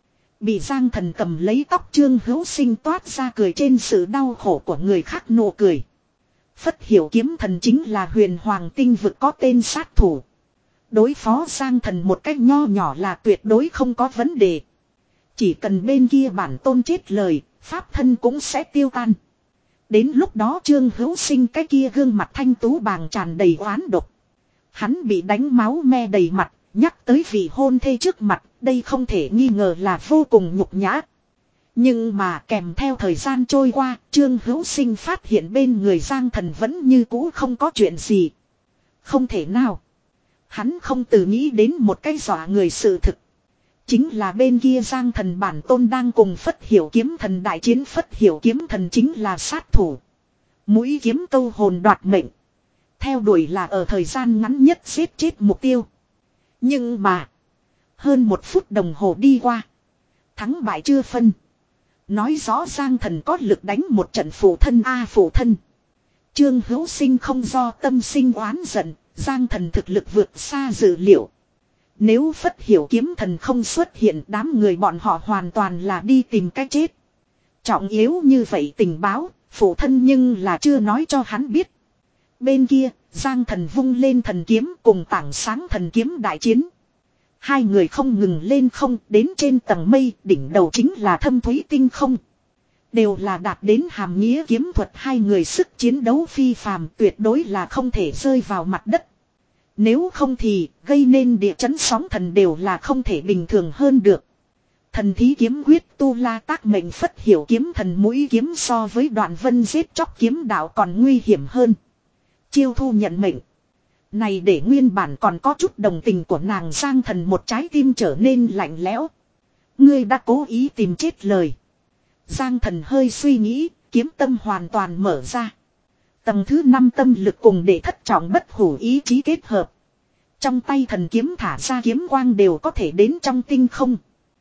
[SPEAKER 1] Bị Giang Thần cầm lấy tóc Trương Hữu Sinh toát ra cười trên sự đau khổ của người khác nụ cười. Phất Hiểu kiếm thần chính là huyền hoàng tinh vực có tên sát thủ. Đối phó Giang Thần một cách nho nhỏ là tuyệt đối không có vấn đề. Chỉ cần bên kia bản tôn chết lời, pháp thân cũng sẽ tiêu tan. Đến lúc đó Trương Hữu Sinh cái kia gương mặt thanh tú bàng tràn đầy oán độc. Hắn bị đánh máu me đầy mặt, nhắc tới vị hôn thê trước mặt, đây không thể nghi ngờ là vô cùng nhục nhã. Nhưng mà kèm theo thời gian trôi qua, Trương Hữu Sinh phát hiện bên người Giang Thần vẫn như cũ không có chuyện gì. Không thể nào. Hắn không từ nghĩ đến một cái dọa người sự thực. Chính là bên kia Giang Thần bản tôn đang cùng Phất Hiểu kiếm thần đại chiến. Phất Hiểu kiếm thần chính là sát thủ. Mũi kiếm câu hồn đoạt mệnh. Theo đuổi là ở thời gian ngắn nhất giết chết mục tiêu. Nhưng mà. Hơn một phút đồng hồ đi qua. Thắng bại chưa phân. Nói rõ Giang Thần có lực đánh một trận phụ thân a à, phụ thân. Trương Hữu Sinh không do tâm sinh oán giận. Giang Thần thực lực vượt xa dự liệu. Nếu Phất Hiểu kiếm thần không xuất hiện, đám người bọn họ hoàn toàn là đi tìm cách chết. Trọng yếu như vậy tình báo, phụ thân nhưng là chưa nói cho hắn biết. Bên kia, Giang Thần vung lên thần kiếm cùng Tảng Sáng thần kiếm đại chiến. Hai người không ngừng lên không, đến trên tầng mây, đỉnh đầu chính là Thâm Thúy tinh không. Đều là đạt đến hàm nghĩa kiếm thuật, hai người sức chiến đấu phi phàm, tuyệt đối là không thể rơi vào mặt đất. Nếu không thì gây nên địa chấn sóng thần đều là không thể bình thường hơn được. Thần thí kiếm quyết tu la tác mệnh Phất Hiểu kiếm thần mũi kiếm so với Đoạn Vân giết chóc kiếm đạo còn nguy hiểm hơn. Chiêu thu nhận mệnh. Này để nguyên bản còn có chút đồng tình của nàng Giang Thần một trái tim trở nên lạnh lẽo. Ngươi đã cố ý tìm chết lời. Giang Thần hơi suy nghĩ, kiếm tâm hoàn toàn mở ra. Tầng thứ năm tâm lực cùng để thất trọng bất hủ ý chí kết hợp. Trong tay thần kiếm thả ra kiếm quang đều có thể đến trong tinh không.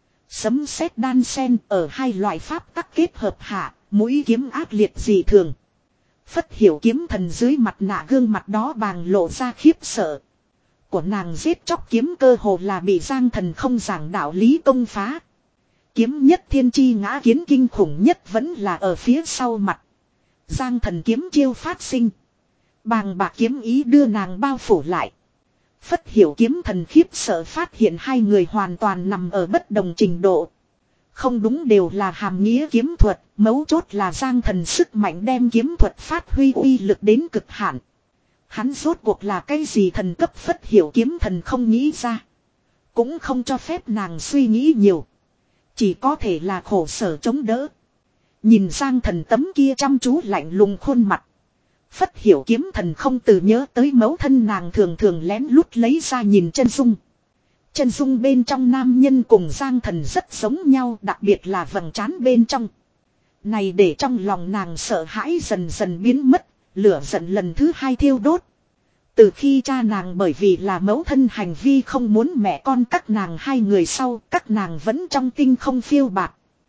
[SPEAKER 1] Sấm sét đan sen ở hai loại pháp tắc kết hợp hạ, mũi kiếm ác liệt dị thường. Phất Hiểu kiếm thần dưới mặt nạ gương mặt đó bàng lộ ra khiếp sợ. Của nàng giết chóc kiếm cơ hồ là bị Giang Thần không giảng đạo lý công phá. Kiếm nhất thiên chi ngã kiến kinh khủng nhất vẫn là ở phía sau mặt. Giang Thần kiếm chiêu phát sinh. Bàng bạc kiếm ý đưa nàng bao phủ lại. Phất Hiểu kiếm thần khiếp sợ phát hiện hai người hoàn toàn nằm ở bất đồng trình độ. Không đúng đều là hàm nghĩa kiếm thuật, mấu chốt là Giang Thần sức mạnh đem kiếm thuật phát huy uy lực đến cực hạn. Hắn rốt cuộc là cái gì thần cấp Phất Hiểu kiếm thần không nghĩ ra. Cũng không cho phép nàng suy nghĩ nhiều. Chỉ có thể là khổ sở chống đỡ. Nhìn Giang Thần tấm kia chăm chú lạnh lùng khuôn mặt. Phất Hiểu kiếm thần không từ nhớ tới mẫu thân nàng thường thường lén lút lấy ra nhìn chân dung. Chân dung bên trong nam nhân cùng Giang Thần rất giống nhau, đặc biệt là vầng trán bên trong. Này để trong lòng nàng sợ hãi dần dần biến mất, lửa giận lần thứ hai thiêu đốt. Từ khi cha nàng bởi vì là mẫu thân hành vi không muốn mẹ con các nàng hai người sau, các nàng vẫn trong tinh không phiêu bạt.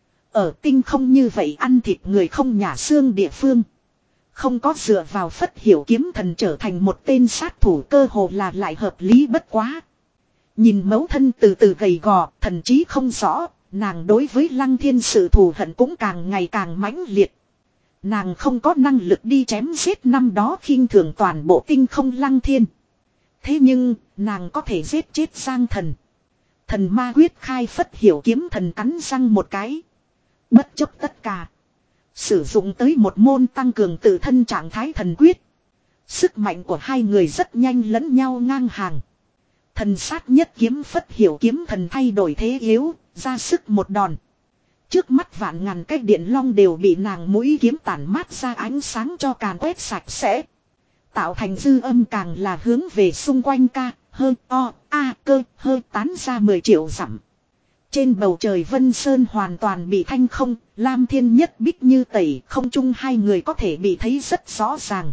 [SPEAKER 1] Ở tinh không như vậy ăn thịt người không nhả xương địa phương. Không có dựa vào Phất Hiểu kiếm thần trở thành một tên sát thủ cơ hồ là lại hợp lý bất quá. Nhìn mẫu thân từ từ gầy gò, thần trí không rõ, nàng đối với Lăng Thiên sự thù hận cũng càng ngày càng mãnh liệt. Nàng không có năng lực đi chém giết năm đó khinh thường toàn bộ tinh không Lăng Thiên. Thế nhưng, nàng có thể giết chết Giang Thần. Thần ma quyết khai Phất Hiểu kiếm thần cắn răng một cái. Bất chấp tất cả. Sử dụng tới một môn tăng cường tự thân trạng thái thần quyết. Sức mạnh của hai người rất nhanh lẫn nhau ngang hàng. Thần sát nhất kiếm Phất Hiểu kiếm thần thay đổi thế yếu, ra sức một đòn. Trước mắt vạn ngàn cái điện long đều bị nàng mũi kiếm tản mát ra ánh sáng cho càn quét sạch sẽ. Tạo thành dư âm càng là hướng về xung quanh ca, hơ, o, a, cơ, hơ tán ra mười triệu dặm. Trên bầu trời Vân Sơn hoàn toàn bị thanh không, lam thiên nhất bích như tẩy, không chung hai người có thể bị thấy rất rõ ràng.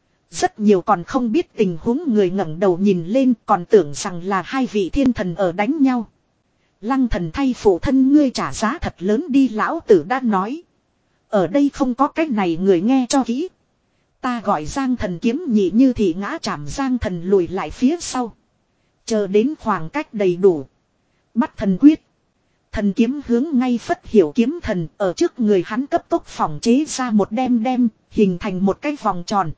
[SPEAKER 1] Rất nhiều còn không biết tình huống người ngẩng đầu nhìn lên còn tưởng rằng là hai vị thiên thần ở đánh nhau. Lăng Thần thay phụ thân ngươi trả giá thật lớn đi lão tử đã nói. Ở đây không có cách này người nghe cho kỹ. Ta gọi Giang Thần kiếm nhị như thì ngã chạm Giang Thần lùi lại phía sau. Chờ đến khoảng cách đầy đủ. Bắt thần quyết. Thần kiếm hướng ngay Phất Hiểu kiếm thần ở trước người hắn cấp tốc phỏng chế ra một đem đem, hình thành một cái vòng tròn.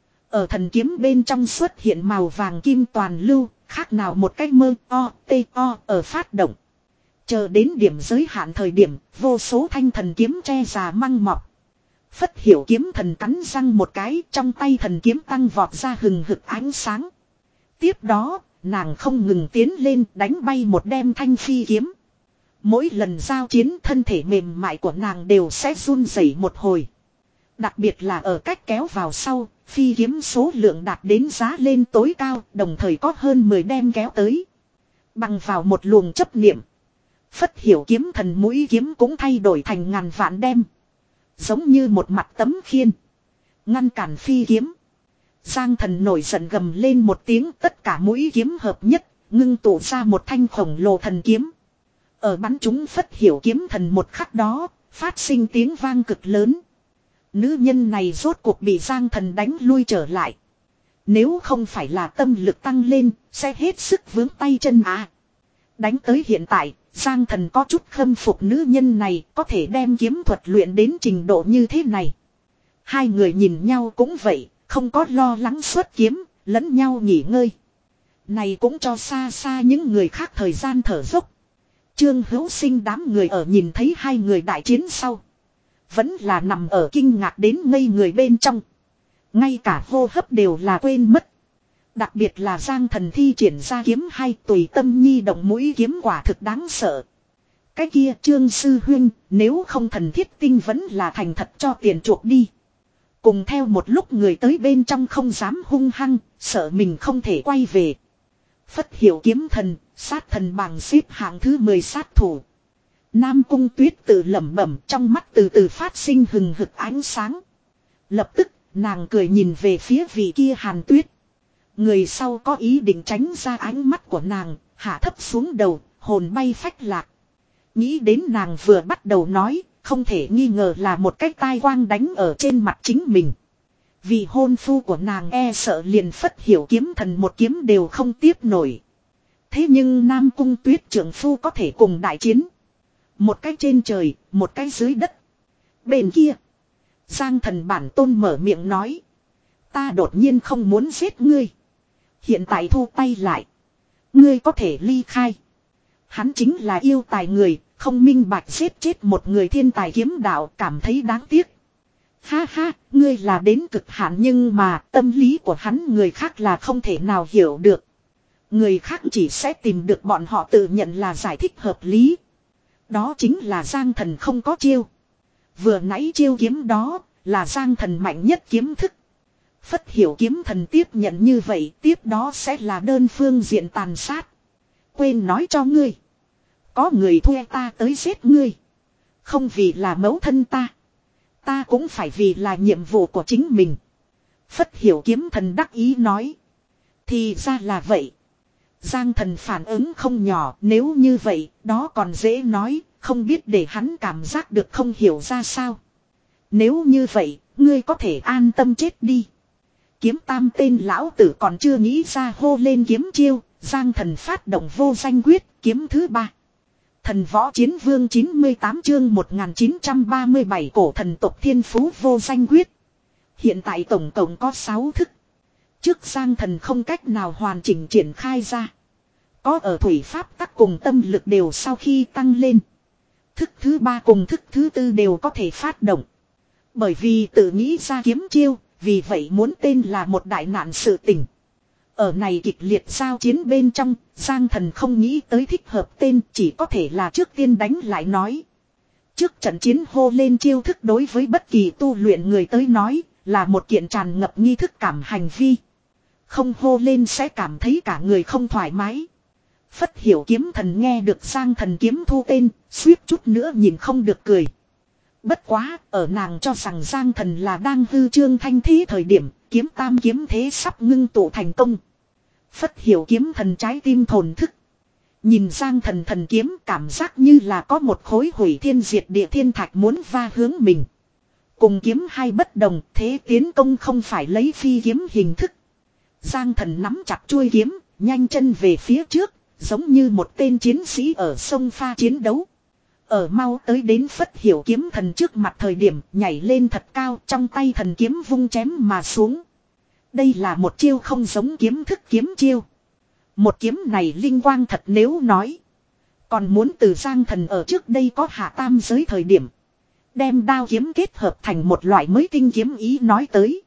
[SPEAKER 1] Ở thần kiếm bên trong xuất hiện màu vàng kim toàn lưu, khác nào một cái mơ o, tê o ở phát động. Chờ đến điểm giới hạn thời điểm, vô số thanh thần kiếm tre già măng mọc. Phất Hiểu kiếm thần cắn răng một cái, trong tay thần kiếm tăng vọt ra hừng hực ánh sáng. Tiếp đó, nàng không ngừng tiến lên đánh bay một đem thanh phi kiếm. Mỗi lần giao chiến thân thể mềm mại của nàng đều sẽ run rẩy một hồi. Đặc biệt là ở cách kéo vào sau, phi kiếm số lượng đạt đến giá lên tối cao, đồng thời có hơn mười đem kéo tới. Bằng vào một luồng chấp niệm. Phất Hiểu kiếm thần mũi kiếm cũng thay đổi thành ngàn vạn đem. Giống như một mặt tấm khiên. Ngăn cản phi kiếm. Giang Thần nổi giận gầm lên một tiếng, tất cả mũi kiếm hợp nhất, ngưng tụ ra một thanh khổng lồ thần kiếm. Ở bắn chúng Phất Hiểu kiếm thần một khắc đó, phát sinh tiếng vang cực lớn. Nữ nhân này rốt cuộc bị Giang Thần đánh lui trở lại. Nếu không phải là tâm lực tăng lên, sẽ hết sức vướng tay chân à. Đánh tới hiện tại, Giang Thần có chút khâm phục nữ nhân này, có thể đem kiếm thuật luyện đến trình độ như thế này. Hai người nhìn nhau cũng vậy, không có lo lắng xuất kiếm, lẫn nhau nghỉ ngơi. Này cũng cho xa xa những người khác thời gian thở dốc. Trương Hữu Sinh đám người ở nhìn thấy hai người đại chiến sau. Vẫn là nằm ở kinh ngạc đến ngây người bên trong. Ngay cả hô hấp đều là quên mất. Đặc biệt là Giang Thần thi triển ra kiếm hay tùy tâm nhi động mũi kiếm quả thực đáng sợ. Cái kia Trương Sư Huynh, nếu không thần thiết tinh vẫn là thành thật cho tiền chuộc đi. Cùng theo một lúc người tới bên trong không dám hung hăng, sợ mình không thể quay về. Phất Hiểu kiếm thần, sát thần bảng xếp hạng thứ mười sát thủ. Nam Cung Tuyết tự lẩm bẩm, trong mắt từ từ phát sinh hừng hực ánh sáng. Lập tức, nàng cười nhìn về phía vị kia Hàn Tuyết. Người sau có ý định tránh ra ánh mắt của nàng, hạ thấp xuống đầu, hồn bay phách lạc. Nghĩ đến nàng vừa bắt đầu nói, không thể nghi ngờ là một cái tai quang đánh ở trên mặt chính mình. Vì hôn phu của nàng e sợ liền Phất Hiểu kiếm thần một kiếm đều không tiếp nổi. Thế nhưng Nam Cung Tuyết trưởng phu có thể cùng đại chiến. Một cái trên trời, một cái dưới đất. Bên kia, Giang Thần bản tôn mở miệng nói. Ta đột nhiên không muốn giết ngươi. Hiện tại thu tay lại. Ngươi có thể ly khai. Hắn chính là yêu tài người, không minh bạch giết chết một người thiên tài kiếm đạo, cảm thấy đáng tiếc. Ha ha, ngươi là đến cực hạn nhưng mà tâm lý của hắn người khác là không thể nào hiểu được. Người khác chỉ sẽ tìm được bọn họ tự nhận là giải thích hợp lý. Đó chính là Giang Thần không có chiêu. Vừa nãy chiêu kiếm đó là Giang Thần mạnh nhất kiếm thức. Phất Hiểu kiếm thần tiếp nhận như vậy, tiếp đó sẽ là đơn phương diện tàn sát. Quên nói cho ngươi. Có người thuê ta tới giết ngươi. Không vì là mẫu thân ta. Ta cũng phải vì là nhiệm vụ của chính mình. Phất Hiểu kiếm thần đắc ý nói. Thì ra là vậy. Giang Thần phản ứng không nhỏ, nếu như vậy, đó còn dễ nói, không biết để hắn cảm giác được không hiểu ra sao. Nếu như vậy, ngươi có thể an tâm chết đi. Kiếm tam tên lão tử còn chưa nghĩ ra hô lên kiếm chiêu, Giang Thần phát động vô danh quyết, kiếm thứ ba. Thần võ chiến vương chín mươi tám chương một nghìn chín trăm ba mươi bảy cổ thần tộc thiên phú vô danh quyết. Hiện tại tổng cộng có sáu thức. Trước Giang Thần không cách nào hoàn chỉnh triển khai ra. Có ở thủy pháp các cùng tâm lực đều sau khi tăng lên. Thức thứ ba cùng thức thứ tư đều có thể phát động. Bởi vì tự nghĩ ra kiếm chiêu, vì vậy muốn tên là một đại nạn sự tình. Ở này kịch liệt giao chiến bên trong, Giang Thần không nghĩ tới thích hợp tên, chỉ có thể là trước tiên đánh lại nói. Trước trận chiến hô lên chiêu thức đối với bất kỳ tu luyện người tới nói, là một kiện tràn ngập nghi thức cảm hành vi. Không hô lên sẽ cảm thấy cả người không thoải mái. Phất Hiểu kiếm thần nghe được Giang Thần kiếm thu tên, suýt chút nữa nhìn không được cười. Bất quá, ở nàng cho rằng Giang Thần là đang hư trương thanh thí thời điểm, kiếm tam kiếm thế sắp ngưng tụ thành công. Phất Hiểu kiếm thần trái tim thổn thức. Nhìn Giang Thần thần kiếm cảm giác như là có một khối hủy thiên diệt địa thiên thạch muốn va hướng mình. Cùng kiếm hai bất đồng, thế tiến công không phải lấy phi kiếm hình thức. Giang Thần nắm chặt chuôi kiếm, nhanh chân về phía trước, giống như một tên chiến sĩ ở sông pha chiến đấu. Ở mau tới đến Phất Hiểu kiếm thần trước mặt thời điểm nhảy lên thật cao, trong tay thần kiếm vung chém mà xuống. Đây là một chiêu không giống kiếm thức kiếm chiêu. Một kiếm này linh quang thật nếu nói. Còn muốn từ Giang Thần ở trước đây có hạ tam giới thời điểm. Đem đao kiếm kết hợp thành một loại mới tinh kiếm ý nói tới.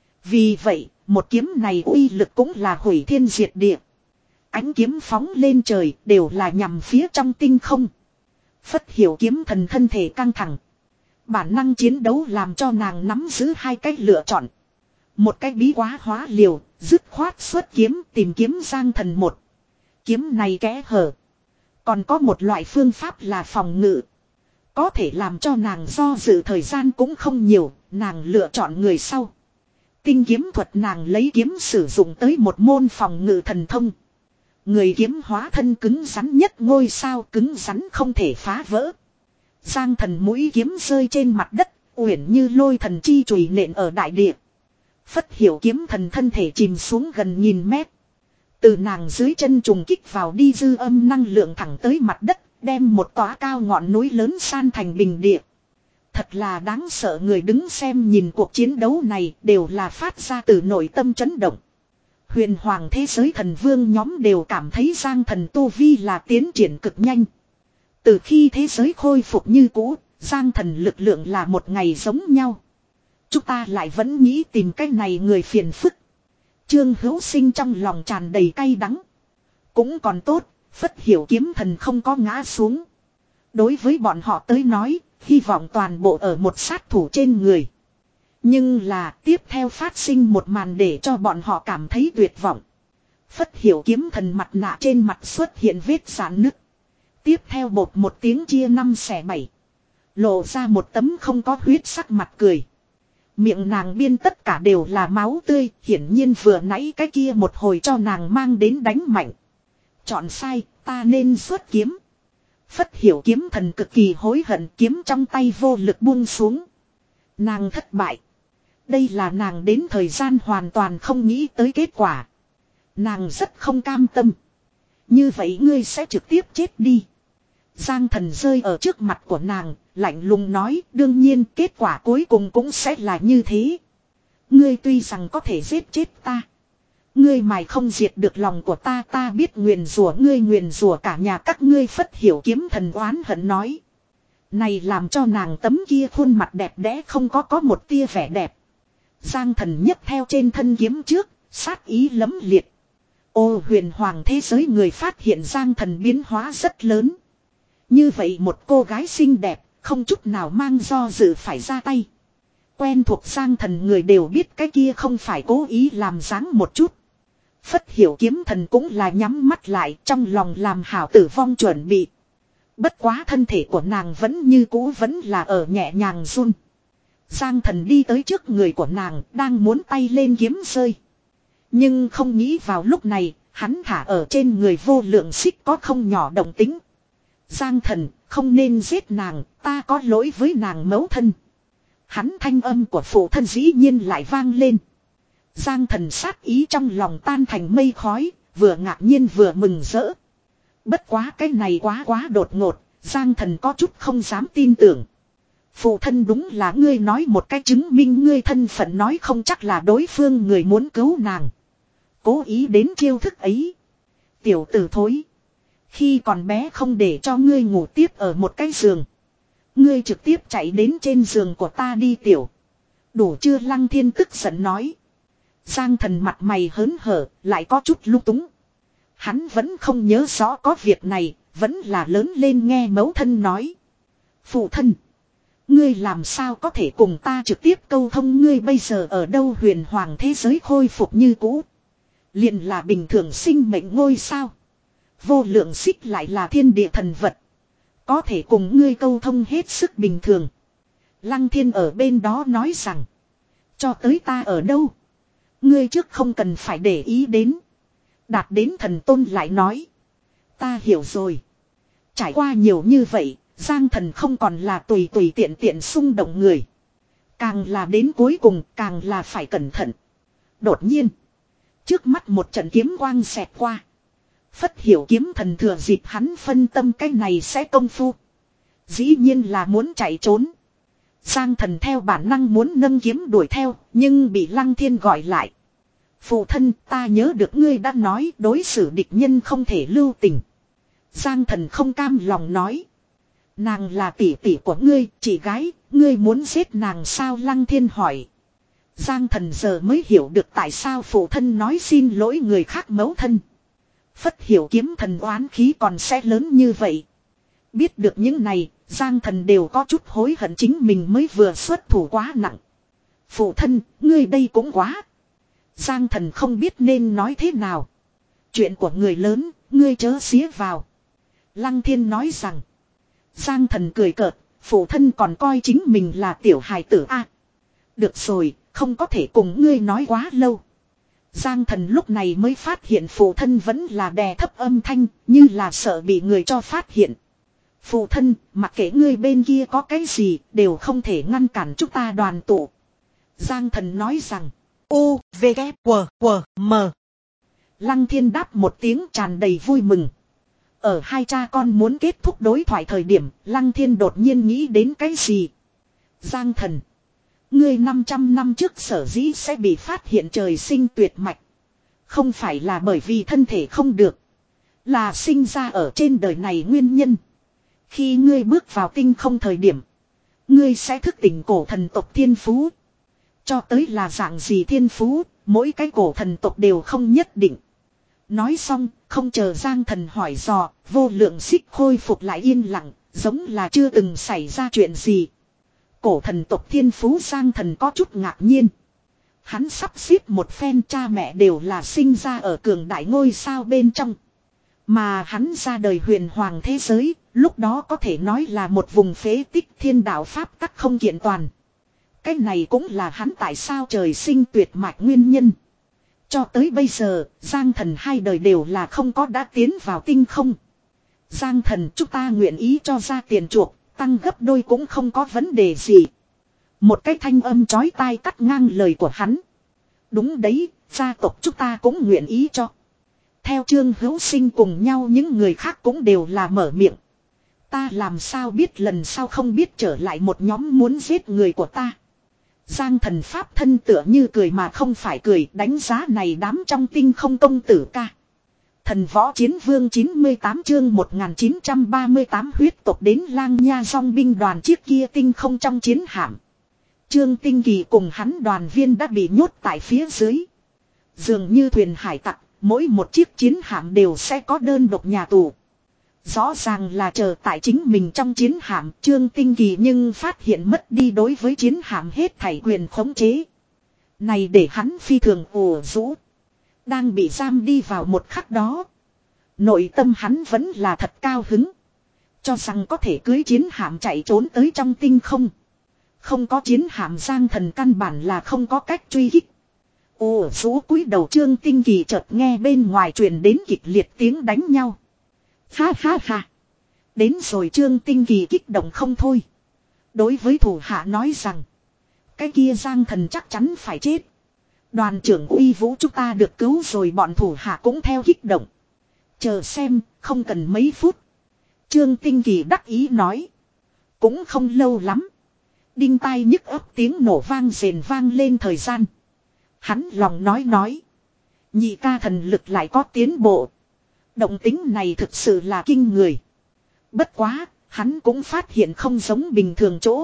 [SPEAKER 1] Vì vậy, một kiếm này uy lực cũng là hủy thiên diệt địa. Ánh kiếm phóng lên trời đều là nhằm phía trong tinh không. Phất Hiểu kiếm thần thân thể căng thẳng. Bản năng chiến đấu làm cho nàng nắm giữ hai cách lựa chọn. Một cách bí quá hóa liều, dứt khoát xuất kiếm tìm kiếm Giang Thần một. Kiếm này kẽ hở. Còn có một loại phương pháp là phòng ngự. Có thể làm cho nàng do dự thời gian cũng không nhiều, nàng lựa chọn người sau. Tinh kiếm thuật nàng lấy kiếm sử dụng tới một môn phòng ngự thần thông. Người kiếm hóa thân cứng rắn nhất ngôi sao cứng rắn không thể phá vỡ. Giang Thần mũi kiếm rơi trên mặt đất, uyển như lôi thần chi chùy nện ở đại địa. Phất Hiểu kiếm thần thân thể chìm xuống gần nghìn mét. Từ nàng dưới chân trùng kích vào đi dư âm năng lượng thẳng tới mặt đất, đem một tòa cao ngọn núi lớn san thành bình địa. Thật là đáng sợ, người đứng xem nhìn cuộc chiến đấu này đều là phát ra từ nội tâm chấn động. Huyền hoàng thế giới thần vương nhóm đều cảm thấy Giang Thần tu vi là tiến triển cực nhanh. Từ khi thế giới khôi phục như cũ, Giang Thần lực lượng là một ngày giống nhau. Chúng ta lại vẫn nghĩ tìm cái này người phiền phức. Trương Hữu Sinh trong lòng tràn đầy cay đắng. Cũng còn tốt, Phất Hiểu kiếm thần không có ngã xuống. Đối với bọn họ tới nói, hy vọng toàn bộ ở một sát thủ trên người. Nhưng là tiếp theo phát sinh một màn để cho bọn họ cảm thấy tuyệt vọng. Phất Hiểu kiếm thần mặt nạ trên mặt xuất hiện vết rạn nứt. Tiếp theo bột một tiếng chia năm xẻ bảy. Lộ ra một tấm không có huyết sắc mặt cười. Miệng nàng biên tất cả đều là máu tươi, hiển nhiên vừa nãy cái kia một hồi cho nàng mang đến đánh mạnh. Chọn sai, ta nên xuất kiếm. Phất Hiểu kiếm thần cực kỳ hối hận, kiếm trong tay vô lực buông xuống. Nàng thất bại. Đây là nàng đến thời gian hoàn toàn không nghĩ tới kết quả. Nàng rất không cam tâm. Như vậy ngươi sẽ trực tiếp chết đi. Giang Thần rơi ở trước mặt của nàng, lạnh lùng nói, đương nhiên kết quả cuối cùng cũng sẽ là như thế. Ngươi tuy rằng có thể giết chết ta. Ngươi mài không diệt được lòng của ta, ta biết nguyền rủa ngươi, nguyền rủa cả nhà các ngươi. Phất Hiểu kiếm thần oán hận nói. Này làm cho nàng tấm kia khuôn mặt đẹp đẽ không có có một tia vẻ đẹp. Giang Thần nhấc theo trên thân kiếm trước, sát ý lấm liệt. Ô huyền hoàng thế giới người phát hiện Giang Thần biến hóa rất lớn. Như vậy một cô gái xinh đẹp, không chút nào mang do dự phải ra tay. Quen thuộc Giang Thần người đều biết cái kia không phải cố ý làm dáng một chút. Phất Hiểu kiếm thần cũng là nhắm mắt lại, trong lòng làm hảo tử vong chuẩn bị. Bất quá thân thể của nàng vẫn như cũ vẫn là ở nhẹ nhàng run. Giang Thần đi tới trước người của nàng, đang muốn tay lên kiếm rơi. Nhưng không nghĩ vào lúc này, hắn thả ở trên người vô lượng xích có không nhỏ động tính. Giang Thần, không nên giết nàng, ta có lỗi với nàng mẫu thân. Hắn thanh âm của phụ thân dĩ nhiên lại vang lên. Giang Thần sát ý trong lòng tan thành mây khói, vừa ngạc nhiên vừa mừng rỡ. Bất quá cái này quá quá đột ngột, Giang Thần có chút không dám tin tưởng. Phụ thân đúng là ngươi nói một cái chứng minh ngươi thân phận, nói không chắc là đối phương người muốn cứu nàng. Cố ý đến chiêu thức ấy. Tiểu tử thối. Khi còn bé không để cho ngươi ngủ tiếp ở một cái giường. Ngươi trực tiếp chạy đến trên giường của ta đi tiểu. Đủ chưa? Lăng Thiên tức giận nói. Giang Thần mặt mày hớn hở, lại có chút lung túng. Hắn vẫn không nhớ rõ có việc này, vẫn là lớn lên nghe mẫu thân nói. Phụ thân. Ngươi làm sao có thể cùng ta trực tiếp câu thông, ngươi bây giờ ở đâu? Huyền hoàng thế giới khôi phục như cũ. Liền là bình thường sinh mệnh ngôi sao. Vô lượng xích lại là thiên địa thần vật. Có thể cùng ngươi câu thông hết sức bình thường. Lăng Thiên ở bên đó nói rằng. Cho tới ta ở đâu? Ngươi trước không cần phải để ý đến. Đạt đến thần tôn lại nói. Ta hiểu rồi. Trải qua nhiều như vậy, Giang Thần không còn là tùy tùy tiện tiện xung động người. Càng là đến cuối cùng càng là phải cẩn thận. Đột nhiên. Trước mắt một trận kiếm quang xẹt qua. Phất Hiểu kiếm thần thừa dịp hắn phân tâm cái này sẽ công phu. Dĩ nhiên là muốn chạy trốn. Giang Thần theo bản năng muốn nâng kiếm đuổi theo. Nhưng bị Lăng Thiên gọi lại. Phụ thân, ta nhớ được ngươi đã nói đối xử địch nhân không thể lưu tình. Giang Thần không cam lòng nói. Nàng là tỷ tỷ của ngươi, chị gái, ngươi muốn giết nàng sao? Lăng Thiên hỏi. Giang Thần giờ mới hiểu được tại sao phụ thân nói xin lỗi người khác mẫu thân. Phất Hiểu kiếm thần oán khí còn sẽ lớn như vậy. Biết được những này, Giang Thần đều có chút hối hận chính mình mới vừa xuất thủ quá nặng. Phụ thân, ngươi đây cũng quá. Giang Thần không biết nên nói thế nào. Chuyện của người lớn, ngươi chớ xía vào. Lăng Thiên nói rằng. Giang Thần cười cợt, phụ thân còn coi chính mình là tiểu hài tử a. À, được rồi, không có thể cùng ngươi nói quá lâu. Giang Thần lúc này mới phát hiện phụ thân vẫn là đè thấp âm thanh, như là sợ bị người cho phát hiện. Phụ thân, mặc kệ ngươi bên kia có cái gì, đều không thể ngăn cản chúng ta đoàn tụ. Giang Thần nói rằng. U, V, K, W, W, M. Lăng Thiên đáp một tiếng tràn đầy vui mừng. Ở hai cha con muốn kết thúc đối thoại thời điểm, Lăng Thiên đột nhiên nghĩ đến cái gì? Giang Thần. Ngươi năm trăm năm trước sở dĩ sẽ bị phát hiện trời sinh tuyệt mạch. Không phải là bởi vì thân thể không được. Là sinh ra ở trên đời này nguyên nhân. Khi ngươi bước vào tinh không thời điểm. Ngươi sẽ thức tỉnh cổ thần tộc thiên phú. Cho tới là dạng gì thiên phú, mỗi cái cổ thần tộc đều không nhất định. Nói xong, không chờ Giang Thần hỏi dò, vô lượng xích khôi phục lại yên lặng, giống là chưa từng xảy ra chuyện gì. Cổ thần tộc thiên phú Giang Thần có chút ngạc nhiên. Hắn sắp xếp một phen cha mẹ đều là sinh ra ở cường đại ngôi sao bên trong. Mà hắn ra đời huyền hoàng thế giới, lúc đó có thể nói là một vùng phế tích thiên đạo pháp tắc không kiện toàn. Cái này cũng là hắn tại sao trời sinh tuyệt mạch nguyên nhân. Cho tới bây giờ, Giang Thần hai đời đều là không có đã tiến vào tinh không. Giang Thần chúng ta nguyện ý cho ra tiền chuộc, tăng gấp đôi cũng không có vấn đề gì. Một cái thanh âm chói tai cắt ngang lời của hắn. Đúng đấy, gia tộc chúng ta cũng nguyện ý cho. Theo Trương Hữu Sinh cùng nhau những người khác cũng đều là mở miệng. Ta làm sao biết lần sau không biết trở lại một nhóm muốn giết người của ta. Giang Thần pháp thân tựa như cười mà không phải cười, đánh giá này đám trong tinh không công tử ca. Thần võ chiến vương chín mươi tám chương một nghìn chín trăm ba mươi tám huyết tộc đến Lang Nha dòng binh đoàn chiếc kia tinh không trong chiến hạm. Trương Tinh Kỳ cùng hắn đoàn viên đã bị nhốt tại phía dưới. Dường như thuyền hải tặc, mỗi một chiếc chiến hạm đều sẽ có đơn độc nhà tù. Rõ ràng là chờ tại chính mình trong chiến hạm, Trương Tinh Kỳ nhưng phát hiện mất đi đối với chiến hạm hết thảy quyền khống chế. Này để hắn phi thường ủ rũ. Đang bị giam đi vào một khắc đó. Nội tâm hắn vẫn là thật cao hứng. Cho rằng có thể cưới chiến hạm chạy trốn tới trong tinh không. Không có chiến hạm Giang Thần căn bản là không có cách truy kích. Ồ rũ cúi đầu Trương Tinh Kỳ chợt nghe bên ngoài truyền đến kịch liệt tiếng đánh nhau. Ha ha ha. Đến rồi Trương Tinh Kỳ kích động không thôi. Đối với thủ hạ nói rằng. Cái kia Giang Thần chắc chắn phải chết. Đoàn trưởng Uy Vũ chúng ta được cứu rồi, bọn thủ hạ cũng theo kích động. Chờ xem, không cần mấy phút. Trương Tinh Kỳ đắc ý nói. Cũng không lâu lắm. Đinh tai nhức ấp tiếng nổ vang rền vang lên thời gian. Hắn lòng nói nói. Nhị ca thần lực lại có tiến bộ. Động tính này thực sự là kinh người. Bất quá, hắn cũng phát hiện không giống bình thường chỗ.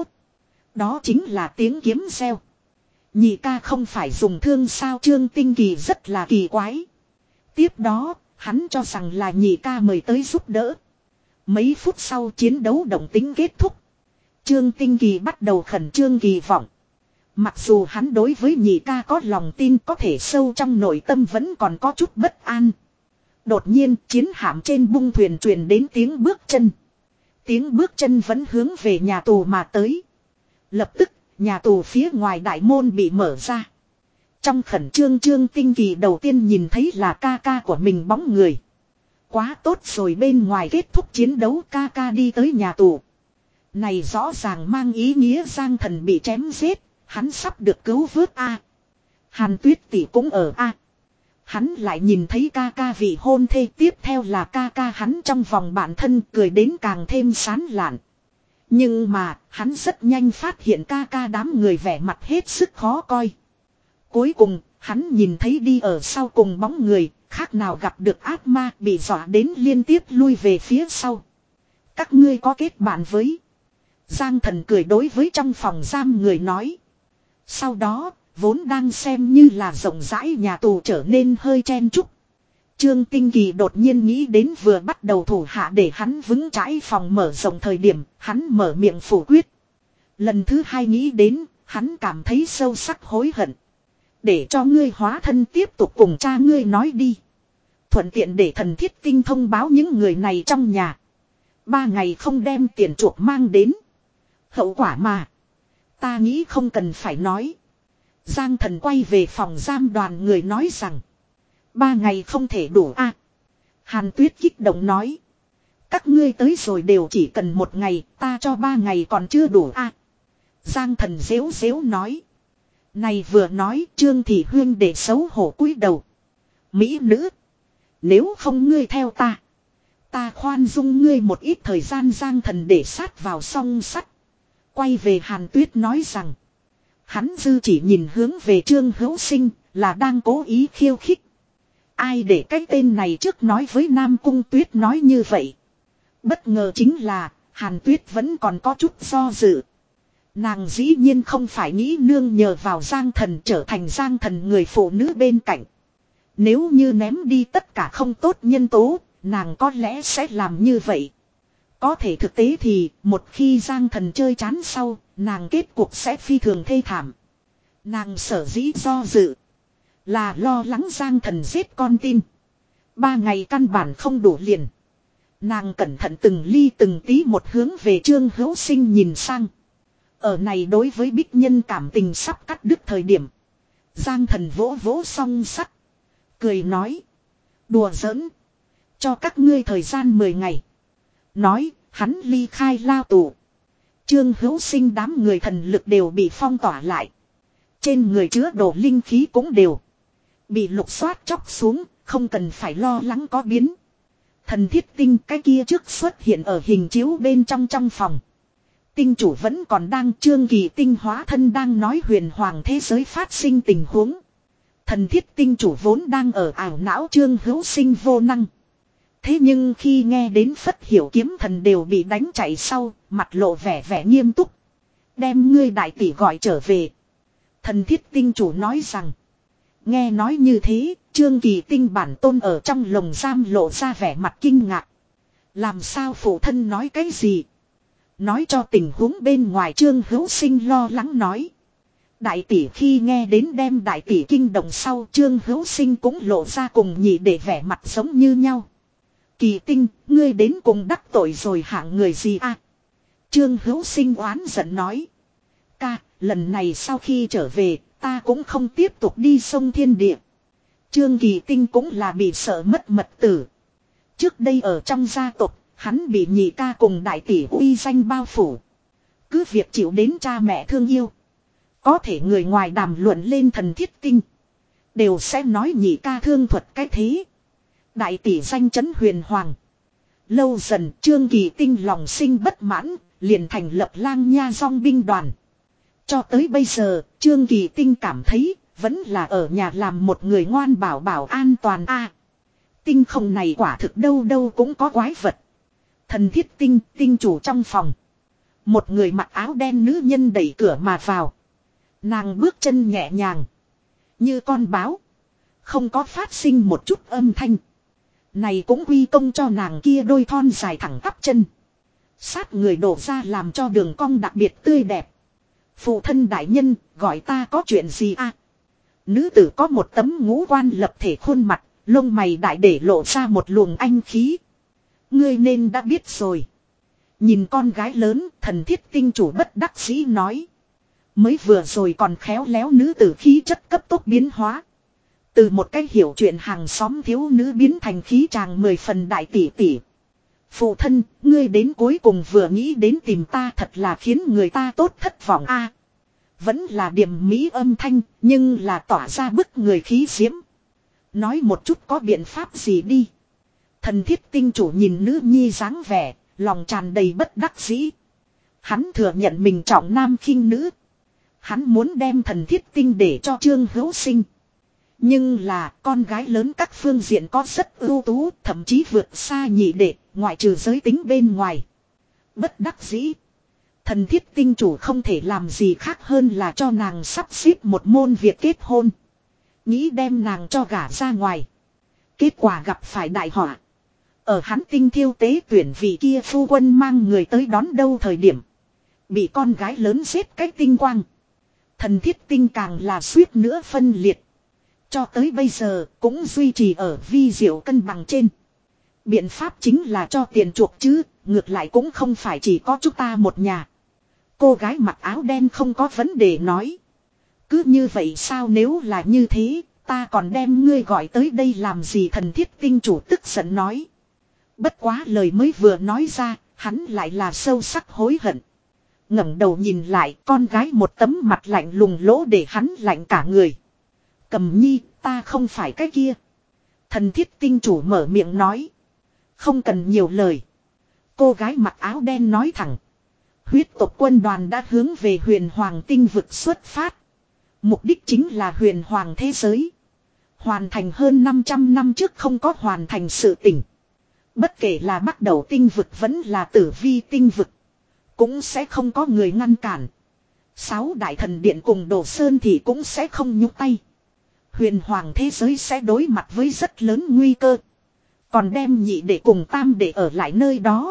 [SPEAKER 1] Đó chính là tiếng kiếm reo. Nhị ca không phải dùng thương sao? Trương Tinh Kỳ rất là kỳ quái. Tiếp đó, hắn cho rằng là nhị ca mời tới giúp đỡ. Mấy phút sau chiến đấu động tính kết thúc. Trương Tinh Kỳ bắt đầu khẩn trương kỳ vọng. Mặc dù hắn đối với nhị ca có lòng tin, có thể sâu trong nội tâm vẫn còn có chút bất an. Đột nhiên chiến hạm trên bung thuyền truyền đến tiếng bước chân. Tiếng bước chân vẫn hướng về nhà tù mà tới. Lập tức, nhà tù phía ngoài đại môn bị mở ra. Trong khẩn trương Trương Tinh Kỳ đầu tiên nhìn thấy là ca ca của mình bóng người. Quá tốt rồi, bên ngoài kết thúc chiến đấu ca ca đi tới nhà tù. Này rõ ràng mang ý nghĩa Giang Thần bị chém giết, hắn sắp được cứu vớt a. Hàn Tuyết tỷ cũng ở a. Hắn lại nhìn thấy ca ca vị hôn thê, tiếp theo là ca ca hắn trong vòng bản thân, cười đến càng thêm sán lạn. Nhưng mà, hắn rất nhanh phát hiện ca ca đám người vẻ mặt hết sức khó coi. Cuối cùng, hắn nhìn thấy đi ở sau cùng bóng người, khác nào gặp được ác ma, bị dọa đến liên tiếp lui về phía sau. Các ngươi có kết bạn với. Giang Thần cười đối với trong phòng giam người nói. Sau đó, vốn đang xem như là rộng rãi nhà tù trở nên hơi chen chúc. Trương Tinh Kỳ đột nhiên nghĩ đến vừa bắt đầu thủ hạ để hắn vững chãi phòng mở rộng thời điểm, hắn mở miệng phủ quyết. Lần thứ hai nghĩ đến, hắn cảm thấy sâu sắc hối hận. Để cho ngươi hóa thân tiếp tục cùng cha ngươi nói đi. Thuận tiện để thần thiết tinh thông báo những người này trong nhà. Ba ngày không đem tiền chuộc mang đến. Hậu quả mà. Ta nghĩ không cần phải nói. Giang Thần quay về phòng giam đoàn người nói rằng. Ba ngày không thể đủ a. À, Hàn Tuyết kích động nói. Các ngươi tới rồi đều chỉ cần một ngày, ta cho ba ngày còn chưa đủ a. À, Giang Thần dễu dễu nói. Này vừa nói Trương Thị Huyên để xấu hổ cúi đầu. Mỹ nữ. Nếu không ngươi theo ta. Ta khoan dung ngươi một ít thời gian. Giang Thần để sát vào song sắt. Quay về Hàn Tuyết nói rằng. Hắn dư chỉ nhìn hướng về Trương Hữu Sinh là đang cố ý khiêu khích. Ai để cái tên này trước nói với Nam Cung Tuyết nói như vậy. Bất ngờ chính là Hàn Tuyết vẫn còn có chút do dự. Nàng dĩ nhiên không phải nghĩ nương nhờ vào Giang Thần trở thành Giang Thần người phụ nữ bên cạnh. Nếu như ném đi tất cả không tốt nhân tố, nàng có lẽ sẽ làm như vậy. Có thể thực tế thì một khi Giang Thần chơi chán sau, nàng kết cục sẽ phi thường thê thảm. Nàng sở dĩ do dự là lo lắng Giang Thần giết con tin. Ba ngày căn bản không đủ liền. Nàng cẩn thận từng ly từng tí một hướng về Trương Hữu Sinh nhìn sang. Ở này đối với bích nhân cảm tình sắp cắt đứt thời điểm. Giang Thần vỗ vỗ song sắt. Cười nói. Đùa giỡn. Cho các ngươi thời gian mười ngày. Nói, hắn ly khai lao tù. Trương Hữu Sinh đám người thần lực đều bị phong tỏa lại. Trên người chứa đồ linh khí cũng đều bị lục soát chóc xuống, không cần phải lo lắng có biến. Thần thiết tinh cái kia trước xuất hiện ở hình chiếu bên trong trong phòng. Tinh chủ vẫn còn đang Trương Kỳ tinh hóa thân đang nói huyền hoàng thế giới phát sinh tình huống. Thần thiết tinh chủ vốn đang ở ảo não Trương Hữu Sinh vô năng. Thế nhưng khi nghe đến Phất Hiểu kiếm thần đều bị đánh chạy sau, mặt lộ vẻ vẻ nghiêm túc. Đem ngươi đại tỷ gọi trở về. Thần thiết tinh chủ nói rằng. Nghe nói như thế, Trương Kỳ tinh bản tôn ở trong lồng giam lộ ra vẻ mặt kinh ngạc. Làm sao phụ thân nói cái gì? Nói cho tình huống bên ngoài. Trương Hữu Sinh lo lắng nói. Đại tỷ khi nghe đến đem đại tỷ kinh động sau, Trương Hữu Sinh cũng lộ ra cùng nhị để vẻ mặt giống như nhau. Kỳ tinh, ngươi đến cùng đắc tội rồi hạng người gì à? Trương Hữu Sinh oán giận nói. Ca, lần này sau khi trở về, ta cũng không tiếp tục đi sông Thiên Địa. Trương Kỳ tinh cũng là bị sợ mất mật tử. Trước đây ở trong gia tộc, hắn bị nhị ca cùng đại tỷ uy danh bao phủ. Cứ việc chịu đến cha mẹ thương yêu. Có thể người ngoài đàm luận lên thần thiết tinh. Đều sẽ nói nhị ca thương thuật cái thế. Đại tỷ danh chấn huyền hoàng. Lâu dần Trương Kỳ tinh lòng sinh bất mãn, liền thành lập Lang Nha Dong binh đoàn. Cho tới bây giờ, Trương Kỳ tinh cảm thấy, vẫn là ở nhà làm một người ngoan bảo bảo an toàn a. À, tinh không này quả thực đâu đâu cũng có quái vật. Thần thiết tinh, tinh chủ trong phòng. Một người mặc áo đen nữ nhân đẩy cửa mà vào. Nàng bước chân nhẹ nhàng. Như con báo. Không có phát sinh một chút âm thanh. Này cũng quy công cho nàng kia đôi thon dài thẳng tắp chân. Sát người đổ ra làm cho đường cong đặc biệt tươi đẹp. Phụ thân đại nhân, gọi ta có chuyện gì à? Nữ tử có một tấm ngũ quan lập thể khuôn mặt, lông mày đại để lộ ra một luồng anh khí. Ngươi nên đã biết rồi. Nhìn con gái lớn, thần thiết tinh chủ bất đắc dĩ nói. Mới vừa rồi còn khéo léo nữ tử khí chất cấp tốc biến hóa. Từ một cái hiểu chuyện hàng xóm thiếu nữ biến thành khí tràng mười phần đại tỷ tỷ. Phụ thân, ngươi đến cuối cùng vừa nghĩ đến tìm ta thật là khiến người ta tốt thất vọng a. Vẫn là điềm mỹ âm thanh, nhưng là tỏa ra bức người khí diễm. Nói một chút có biện pháp gì đi. Thần thiết tinh chủ nhìn nữ nhi dáng vẻ, lòng tràn đầy bất đắc dĩ. Hắn thừa nhận mình trọng nam khinh nữ. Hắn muốn đem thần thiết tinh để cho Trương Hữu Sinh. Nhưng là con gái lớn các phương diện có rất ưu tú, thậm chí vượt xa nhị đệ, ngoại trừ giới tính bên ngoài. Bất đắc dĩ. Thần thiết tinh chủ không thể làm gì khác hơn là cho nàng sắp xếp một môn việc kết hôn. Nghĩ đem nàng cho gả ra ngoài. Kết quả gặp phải đại họa. Ở hắn tinh thiêu tế tuyển vị kia phu quân mang người tới đón đâu thời điểm. Bị con gái lớn giết cách tinh quang. Thần thiết tinh càng là suýt nữa phân liệt. Cho tới bây giờ cũng duy trì ở vi diệu cân bằng trên. Biện pháp chính là cho tiền chuộc chứ. Ngược lại cũng không phải chỉ có chúng ta một nhà. Cô gái mặc áo đen không có vấn đề nói. Cứ như vậy sao nếu là như thế. Ta còn đem ngươi gọi tới đây làm gì thần thiết tinh chủ tức giận nói. Bất quá lời mới vừa nói ra. Hắn lại là sâu sắc hối hận. ngẩng đầu nhìn lại con gái một tấm mặt lạnh lùng lỗ để hắn lạnh cả người. Cầm nhi ta không phải cái kia. Thần thiết tinh chủ mở miệng nói. Không cần nhiều lời. Cô gái mặc áo đen nói thẳng. Huyết tộc quân đoàn đã hướng về huyền hoàng tinh vực xuất phát. Mục đích chính là huyền hoàng thế giới. Hoàn thành hơn năm trăm năm trước không có hoàn thành sự tỉnh. Bất kể là bắt đầu tinh vực vẫn là tử vi tinh vực. Cũng sẽ không có người ngăn cản. Sáu đại thần điện cùng Đồ Sơn thì cũng sẽ không nhúc tay. Huyền hoàng thế giới sẽ đối mặt với rất lớn nguy cơ. Còn đem nhị để cùng tam để ở lại nơi đó.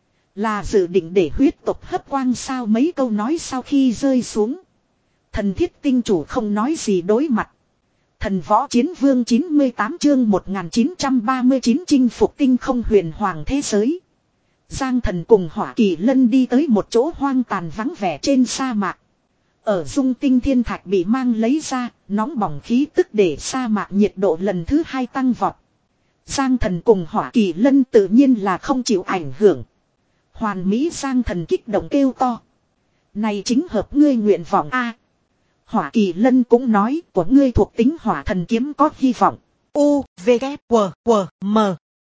[SPEAKER 1] Là dự định để huyết tộc hấp quang sao mấy câu nói sau khi rơi xuống. Thần thiết tinh chủ không nói gì đối mặt. Thần võ chiến vương chín mươi tám chương một nghìn chín trăm ba mươi chín chinh phục tinh không huyền hoàng thế giới. Giang thần cùng Hỏa Kỳ Lân đi tới một chỗ hoang tàn vắng vẻ trên sa mạc. Ở dung tinh thiên thạch bị mang lấy ra, nóng bỏng khí tức để sa mạc nhiệt độ lần thứ hai tăng vọt. Giang thần cùng Hỏa Kỳ Lân tự nhiên là không chịu ảnh hưởng. Hoàn Mỹ Giang thần kích động kêu to. Này chính hợp ngươi nguyện vọng a. Hỏa Kỳ Lân cũng nói của ngươi thuộc tính hỏa thần kiếm có hy vọng. U, V, K, W, W, M.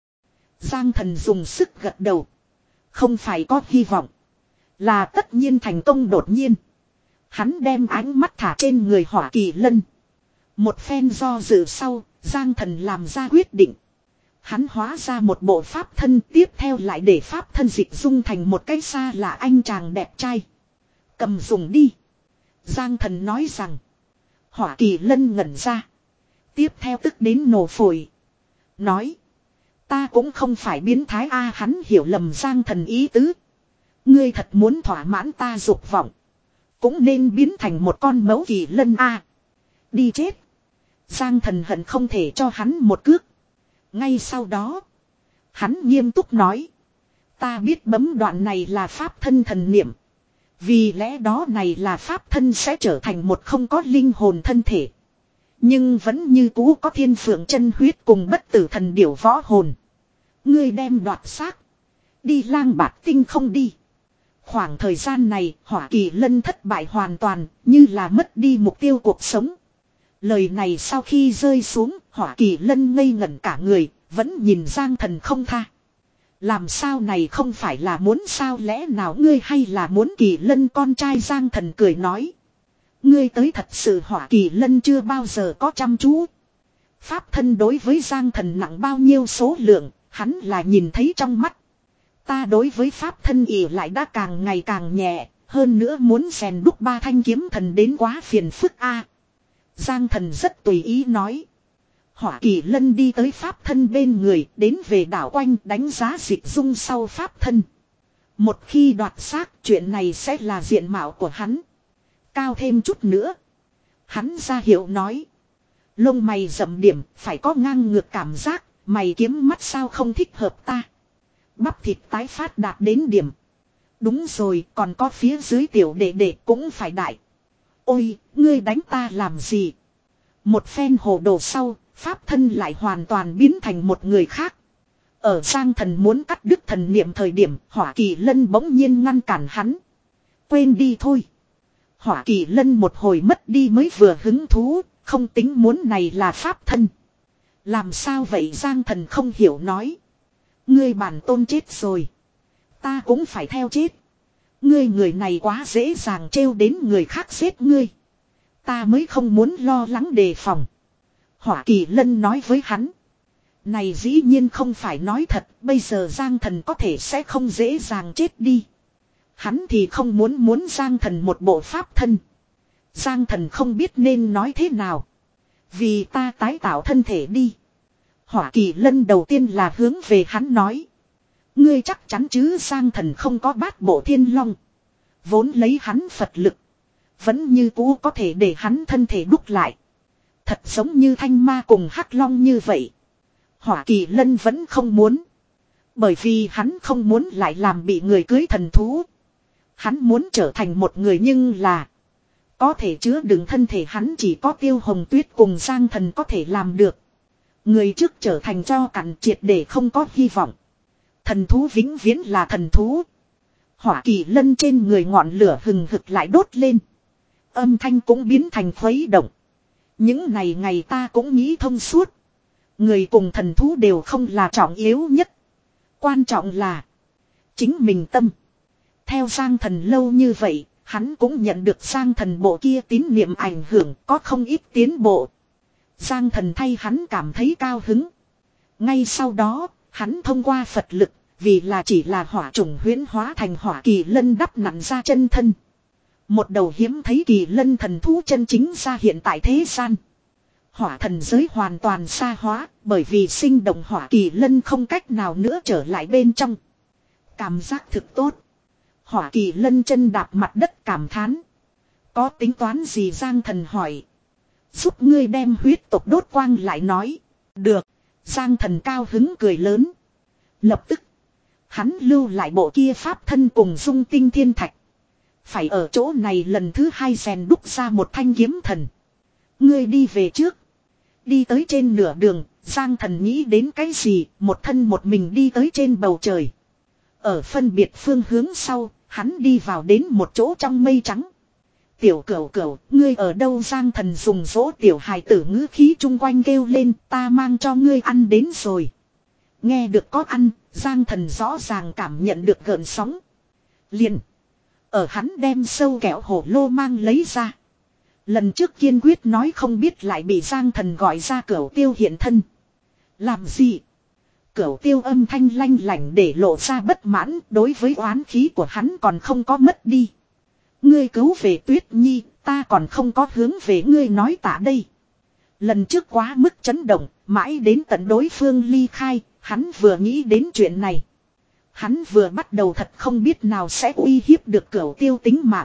[SPEAKER 1] Giang thần dùng sức gật đầu. Không phải có hy vọng. Là tất nhiên thành công đột nhiên. Hắn đem ánh mắt thả trên người Hỏa Kỳ Lân. Một phen do dự sau, Giang thần làm ra quyết định. Hắn hóa ra một bộ pháp thân tiếp theo lại để pháp thân dịch dung thành một cái xa là anh chàng đẹp trai. Cầm dùng đi. Giang thần nói rằng. Hỏa Kỳ Lân ngẩn ra. Tiếp theo tức đến nổ phổi. Nói. Ta cũng không phải biến thái a à, hắn hiểu lầm Giang thần ý tứ. Ngươi thật muốn thỏa mãn ta dục vọng. Cũng nên biến thành một con mẫu Kỳ Lân a à. Đi chết. Giang thần hận không thể cho hắn một cước. Ngay sau đó. Hắn nghiêm túc nói. Ta biết bấm đoạn này là pháp thân thần niệm. Vì lẽ đó này là pháp thân sẽ trở thành một không có linh hồn thân thể. Nhưng vẫn như cũ có thiên phượng chân huyết cùng bất tử thần điểu võ hồn. Ngươi đem đoạt xác. Đi lang bạc tinh không đi. Khoảng thời gian này Hỏa Kỳ Lân thất bại hoàn toàn. Như là mất đi mục tiêu cuộc sống. Lời này sau khi rơi xuống Hỏa Kỳ Lân ngây ngẩn cả người. Vẫn nhìn Giang thần không tha. Làm sao này không phải là muốn sao lẽ nào ngươi hay là muốn Kỳ Lân con trai Giang thần cười nói. Ngươi tới thật sự Hỏa Kỳ Lân chưa bao giờ có chăm chú. Pháp thân đối với Giang thần nặng bao nhiêu số lượng, hắn là nhìn thấy trong mắt. Ta đối với pháp thân ỉ lại đã càng ngày càng nhẹ, hơn nữa muốn rèn đúc ba thanh kiếm thần đến quá phiền phức a. Giang thần rất tùy ý nói. Hỏa Kỳ Lân đi tới pháp thân bên người, đến về đảo quanh đánh giá dịch dung sau pháp thân. Một khi đoạt xác, chuyện này sẽ là diện mạo của hắn. Cao thêm chút nữa. Hắn ra hiệu nói. Lông mày rậm điểm, phải có ngang ngược cảm giác, mày kiếm mắt sao không thích hợp ta. Bắp thịt tái phát đạt đến điểm. Đúng rồi, còn có phía dưới tiểu đệ đệ cũng phải đại. Ôi, ngươi đánh ta làm gì? Một phen hồ đồ sau, pháp thân lại hoàn toàn biến thành một người khác. Ở Giang thần muốn cắt đứt thần niệm thời điểm, Hỏa Kỳ Lân bỗng nhiên ngăn cản hắn. Quên đi thôi. Hỏa Kỳ Lân một hồi mất đi mới vừa hứng thú, không tính muốn này là pháp thân. Làm sao vậy Giang Thần không hiểu nói. Ngươi bản tôn chết rồi. Ta cũng phải theo chết. Ngươi người này quá dễ dàng trêu đến người khác giết ngươi. Ta mới không muốn lo lắng đề phòng. Hỏa Kỳ Lân nói với hắn. Này dĩ nhiên không phải nói thật. Bây giờ Giang Thần có thể sẽ không dễ dàng chết đi. Hắn thì không muốn muốn Giang Thần một bộ pháp thân. Giang Thần không biết nên nói thế nào. Vì ta tái tạo thân thể đi. Hỏa Kỳ Lân đầu tiên là hướng về hắn nói. Ngươi chắc chắn chứ Giang Thần không có bát bộ thiên long. Vốn lấy hắn Phật lực. Vẫn như cũ có thể để hắn thân thể đúc lại. Thật giống như thanh ma cùng hắc long như vậy. Hỏa Kỳ Lân vẫn không muốn. Bởi vì hắn không muốn lại làm bị người cưới thần thú. Hắn muốn trở thành một người nhưng là. Có thể chứa đựng thân thể hắn chỉ có Tiêu Hồng Tuyết cùng Giang Thần có thể làm được. Người trước trở thành cho cặn triệt để không có hy vọng. Thần thú vĩnh viễn là thần thú. Hỏa Kỳ Lân trên người ngọn lửa hừng hực lại đốt lên. Âm thanh cũng biến thành khuấy động. Những này ngày ta cũng nghĩ thông suốt. Người cùng thần thú đều không là trọng yếu nhất. Quan trọng là chính mình tâm. Theo Giang Thần lâu như vậy, hắn cũng nhận được Giang Thần bộ kia tín niệm ảnh hưởng có không ít tiến bộ. Giang Thần thay hắn cảm thấy cao hứng. Ngay sau đó, hắn thông qua Phật lực, vì là chỉ là hỏa trùng huyễn hóa thành Hỏa Kỳ Lân đắp nặn ra chân thân. Một đầu hiếm thấy kỳ lân thần thú chân chính ra hiện tại thế gian. Hỏa thần giới hoàn toàn xa hóa, bởi vì sinh động Hỏa Kỳ Lân không cách nào nữa trở lại bên trong. Cảm giác thực tốt. Hỏa Kỳ Lân chân đạp mặt đất cảm thán. Có tính toán gì Giang Thần hỏi. Giúp ngươi đem huyết tộc đốt quang lại nói. Được. Giang Thần cao hứng cười lớn. Lập tức. Hắn lưu lại bộ kia pháp thân cùng dung tinh thiên thạch. Phải ở chỗ này lần thứ hai rèn đúc ra một thanh kiếm thần. Ngươi đi về trước. Đi tới trên nửa đường. Giang Thần nghĩ đến cái gì. Một thân một mình đi tới trên bầu trời. Ở phân biệt phương hướng sau. Hắn đi vào đến một chỗ trong mây trắng. Tiểu cửu cửu, ngươi ở đâu Giang Thần dùng dỗ tiểu hài tử ngữ khí chung quanh kêu lên, ta mang cho ngươi ăn đến rồi. Nghe được có ăn, Giang Thần rõ ràng cảm nhận được gợn sóng. Liền. Ở hắn đem sâu kẹo hổ lô mang lấy ra. Lần trước kiên quyết nói không biết lại bị Giang Thần gọi ra cửu tiêu hiện thân. Làm gì? Cửu tiêu âm thanh lanh lảnh để lộ ra bất mãn, đối với oán khí của hắn còn không có mất đi. Ngươi cứu về Tuyết Nhi, ta còn không có hướng về ngươi nói tạ đây. Lần trước quá mức chấn động, mãi đến tận đối phương ly khai, hắn vừa nghĩ đến chuyện này. Hắn vừa bắt đầu thật không biết nào sẽ uy hiếp được cửu tiêu tính mạng.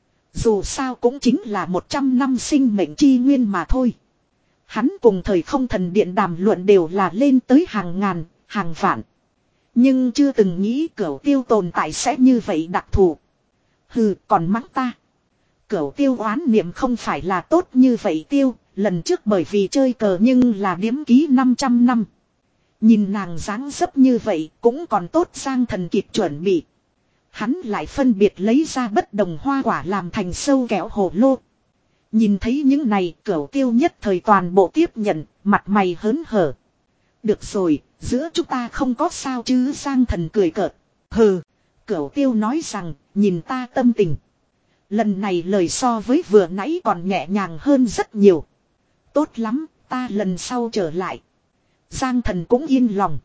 [SPEAKER 1] Dù sao cũng chính là một trăm năm sinh mệnh chi nguyên mà thôi. Hắn cùng thời không thần điện đàm luận đều là lên tới hàng ngàn, hàng vạn. Nhưng chưa từng nghĩ cửu tiêu tồn tại sẽ như vậy đặc thù. Hừ, còn mắng ta. Cửu tiêu oán niệm không phải là tốt như vậy tiêu, lần trước bởi vì chơi cờ nhưng là điếm ký năm trăm năm. Nhìn nàng dáng dấp như vậy cũng còn tốt Giang Thần kịp chuẩn bị. Hắn lại phân biệt lấy ra bất đồng hoa quả làm thành sâu kẹo hồ lô. Nhìn thấy những này cửu tiêu nhất thời toàn bộ tiếp nhận, mặt mày hớn hở. Được rồi, giữa chúng ta không có sao chứ Giang Thần cười cợt. Hừ, cửu tiêu nói rằng, nhìn ta tâm tình. Lần này lời so với vừa nãy còn nhẹ nhàng hơn rất nhiều. Tốt lắm, ta lần sau trở lại. Giang Thần cũng yên lòng.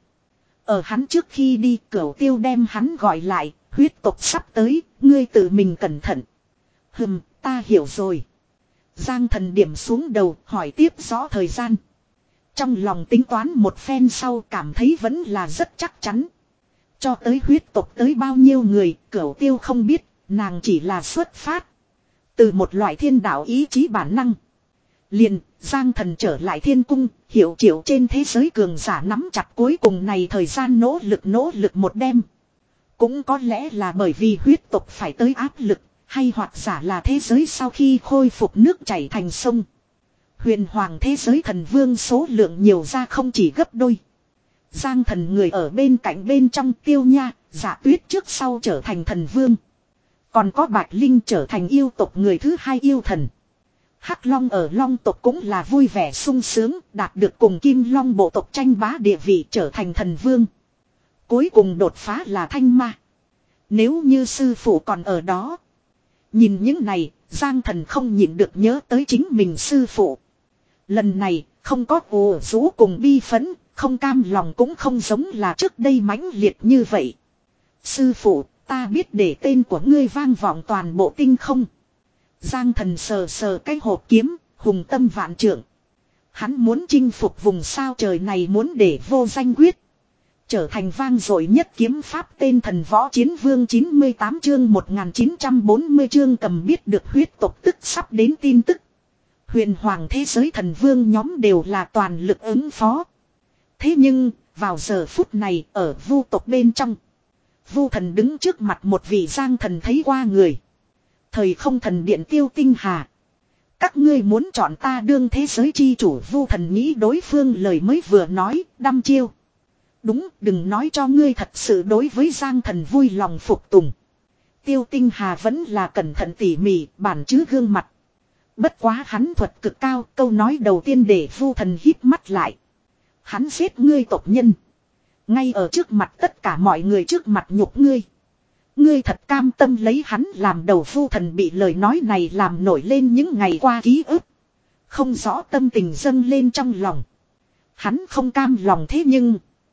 [SPEAKER 1] Ở hắn trước khi đi cửu tiêu đem hắn gọi lại, huyết tộc sắp tới, ngươi tự mình cẩn thận. Hừm, ta hiểu rồi. Giang Thần điểm xuống đầu, hỏi tiếp rõ thời gian. Trong lòng tính toán một phen sau cảm thấy vẫn là rất chắc chắn. Cho tới huyết tộc tới bao nhiêu người, cửu tiêu không biết, nàng chỉ là xuất phát. Từ một loại thiên đạo ý chí bản năng. Liền, Giang Thần trở lại thiên cung, hiểu triệu trên thế giới cường giả nắm chặt cuối cùng này thời gian nỗ lực nỗ lực một đêm. Cũng có lẽ là bởi vì huyết tộc phải tới áp lực, hay hoặc giả là thế giới sau khi khôi phục nước chảy thành sông. Huyền hoàng thế giới thần vương số lượng nhiều ra không chỉ gấp đôi. Giang Thần người ở bên cạnh bên trong Tiêu Nha, Dạ Tuyết trước sau trở thành thần vương. Còn có Bạch Linh trở thành yêu tộc người thứ hai yêu thần. Hắc Long ở Long tộc cũng là vui vẻ sung sướng, đạt được cùng Kim Long bộ tộc tranh bá địa vị trở thành thần vương. Cuối cùng đột phá là Thanh Ma. Nếu như sư phụ còn ở đó. Nhìn những này, Giang Thần không nhịn được nhớ tới chính mình sư phụ. Lần này, không có ồ rũ cùng bi phẫn, không cam lòng cũng không giống là trước đây mãnh liệt như vậy. Sư phụ, ta biết để tên của ngươi vang vọng toàn bộ tinh không. Giang Thần sờ sờ cái hộp kiếm, hùng tâm vạn trượng. Hắn muốn chinh phục vùng sao trời này, muốn để vô danh quyết trở thành vang dội nhất kiếm pháp tên thần võ chiến vương. Chín mươi tám chương một nghìn chín trăm bốn mươi chương cầm biết được huyết tộc tức sắp đến tin tức. Huyền hoàng thế giới thần vương nhóm đều là toàn lực ứng phó. Thế nhưng, vào giờ phút này ở vu tộc bên trong. Vu thần đứng trước mặt một vị Giang Thần thấy qua người. Thời không thần điện Tiêu Tinh Hà. Các ngươi muốn chọn ta đương thế giới chi chủ. Vu thần nghĩ đối phương lời mới vừa nói, đăm chiêu. Đúng, đừng nói cho ngươi thật sự đối với Giang Thần vui lòng phục tùng. Tiêu Tinh Hà vẫn là cẩn thận tỉ mỉ, bản chứ gương mặt. Bất quá hắn thuật cực cao, câu nói đầu tiên để Vu thần híp mắt lại. Hắn giết ngươi tộc nhân. Ngay ở trước mặt tất cả mọi người, trước mặt nhục ngươi. Ngươi thật cam tâm lấy hắn làm đầu. Vu thần bị lời nói này làm nổi lên những ngày qua ký ức. Không rõ tâm tình dâng lên trong lòng. Hắn không cam lòng, thế nhưng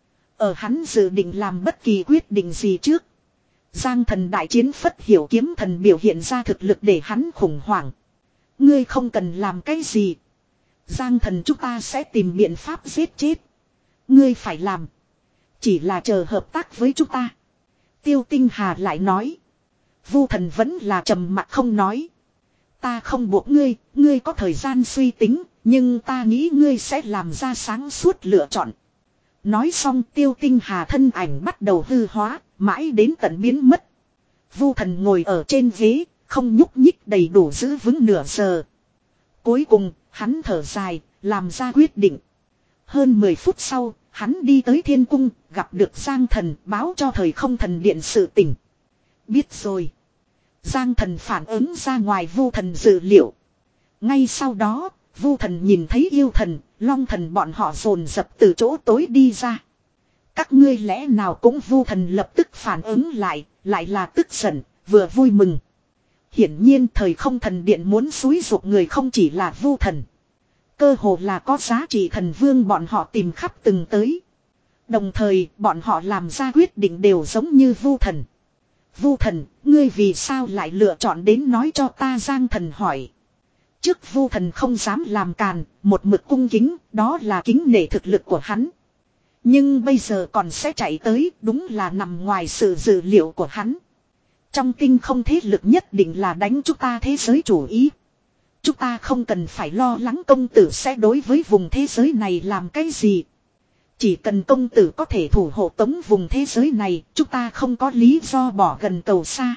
[SPEAKER 1] ở hắn dự định làm bất kỳ quyết định gì trước, Giang Thần đại chiến Phất Hiểu kiếm thần biểu hiện ra thực lực để hắn khủng hoảng. Ngươi không cần làm cái gì. Giang Thần chúng ta sẽ tìm biện pháp giết chết. Ngươi phải làm chỉ là chờ hợp tác với chúng ta. Tiêu Tinh Hà lại nói. Vu thần vẫn là trầm mặc không nói. Ta không buộc ngươi, ngươi có thời gian suy tính, nhưng ta nghĩ ngươi sẽ làm ra sáng suốt lựa chọn. Nói xong Tiêu Tinh Hà thân ảnh bắt đầu hư hóa, mãi đến tận biến mất. Vu thần ngồi ở trên ghế, không nhúc nhích đầy đủ giữ vững nửa giờ. Cuối cùng, hắn thở dài, làm ra quyết định. Hơn mười phút sau, hắn đi tới thiên cung, gặp được Giang Thần, báo cho thời không thần điện sự tình. Biết rồi. Giang Thần phản ứng ra ngoài Vu thần dự liệu. Ngay sau đó, Vu thần nhìn thấy yêu thần, long thần bọn họ dồn dập từ chỗ tối đi ra. Các ngươi lẽ nào cũng. Vu thần lập tức phản ứng lại, lại là tức giận, vừa vui mừng. Hiển nhiên thời không thần điện muốn xúi giục người không chỉ là Vu thần. Cơ hồ là có giá trị thần vương bọn họ tìm khắp từng tới. Đồng thời bọn họ làm ra quyết định đều giống như Vu thần. Vu thần, ngươi vì sao lại lựa chọn đến nói cho ta? Giang Thần hỏi. Trước Vu thần không dám làm càn, một mực cung kính, đó là kính nể thực lực của hắn. Nhưng bây giờ còn sẽ chạy tới, đúng là nằm ngoài sự dự liệu của hắn. Trong tinh không thế lực nhất định là đánh chúng ta thế giới chủ ý. Chúng ta không cần phải lo lắng công tử sẽ đối với vùng thế giới này làm cái gì. Chỉ cần công tử có thể thủ hộ tống vùng thế giới này, chúng ta không có lý do bỏ gần cầu xa.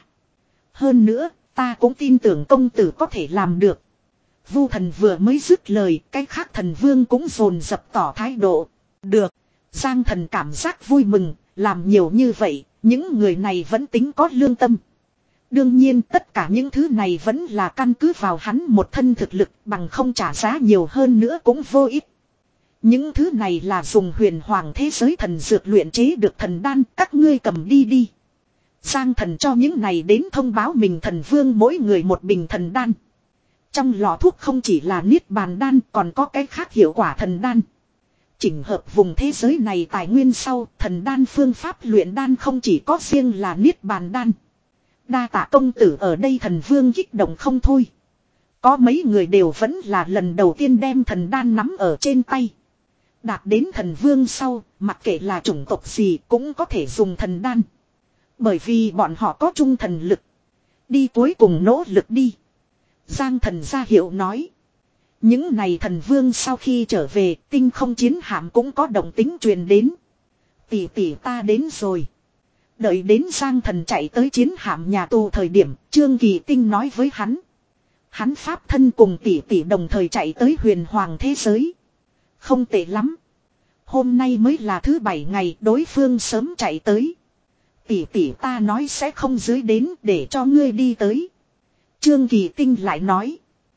[SPEAKER 1] Hơn nữa, ta cũng tin tưởng công tử có thể làm được. Vu thần vừa mới dứt lời, cái khác thần vương cũng dồn dập tỏ thái độ. Được. Giang Thần cảm giác vui mừng, làm nhiều như vậy, những người này vẫn tính có lương tâm. Đương nhiên tất cả những thứ này vẫn là căn cứ vào hắn một thân thực lực, bằng không trả giá nhiều hơn nữa cũng vô ích. Những thứ này là dùng huyền hoàng thế giới thần dược luyện chế được thần đan, các ngươi cầm đi đi. Giang Thần cho những này đến thông báo mình thần vương mỗi người một bình thần đan. Trong lọ thuốc không chỉ là niết bàn đan, còn có cái khác hiệu quả thần đan. Chỉnh hợp vùng thế giới này tài nguyên sau, thần đan phương pháp luyện đan không chỉ có riêng là niết bàn đan. Đa tạ công tử. Ở đây thần vương kích động không thôi. Có mấy người đều vẫn là lần đầu tiên đem thần đan nắm ở trên tay. Đạt đến thần vương sau, mặc kệ là chủng tộc gì cũng có thể dùng thần đan. Bởi vì bọn họ có chung thần lực. Đi cuối cùng nỗ lực đi. Giang Thần ra hiệu nói. Những này thần vương sau khi trở về, tinh không chiến hạm cũng có động tính truyền đến. Tỷ tỷ ta đến rồi. Đợi đến Giang Thần chạy tới chiến hạm nhà tù thời điểm, Trương Kỳ Tinh nói với hắn. Hắn pháp thân cùng tỷ tỷ đồng thời chạy tới huyền hoàng thế giới. Không tệ lắm. Hôm nay mới là thứ bảy ngày, đối phương sớm chạy tới. Tỷ tỷ ta nói sẽ không dưới đến để cho ngươi đi tới. Trương Kỳ Tinh lại nói.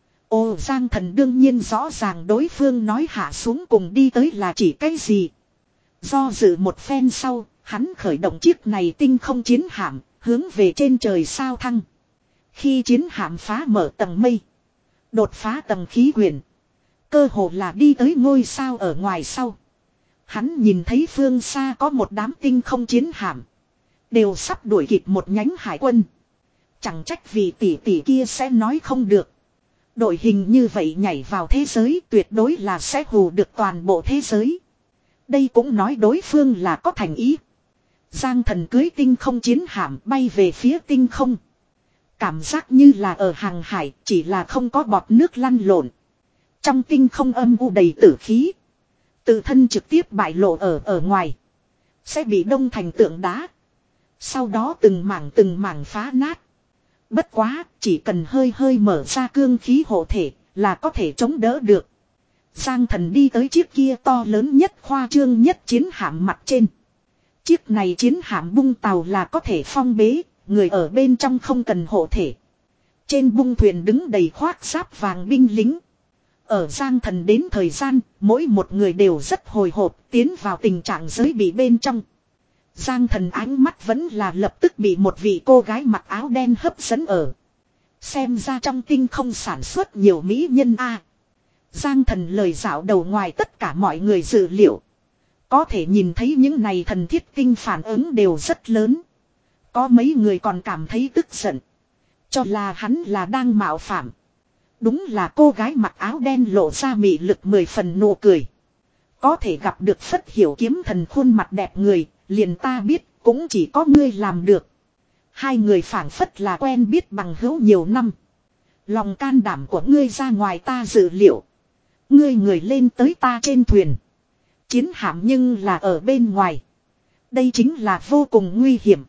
[SPEAKER 1] Ồ, Giang Thần đương nhiên rõ ràng đối phương nói hạ xuống cùng đi tới là chỉ cái gì. Do dự một phen sau, hắn khởi động chiếc này tinh không chiến hạm, hướng về trên trời sao thăng. Khi chiến hạm phá mở tầng mây, đột phá tầng khí quyển, cơ hồ là đi tới ngôi sao ở ngoài sau. Hắn nhìn thấy phương xa có một đám tinh không chiến hạm, đều sắp đuổi kịp một nhánh hải quân. Chẳng trách vì tỷ tỷ kia sẽ nói không được. Đội hình như vậy nhảy vào thế giới tuyệt đối là sẽ hù được toàn bộ thế giới. Đây cũng nói đối phương là có thành ý. Giang Thần cưới tinh không chiến hạm bay về phía tinh không. Cảm giác như là ở hàng hải, chỉ là không có bọt nước lăn lộn. Trong tinh không âm u đầy tử khí. Tự thân trực tiếp bại lộ ở ở ngoài. Sẽ bị đông thành tượng đá. Sau đó từng mảng từng mảng phá nát. Bất quá, chỉ cần hơi hơi mở ra cương khí hộ thể là có thể chống đỡ được. Giang Thần đi tới chiếc kia to lớn nhất khoa trương nhất chiến hạm mặt trên. Chiếc này chiến hạm bung tàu là có thể phong bế, người ở bên trong không cần hộ thể. Trên bung thuyền đứng đầy khoác giáp vàng binh lính. Ở Giang Thần đến thời gian, mỗi một người đều rất hồi hộp tiến vào tình trạng giới bị bên trong. Giang Thần ánh mắt vẫn là lập tức bị một vị cô gái mặc áo đen hấp dẫn ở. Xem ra trong tinh không sản xuất nhiều mỹ nhân a. Giang Thần lời dạo đầu ngoài tất cả mọi người dự liệu. Có thể nhìn thấy những này thần thiết tinh phản ứng đều rất lớn. Có mấy người còn cảm thấy tức giận. Cho là hắn là đang mạo phạm. Đúng là cô gái mặc áo đen lộ ra mị lực mười phần nụ cười. Có thể gặp được Phất Hiểu Kiếm thần khuôn mặt đẹp người, liền ta biết cũng chỉ có ngươi làm được. Hai người phảng phất là quen biết bằng hữu nhiều năm. Lòng can đảm của ngươi ra ngoài ta dự liệu. Ngươi người lên tới ta trên thuyền. Chiến hạm nhưng là ở bên ngoài. Đây chính là vô cùng nguy hiểm.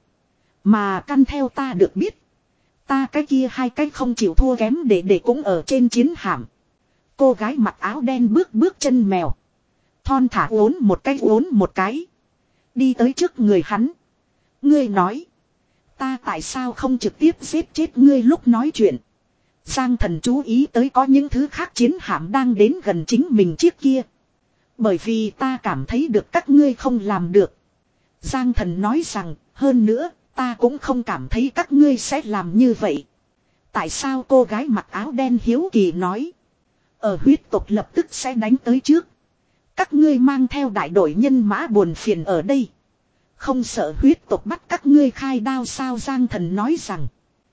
[SPEAKER 1] Mà căn theo ta được biết. Ta cái kia hai cái không chịu thua kém để để cũng ở trên chiến hạm. Cô gái mặc áo đen bước bước chân mèo. Thon thả uốn một cái uốn một cái. Đi tới trước người hắn. Ngươi nói. Ta tại sao không trực tiếp giết chết ngươi lúc nói chuyện. Giang Thần chú ý tới có những thứ khác chiến hạm đang đến gần chính mình chiếc kia. Bởi vì ta cảm thấy được các ngươi không làm được. Giang Thần nói rằng, hơn nữa, ta cũng không cảm thấy các ngươi sẽ làm như vậy. Tại sao cô gái mặc áo đen hiếu kỳ nói. Ở huyết tộc lập tức sẽ đánh tới trước. Các ngươi mang theo đại đội nhân mã buồn phiền ở đây. Không sợ huyết tộc bắt các ngươi khai đao sao Giang Thần nói rằng.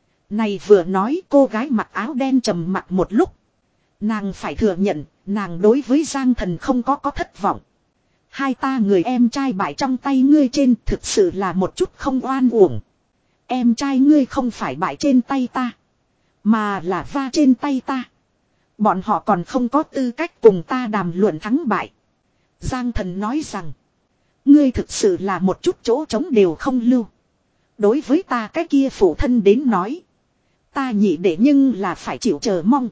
[SPEAKER 1] Này vừa nói cô gái mặc áo đen trầm mặt một lúc. Nàng phải thừa nhận, nàng đối với Giang Thần không có có thất vọng. Hai ta người em trai bại trong tay ngươi trên thực sự là một chút không oan uổng. Em trai ngươi không phải bại trên tay ta. Mà là va trên tay ta. Bọn họ còn không có tư cách cùng ta đàm luận thắng bại. Giang Thần nói rằng. Ngươi thực sự là một chút chỗ trống đều không lưu. Đối với ta cái kia phụ thân đến nói. Ta nhị để nhưng là phải chịu chờ mong.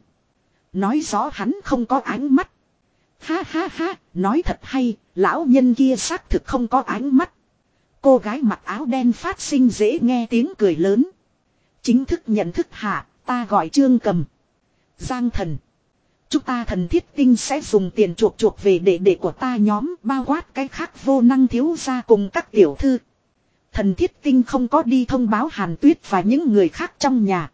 [SPEAKER 1] Nói rõ hắn không có ánh mắt. Ha ha ha, nói thật hay, lão nhân kia xác thực không có ánh mắt. Cô gái mặc áo đen phát sinh dễ nghe tiếng cười lớn. Chính thức nhận thức hạ, ta gọi Trương Cầm. Giang Thần. Chúng ta thần thiết tinh sẽ dùng tiền chuộc chuộc về đệ đệ của ta nhóm bao quát cái khác vô năng thiếu gia cùng các tiểu thư. Thần thiết tinh không có đi thông báo Hàn Tuyết và những người khác trong nhà.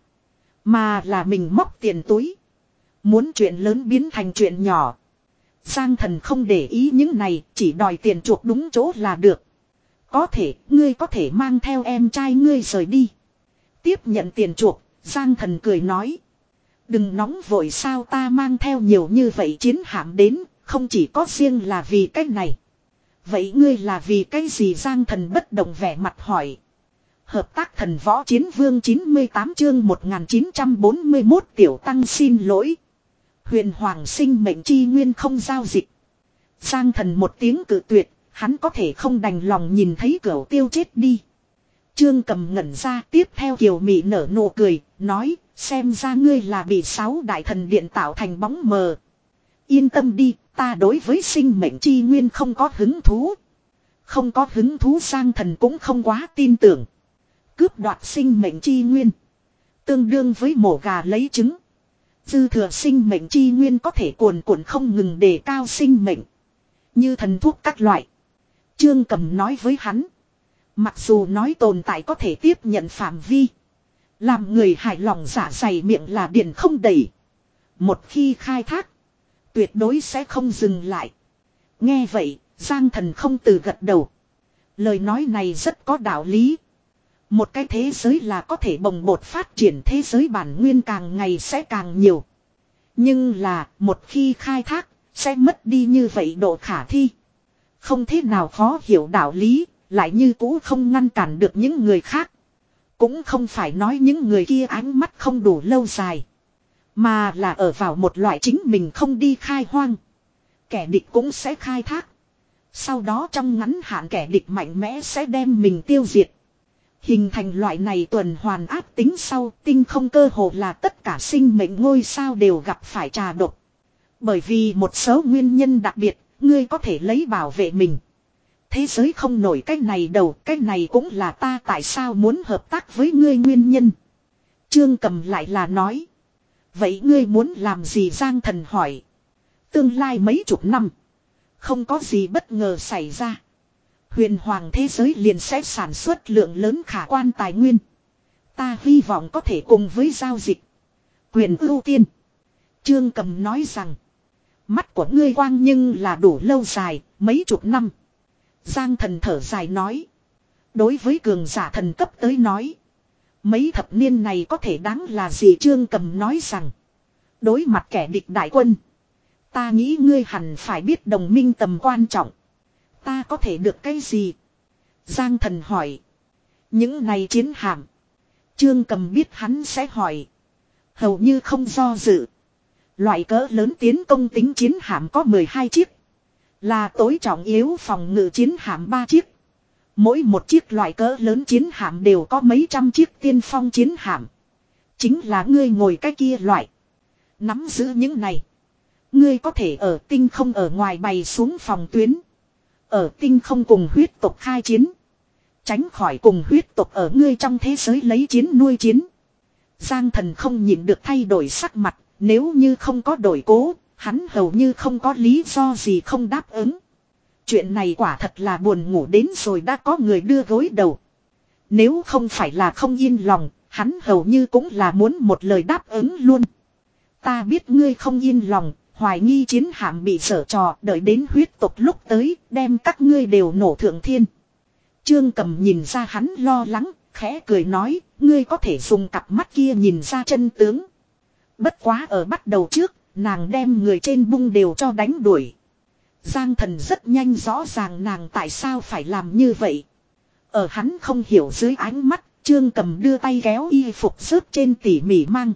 [SPEAKER 1] Mà là mình móc tiền túi. Muốn chuyện lớn biến thành chuyện nhỏ. Giang Thần không để ý những này, chỉ đòi tiền chuộc đúng chỗ là được. Có thể, ngươi có thể mang theo em trai ngươi rời đi. Tiếp nhận tiền chuộc, Giang Thần cười nói. Đừng nóng vội sao ta mang theo nhiều như vậy chiến hạm đến, không chỉ có riêng là vì cái này. Vậy ngươi là vì cái gì Giang Thần bất động vẻ mặt hỏi. Hợp tác thần võ chiến vương chín mươi tám chương một nghìn chín trăm bốn mươi mốt tiểu tăng xin lỗi. Huyền Hoàng sinh mệnh chi nguyên không giao dịch. Giang Thần một tiếng cự tuyệt, hắn có thể không đành lòng nhìn thấy Cửu Tiêu chết đi. Trương Cầm ngẩn ra tiếp theo kiều mị nở nụ cười, nói, xem ra ngươi là bị sáu đại thần điện tạo thành bóng mờ. Yên tâm đi, ta đối với sinh mệnh chi nguyên không có hứng thú. Không có hứng thú Giang Thần cũng không quá tin tưởng. Cướp đoạt sinh mệnh chi nguyên. Tương đương với mổ gà lấy trứng. Dư thừa sinh mệnh chi nguyên có thể cuồn cuộn không ngừng đề cao sinh mệnh. Như thần thuốc các loại. Trương Cầm nói với hắn. Mặc dù nói tồn tại có thể tiếp nhận phạm vi. Làm người hài lòng giả dày miệng là điện không đầy. Một khi khai thác. Tuyệt đối sẽ không dừng lại. Nghe vậy, Giang Thần không từ gật đầu. Lời nói này rất có đạo lý. Một cái thế giới là có thể bồng bột phát triển, thế giới bản nguyên càng ngày sẽ càng nhiều. Nhưng là một khi khai thác sẽ mất đi như vậy độ khả thi. Không thế nào khó hiểu đạo lý, lại như cũ không ngăn cản được những người khác. Cũng không phải nói những người kia ánh mắt không đủ lâu dài. Mà là ở vào một loại chính mình không đi khai hoang. Kẻ địch cũng sẽ khai thác. Sau đó trong ngắn hạn kẻ địch mạnh mẽ sẽ đem mình tiêu diệt. Hình thành loại này tuần hoàn áp tính sau, tinh không cơ hồ là tất cả sinh mệnh ngôi sao đều gặp phải trà độc. Bởi vì một số nguyên nhân đặc biệt, ngươi có thể lấy bảo vệ mình. Thế giới không nổi cái này đầu, cái này cũng là ta tại sao muốn hợp tác với ngươi nguyên nhân. Trương Cầm lại là nói. Vậy ngươi muốn làm gì? Giang Thần hỏi. Tương lai mấy chục năm, không có gì bất ngờ xảy ra. Huyền hoàng thế giới liền sẽ sản xuất lượng lớn khả quan tài nguyên. Ta hy vọng có thể cùng với giao dịch. Quyền ưu tiên. Trương Cầm nói rằng. Mắt của ngươi quang nhưng là đủ lâu dài, mấy chục năm. Giang Thần thở dài nói. Đối với cường giả thần cấp tới nói. Mấy thập niên này có thể đáng là gì? Trương Cầm nói rằng. Đối mặt kẻ địch đại quân. Ta nghĩ ngươi hẳn phải biết đồng minh tầm quan trọng. Ta có thể được cái gì? Giang Thần hỏi. Những này chiến hạm. Trương Cầm biết hắn sẽ hỏi. Hầu như không do dự. Loại cỡ lớn tiến công tính chiến hạm có mười hai chiếc. Là tối trọng yếu phòng ngự chiến hạm ba chiếc. Mỗi một chiếc loại cỡ lớn chiến hạm đều có mấy trăm chiếc tiên phong chiến hạm. Chính là ngươi ngồi cái kia loại. Nắm giữ những này. Ngươi có thể ở tinh không ở ngoài bày xuống phòng tuyến. Ở tinh không cùng huyết tộc khai chiến. Tránh khỏi cùng huyết tộc ở ngươi trong thế giới lấy chiến nuôi chiến. Giang Thần không nhịn được thay đổi sắc mặt. Nếu như không có đổi cố, hắn hầu như không có lý do gì không đáp ứng. Chuyện này quả thật là buồn ngủ đến rồi đã có người đưa gối đầu. Nếu không phải là không yên lòng, hắn hầu như cũng là muốn một lời đáp ứng luôn. Ta biết ngươi không yên lòng, hoài nghi chiến hạm bị dở trò, đợi đến huyết tộc lúc tới, đem các ngươi đều nổ thượng thiên. Trương Cầm nhìn ra hắn lo lắng, khẽ cười nói, ngươi có thể dùng cặp mắt kia nhìn ra chân tướng. Bất quá ở bắt đầu trước, nàng đem người trên bung đều cho đánh đuổi. Giang Thần rất nhanh rõ ràng nàng tại sao phải làm như vậy. Ở hắn không hiểu dưới ánh mắt, Trương Cầm đưa tay kéo y phục rớt trên tỉ mỉ mang.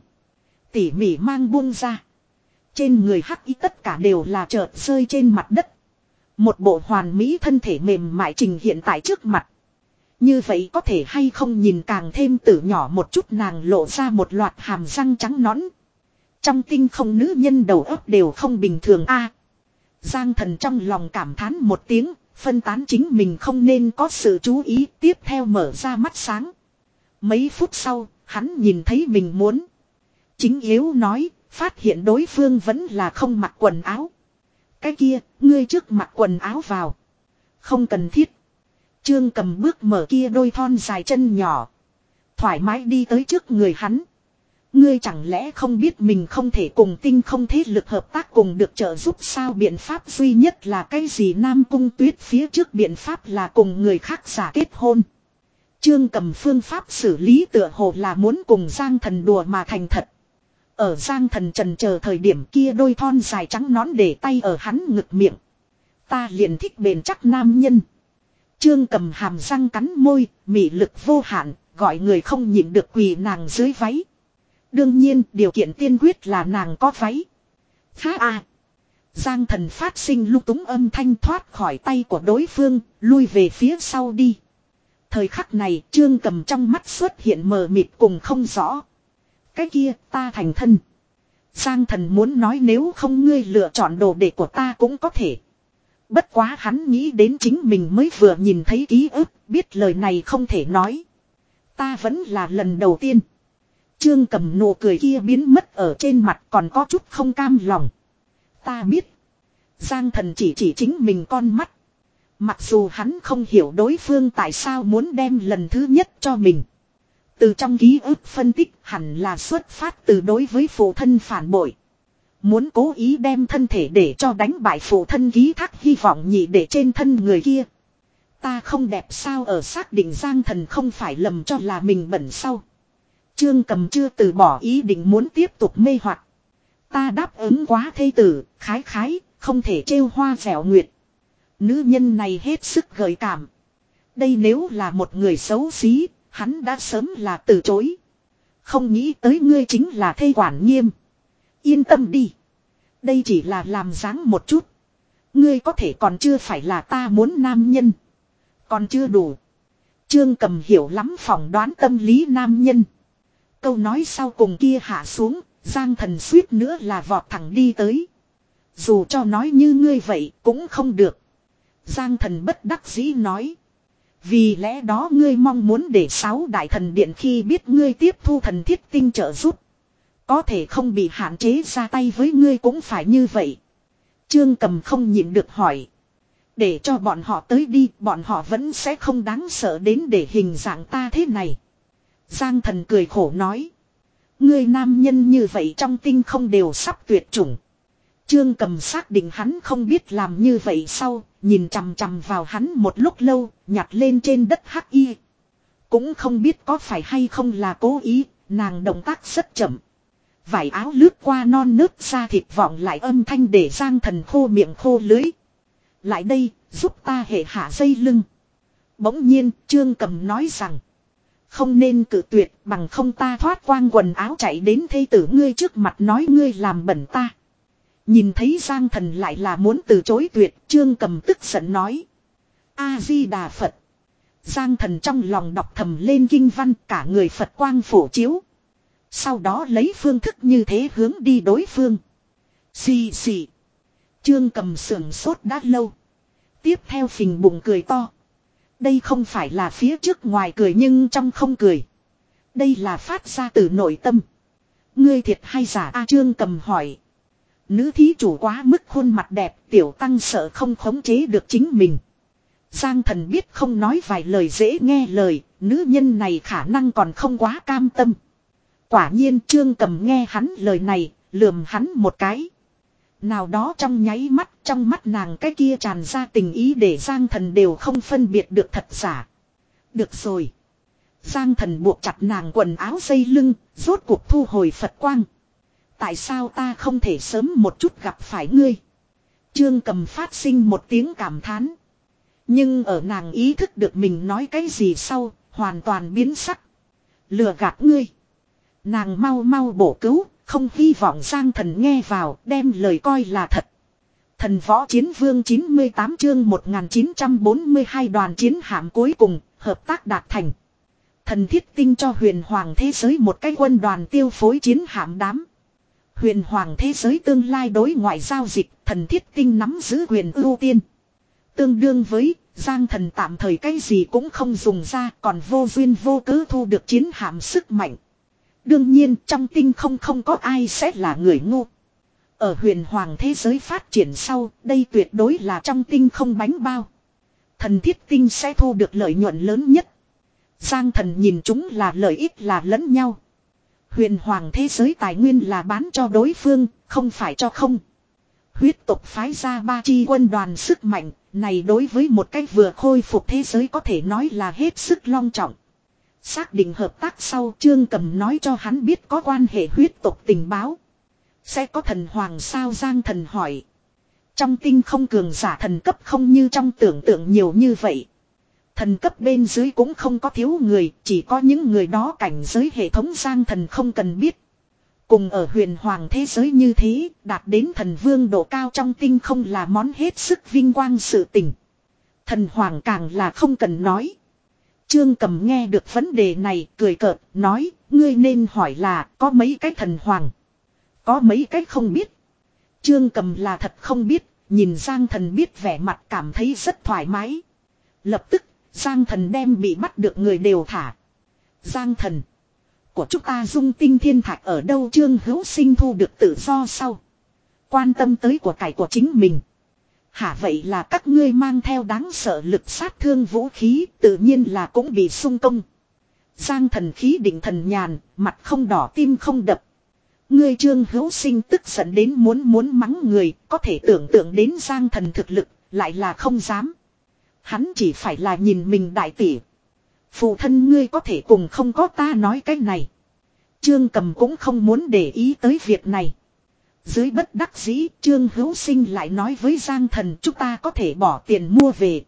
[SPEAKER 1] Tỉ mỉ mang buông ra. Trên người hắc y tất cả đều là chợt rơi trên mặt đất. Một bộ hoàn mỹ thân thể mềm mại trình hiện tại trước mặt. Như vậy có thể hay không nhìn càng thêm tử nhỏ một chút, nàng lộ ra một loạt hàm răng trắng nõn. Trong tinh không nữ nhân đầu óc đều không bình thường a. Giang Thần trong lòng cảm thán một tiếng, phân tán chính mình không nên có sự chú ý, tiếp theo mở ra mắt sáng. Mấy phút sau, hắn nhìn thấy mình muốn. Chính yếu nói, phát hiện đối phương vẫn là không mặc quần áo. Cái kia, ngươi trước mặc quần áo vào. Không cần thiết. Trương Cầm bước mở kia đôi thon dài chân nhỏ. Thoải mái đi tới trước người hắn. Ngươi chẳng lẽ không biết mình không thể cùng tinh không thế lực hợp tác cùng được trợ giúp sao? Biện pháp duy nhất là cái gì? Nam Cung Tuyết phía trước biện pháp là cùng người khác giả kết hôn. Trương Cầm phương pháp xử lý tựa hồ là muốn cùng Giang Thần đùa mà thành thật. Ở Giang Thần trần chờ thời điểm kia đôi thon dài trắng nón để tay ở hắn ngực miệng. Ta liền thích bền chắc nam nhân. Trương Cầm hàm răng cắn môi, mị lực vô hạn, gọi người không nhịn được quỳ nàng dưới váy. Đương nhiên, điều kiện tiên quyết là nàng có váy. Phá a. Giang Thần phát sinh lung túng âm thanh thoát khỏi tay của đối phương, lui về phía sau đi. Thời khắc này, Trương Cầm trong mắt xuất hiện mờ mịt cùng không rõ. Cái kia, ta thành thân. Giang Thần muốn nói nếu không ngươi lựa chọn đồ đệ của ta cũng có thể. Bất quá hắn nghĩ đến chính mình mới vừa nhìn thấy ký ức, biết lời này không thể nói. Ta vẫn là lần đầu tiên. Trương Cầm nụ cười kia biến mất ở trên mặt còn có chút không cam lòng. Ta biết. Giang Thần chỉ chỉ chính mình con mắt. Mặc dù hắn không hiểu đối phương tại sao muốn đem lần thứ nhất cho mình. Từ trong ký ức phân tích hẳn là xuất phát từ đối với phụ thân phản bội. Muốn cố ý đem thân thể để cho đánh bại phụ thân ký thác hy vọng nhị để trên thân người kia. Ta không đẹp sao ở xác định Giang Thần không phải lầm cho là mình bẩn sau. Trương Cầm chưa từ bỏ ý định muốn tiếp tục mê hoặc. Ta đáp ứng quá thê tử, khái khái, không thể trêu hoa dẻo nguyệt. Nữ nhân này hết sức gợi cảm. Đây nếu là một người xấu xí, hắn đã sớm là từ chối. Không nghĩ tới ngươi chính là thê quản nghiêm. Yên tâm đi. Đây chỉ là làm dáng một chút. Ngươi có thể còn chưa phải là ta muốn nam nhân. Còn chưa đủ. Trương Cầm hiểu lắm phỏng đoán tâm lý nam nhân. Câu nói sau cùng kia hạ xuống, Giang Thần suýt nữa là vọt thẳng đi tới. Dù cho nói như ngươi vậy cũng không được. Giang Thần bất đắc dĩ nói. Vì lẽ đó ngươi mong muốn để sáu đại thần điện khi biết ngươi tiếp thu thần thiết tinh trợ giúp. Có thể không bị hạn chế ra tay với ngươi cũng phải như vậy. Trương Cầm không nhịn được hỏi. Để cho bọn họ tới đi, bọn họ vẫn sẽ không đáng sợ đến để hình dạng ta thế này. Giang Thần cười khổ nói. Ngươi nam nhân như vậy trong tinh không đều sắp tuyệt chủng. Trương Cầm xác định hắn không biết làm như vậy sau, nhìn chằm chằm vào hắn một lúc lâu, nhặt lên trên đất hắc y. Cũng không biết có phải hay không là cố ý, nàng động tác rất chậm. Vải áo lướt qua non nước da thịt vọng lại âm thanh để Giang Thần khô miệng khô lưới. Lại đây, giúp ta hệ hạ dây lưng. Bỗng nhiên, Trương Cầm nói rằng. Không nên cự tuyệt bằng không ta thoát quang quần áo chạy đến thê tử ngươi trước mặt nói ngươi làm bẩn ta. Nhìn thấy Giang Thần lại là muốn từ chối tuyệt, Trương Cầm tức giận nói. A-di-đà Phật. Giang Thần trong lòng đọc thầm lên kinh văn cả người Phật quang phổ chiếu. Sau đó lấy phương thức như thế hướng đi đối phương. Xì xì. Trương Cầm sưởng sốt đã lâu. Tiếp theo phình bụng cười to. Đây không phải là phía trước ngoài cười nhưng trong không cười. Đây là phát ra từ nội tâm. Ngươi thiệt hay giả A Trương Cầm hỏi. Nữ thí chủ quá mức khuôn mặt đẹp, tiểu tăng sợ không khống chế được chính mình. Giang Thần biết không nói vài lời dễ nghe lời, nữ nhân này khả năng còn không quá cam tâm. Quả nhiên Trương Cầm nghe hắn lời này, lườm hắn một cái. Nào đó trong nháy mắt, trong mắt nàng cái kia tràn ra tình ý để Giang Thần đều không phân biệt được thật giả. Được rồi. Giang Thần buộc chặt nàng quần áo dây lưng, rốt cuộc thu hồi Phật quang. Tại sao ta không thể sớm một chút gặp phải ngươi? Trương Cầm phát sinh một tiếng cảm thán. Nhưng ở nàng ý thức được mình nói cái gì sau, hoàn toàn biến sắc. Lừa gạt ngươi. Nàng mau mau bổ cứu, không hy vọng Giang Thần nghe vào, đem lời coi là thật. Thần võ chiến vương chín mươi tám chương một nghìn chín trăm bốn mươi hai đoàn chiến hạm cuối cùng, hợp tác đạt thành. Thần thiết tinh cho huyền hoàng thế giới một cái quân đoàn tiêu phối chiến hạm đám. Huyền hoàng thế giới tương lai đối ngoại giao dịch, thần thiết tinh nắm giữ quyền ưu tiên. Tương đương với, Giang Thần tạm thời cái gì cũng không dùng ra, còn vô duyên vô cớ thu được chiến hạm sức mạnh. Đương nhiên trong tinh không không có ai sẽ là người ngu. Ở huyền hoàng thế giới phát triển sau, đây tuyệt đối là trong tinh không bánh bao. Thần thiết tinh sẽ thu được lợi nhuận lớn nhất. Giang Thần nhìn chúng là lợi ích là lẫn nhau. Huyền hoàng thế giới tài nguyên là bán cho đối phương, không phải cho không. Huyết tộc phái ra ba chi quân đoàn sức mạnh, này đối với một cách vừa khôi phục thế giới có thể nói là hết sức long trọng. Xác định hợp tác sau Trương Cầm nói cho hắn biết có quan hệ huyết tộc tình báo. Sẽ có thần hoàng sao Giang Thần hỏi. Trong tinh không cường giả thần cấp không như trong tưởng tượng nhiều như vậy. Thần cấp bên dưới cũng không có thiếu người, chỉ có những người đó cảnh giới hệ thống Giang Thần không cần biết. Cùng ở huyền hoàng thế giới như thế, đạt đến thần vương độ cao trong tinh không là món hết sức vinh quang sự tình. Thần hoàng càng là không cần nói. Trương Cầm nghe được vấn đề này, cười cợt, nói, ngươi nên hỏi là, có mấy cái thần hoàng. Có mấy cái không biết. Trương Cầm là thật không biết, nhìn Giang Thần biết vẻ mặt cảm thấy rất thoải mái. Lập tức, Giang Thần đem bị bắt được người đều thả. Giang thần. Của chúng ta dung tinh thiên thạch ở đâu? Trương Hữu Sinh thu được tự do sau. Quan tâm tới của cải của chính mình. Hả, vậy là các ngươi mang theo đáng sợ lực sát thương vũ khí, tự nhiên là cũng bị xung công. Giang thần khí định thần nhàn, mặt không đỏ tim không đập. Ngươi Trương Hữu Sinh tức giận đến muốn muốn mắng người, có thể tưởng tượng đến Giang thần thực lực, lại là không dám. Hắn chỉ phải là nhìn mình đại tỷ. Phụ thân ngươi có thể cùng không có ta nói cái này. Trương Cầm cũng không muốn để ý tới việc này. Dưới bất đắc dĩ, Trương Hữu Sinh lại nói với Giang thần chúng ta có thể bỏ tiền mua về.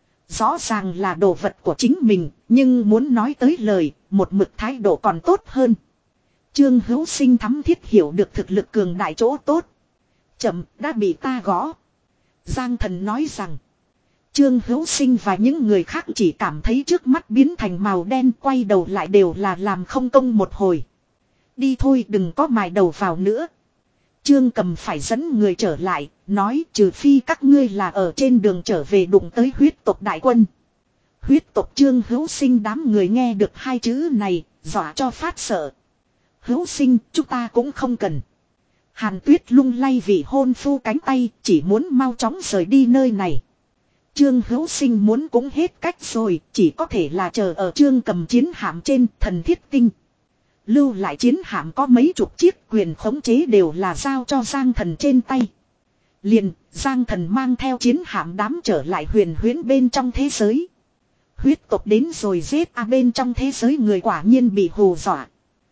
[SPEAKER 1] Rõ ràng là đồ vật của chính mình, nhưng muốn nói tới lời, một mực thái độ còn tốt hơn. Trương Hữu Sinh thắm thiết hiểu được thực lực cường đại chỗ tốt. Chậm, đã bị ta gõ. Giang thần nói rằng, Trương Hữu Sinh và những người khác chỉ cảm thấy trước mắt biến thành màu đen, quay đầu lại đều là làm không công một hồi. Đi thôi, đừng có mài đầu vào nữa. Trương Cầm phải dẫn người trở lại, nói trừ phi các ngươi là ở trên đường trở về đụng tới huyết tộc đại quân. Huyết tộc Trương Hữu Sinh đám người nghe được hai chữ này, dọa cho phát sợ. Hữu Sinh, chúng ta cũng không cần. Hàn Tuyết lung lay vị hôn phu cánh tay, chỉ muốn mau chóng rời đi nơi này. Trương Hữu Sinh muốn cũng hết cách rồi, chỉ có thể là chờ ở Trương Cầm chiến hạm trên thần thiết tinh. Lưu lại chiến hạm có mấy chục chiếc, quyền khống chế đều là giao cho Giang thần trên tay. Liền, Giang thần mang theo chiến hạm đám trở lại huyền huyễn bên trong thế giới. Huyết tộc đến rồi giết a bên trong thế giới người quả nhiên bị hù dọa.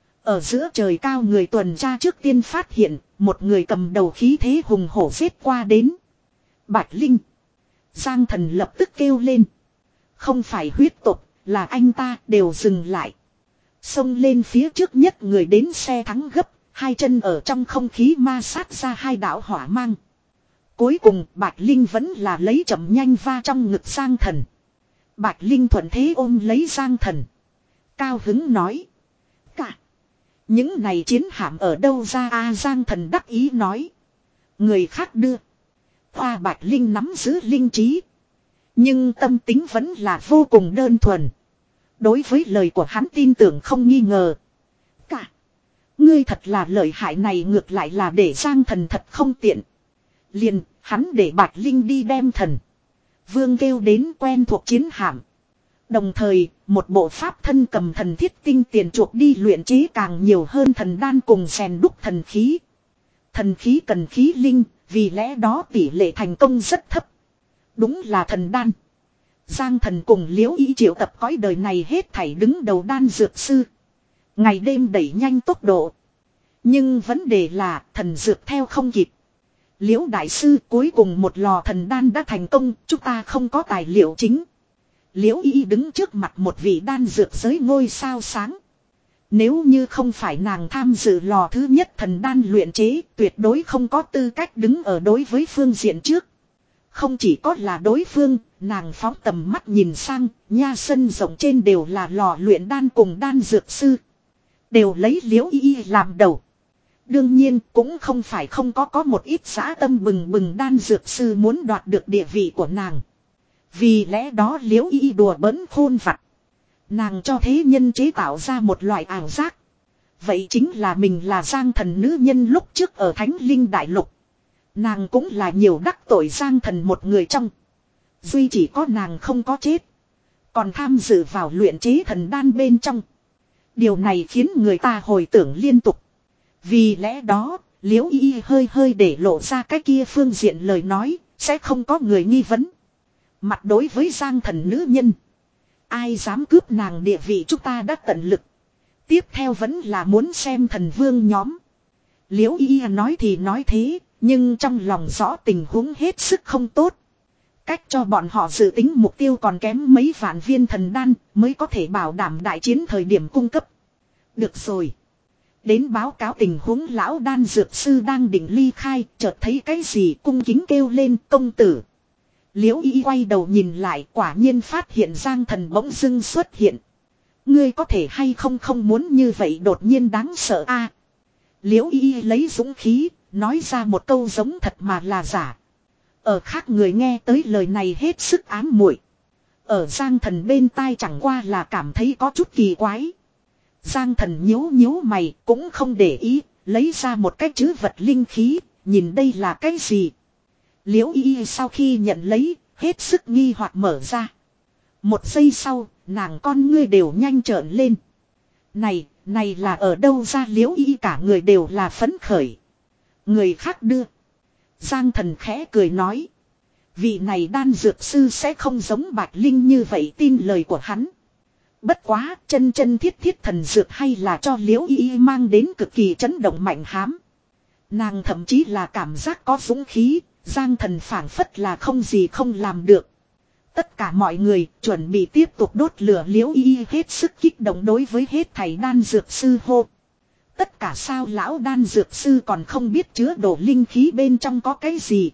[SPEAKER 1] Ở giữa trời cao người tuần tra trước tiên phát hiện, một người cầm đầu khí thế hùng hổ giết qua đến. Bạch Linh. Giang thần lập tức kêu lên. Không phải huyết tộc, là anh ta, đều dừng lại. Xông lên phía trước nhất người đến xe thắng gấp, hai chân ở trong không khí ma sát ra hai đạo hỏa mang. Cuối cùng Bạch Linh vẫn là lấy chậm nhanh va trong ngực Giang thần. Bạch Linh thuận thế ôm lấy Giang thần. Cao hứng nói. Cả. Những này chiến hạm ở đâu ra a? Giang thần đắc ý nói. Người khác đưa. Hoa Bạch Linh nắm giữ linh trí. Nhưng tâm tính vẫn là vô cùng đơn thuần. Đối với lời của hắn tin tưởng không nghi ngờ. Cả. Ngươi thật là lợi hại, này ngược lại là để Giang thần thật không tiện. Liền, hắn để Bạch Linh đi đem thần vương kêu đến quen thuộc chiến hạm. Đồng thời, một bộ pháp thân cầm thần thiết tinh tiền chuộc đi luyện chế càng nhiều hơn thần đan cùng rèn đúc thần khí. Thần khí cần khí linh, vì lẽ đó tỷ lệ thành công rất thấp. Đúng là thần đan. Giang thần cùng Liễu Ý triệu tập cõi đời này hết thảy đứng đầu đan dược sư. Ngày đêm đẩy nhanh tốc độ. Nhưng vấn đề là thần dược theo không kịp. Liễu đại sư, cuối cùng một lò thần đan đã thành công, chúng ta không có tài liệu chính. Liễu Y đứng trước mặt một vị đan dược giới ngôi sao sáng. Nếu như không phải nàng tham dự lò thứ nhất thần đan luyện chế, tuyệt đối không có tư cách đứng ở đối với phương diện trước. Không chỉ có là đối phương, nàng phóng tầm mắt nhìn sang, nha sân rộng trên đều là lò luyện đan cùng đan dược sư. Đều lấy Liễu Y làm đầu. Đương nhiên cũng không phải không có có một ít dã tâm bừng bừng đan dược sư muốn đoạt được địa vị của nàng. Vì lẽ đó Liễu Y đùa bỡn khôn vặt. Nàng cho thế nhân chế tạo ra một loại ảo giác. Vậy chính là mình là Giang thần nữ nhân lúc trước ở Thánh Linh Đại Lục. Nàng cũng là nhiều đắc tội Giang thần một người trong. Duy chỉ có nàng không có chết. Còn tham dự vào luyện chế thần đan bên trong. Điều này khiến người ta hồi tưởng liên tục. Vì lẽ đó, Liễu Y hơi hơi để lộ ra cái kia phương diện lời nói, sẽ không có người nghi vấn. Mặt đối với Giang thần nữ nhân. Ai dám cướp nàng địa vị, chúng ta đã tận lực. Tiếp theo vẫn là muốn xem thần vương nhóm. Liễu Y nói thì nói thế, nhưng trong lòng rõ tình huống hết sức không tốt. Cách cho bọn họ dự tính mục tiêu còn kém mấy vạn viên thần đan mới có thể bảo đảm đại chiến thời điểm cung cấp. Được rồi. Đến báo cáo tình huống lão đan dược sư đang định ly khai, chợt thấy cái gì cung kính kêu lên công tử. Liễu Y quay đầu nhìn lại, quả nhiên phát hiện Giang thần bỗng dưng xuất hiện. Ngươi có thể hay không không muốn như vậy đột nhiên đáng sợ a? Liễu Y lấy dũng khí, nói ra một câu giống thật mà là giả. Ở khác người nghe tới lời này hết sức ám muội. Ở Giang thần bên tai chẳng qua là cảm thấy có chút kỳ quái. Giang Thần nhíu nhíu mày cũng không để ý, lấy ra một cái chữ vật linh khí, nhìn đây là cái gì. Liễu Y sau khi nhận lấy, hết sức nghi hoặc mở ra. Một giây sau, nàng con ngươi đều nhanh trợn lên. Này, này là ở đâu ra? Liễu Y cả người đều là phấn khởi. Người khác đưa. Giang Thần khẽ cười nói. Vị này đan dược sư sẽ không giống Bạch Linh như vậy tin lời của hắn. Bất quá, chân chân thiết thiết thần dược hay là cho Liễu Y mang đến cực kỳ chấn động mạnh hám. Nàng thậm chí là cảm giác có dũng khí, Giang Thần phảng phất là không gì không làm được. Tất cả mọi người chuẩn bị tiếp tục đốt lửa. Liễu Y hết sức kích động đối với hết thảy đan dược sư hô. Tất cả sao lão đan dược sư còn không biết chứa đổ linh khí bên trong có cái gì.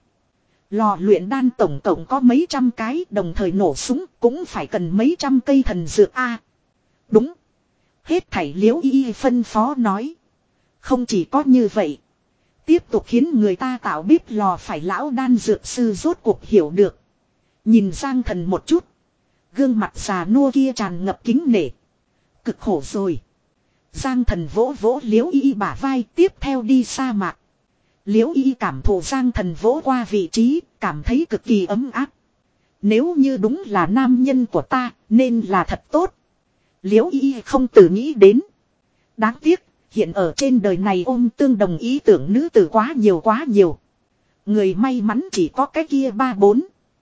[SPEAKER 1] Lò luyện đan tổng cộng có mấy trăm cái, đồng thời nổ súng cũng phải cần mấy trăm cây thần dược a. Đúng. Hết thảy Liễu Y phân phó nói. Không chỉ có như vậy. Tiếp tục khiến người ta tạo bếp lò phải lão đan dược sư rốt cuộc hiểu được. Nhìn Giang Thần một chút. Gương mặt già nua kia tràn ngập kính nể. Cực khổ rồi. Giang Thần vỗ vỗ Liễu Y bả vai, tiếp theo đi sa mạc. Liễu Y cảm thụ Giang Thần vỗ qua vị trí, cảm thấy cực kỳ ấm áp. Nếu như đúng là nam nhân của ta, nên là thật tốt. Liễu Y không tự nghĩ đến. Đáng tiếc, hiện ở trên đời này ôm tương đồng ý tưởng nữ tử quá nhiều quá nhiều. Người may mắn chỉ có cái kia ba bốn.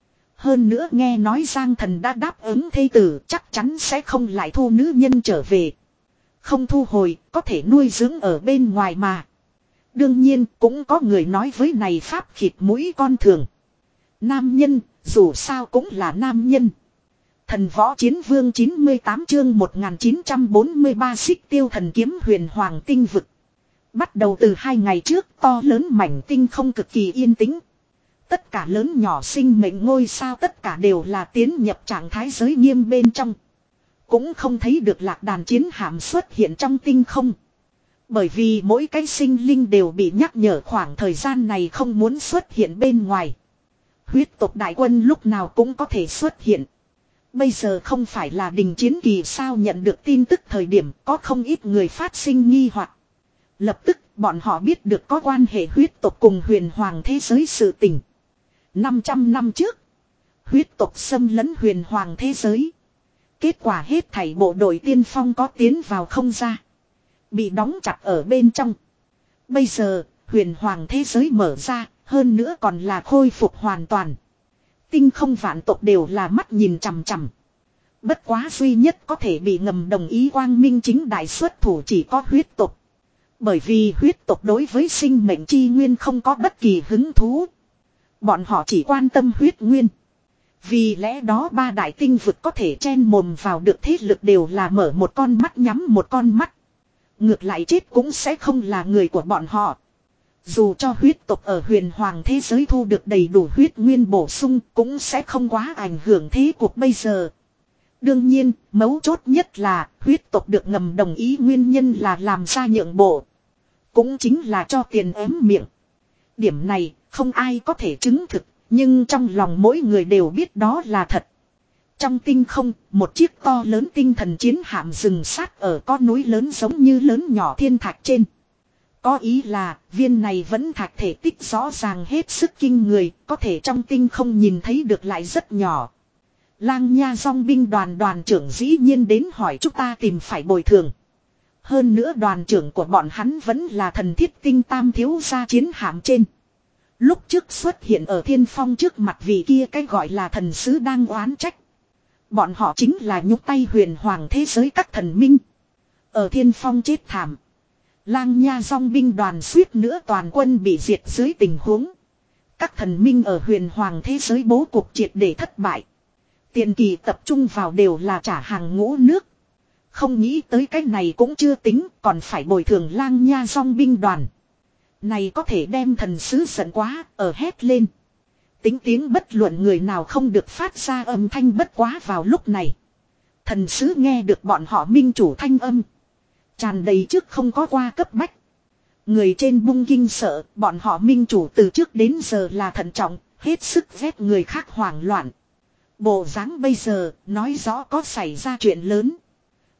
[SPEAKER 1] Hơn nữa nghe nói Giang Thần đã đáp ứng thê tử, chắc chắn sẽ không lại thu nữ nhân trở về. Không thu hồi, có thể nuôi dưỡng ở bên ngoài mà. Đương nhiên cũng có người nói với này pháp khịt mũi con thường. Nam nhân, dù sao cũng là nam nhân. Thần võ chiến vương chín mươi tám chương một nghìn chín trăm bốn mươi ba xích tiêu thần kiếm huyền hoàng tinh vực. Bắt đầu từ hai ngày trước, to lớn mảnh tinh không cực kỳ yên tĩnh. Tất cả lớn nhỏ sinh mệnh ngôi sao tất cả đều là tiến nhập trạng thái giới nghiêm bên trong. Cũng không thấy được lạc đàn chiến hạm xuất hiện trong tinh không. Bởi vì mỗi cái sinh linh đều bị nhắc nhở khoảng thời gian này không muốn xuất hiện bên ngoài. Huyết tộc đại quân lúc nào cũng có thể xuất hiện. Bây giờ không phải là đình chiến kỳ sao? Nhận được tin tức thời điểm có không ít người phát sinh nghi hoặc. Lập tức bọn họ biết được có quan hệ huyết tộc cùng huyền hoàng thế giới sự tình. năm trăm năm trước, huyết tộc xâm lấn huyền hoàng thế giới. Kết quả hết thảy bộ đội tiên phong có tiến vào không ra. Bị đóng chặt ở bên trong. Bây giờ, huyền hoàng thế giới mở ra, hơn nữa còn là khôi phục hoàn toàn. Tinh không vạn tộc đều là mắt nhìn chằm chằm. Bất quá duy nhất có thể bị ngầm đồng ý quang minh chính đại xuất thủ chỉ có huyết tộc. Bởi vì huyết tộc đối với sinh mệnh chi nguyên không có bất kỳ hứng thú. Bọn họ chỉ quan tâm huyết nguyên. Vì lẽ đó ba đại tinh vực có thể chen mồm vào được thế lực đều là mở một con mắt nhắm một con mắt. Ngược lại chết cũng sẽ không là người của bọn họ. Dù cho huyết tộc ở huyền hoàng thế giới thu được đầy đủ huyết nguyên bổ sung cũng sẽ không quá ảnh hưởng thế cuộc bây giờ. Đương nhiên, mấu chốt nhất là huyết tộc được ngầm đồng ý nguyên nhân là làm ra nhượng bộ. Cũng chính là cho tiền ém miệng. Điểm này không ai có thể chứng thực, nhưng trong lòng mỗi người đều biết đó là thật. Trong tinh không, một chiếc to lớn tinh thần chiến hạm dừng sát ở con núi lớn giống như lớn nhỏ thiên thạch trên. Có ý là, viên này vẫn thạch thể tích rõ ràng hết sức kinh người, có thể trong tinh không nhìn thấy được lại rất nhỏ. Lang Nha Dong binh đoàn đoàn trưởng dĩ nhiên đến hỏi chúng ta tìm phải bồi thường. Hơn nữa đoàn trưởng của bọn hắn vẫn là thần thiết tinh tam thiếu gia chiến hạm trên. Lúc trước xuất hiện ở thiên phong trước mặt vì kia cái gọi là thần sứ đang oán trách. Bọn họ chính là nhúc tay huyền hoàng thế giới các thần minh. Ở thiên phong chết thảm. Lang Nha Dong binh đoàn suýt nữa toàn quân bị diệt dưới tình huống. Các thần minh ở huyền hoàng thế giới bố cục triệt để thất bại. Tiền kỳ tập trung vào đều là trả hàng ngũ nước. Không nghĩ tới cái này cũng chưa tính, còn phải bồi thường Lang Nha Dong binh đoàn. Này có thể đem thần sứ giận quá, ở hét lên. Tính tiếng bất luận người nào không được phát ra âm thanh bất quá vào lúc này. Thần sứ nghe được bọn họ minh chủ thanh âm. Tràn đầy trước không có qua cấp bách. Người trên bung kinh sợ, bọn họ minh chủ từ trước đến giờ là thận trọng, hết sức ghét người khác hoảng loạn. Bộ dáng bây giờ, nói rõ có xảy ra chuyện lớn.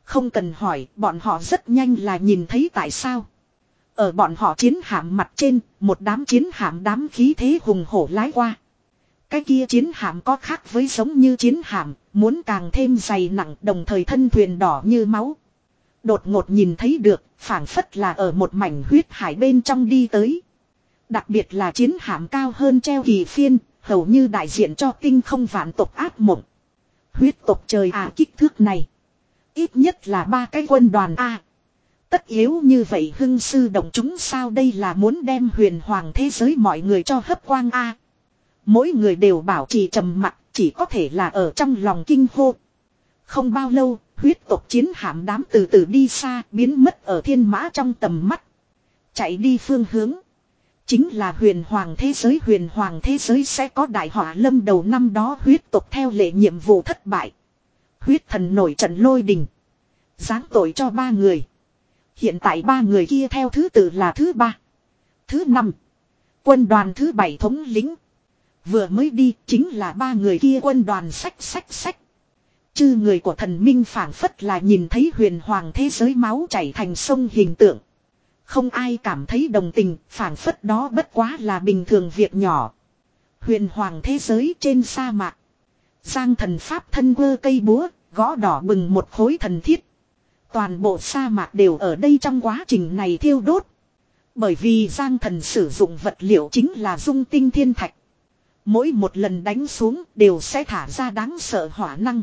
[SPEAKER 1] Không cần hỏi, bọn họ rất nhanh là nhìn thấy tại sao. Ở bọn họ chiến hạm mặt trên, một đám chiến hạm đám khí thế hùng hổ lái qua. Cái kia chiến hạm có khác với giống như chiến hạm, muốn càng thêm dày nặng, đồng thời thân thuyền đỏ như máu. Đột ngột nhìn thấy được, phảng phất là ở một mảnh huyết hải bên trong đi tới. Đặc biệt là chiến hạm cao hơn treo kỳ phiên, hầu như đại diện cho tinh không vạn tộc ác mộng. Huyết tộc trời à, kích thước này. Ít nhất là ba cái quân đoàn A. Tất yếu như vậy hưng sư động chúng sao, đây là muốn đem huyền hoàng thế giới mọi người cho hấp quang A. Mỗi người đều bảo trì trầm mặc, chỉ có thể là ở trong lòng kinh hô. Không bao lâu, huyết tộc chiến hạm đám từ từ đi xa, biến mất ở thiên mã trong tầm mắt. Chạy đi phương hướng. Chính là huyền hoàng thế giới, huyền hoàng thế giới sẽ có đại họa lâm đầu năm đó huyết tộc theo lệ nhiệm vụ thất bại. Huyết thần nổi trận lôi đình. Giáng tội cho ba người. Hiện tại ba người kia theo thứ tự là thứ ba, thứ năm, quân đoàn thứ bảy thống lĩnh. Vừa mới đi chính là ba người kia quân đoàn sách sách sách. Chư người của thần minh phảng phất là nhìn thấy huyền hoàng thế giới máu chảy thành sông hình tượng. Không ai cảm thấy đồng tình, phảng phất đó bất quá là bình thường việc nhỏ. Huyền hoàng thế giới trên sa mạc. Giang thần pháp thân quơ cây búa, gõ đỏ bừng một khối thần thiết. Toàn bộ sa mạc đều ở đây trong quá trình này thiêu đốt. Bởi vì Giang thần sử dụng vật liệu chính là dung tinh thiên thạch. Mỗi một lần đánh xuống đều sẽ thả ra đáng sợ hỏa năng.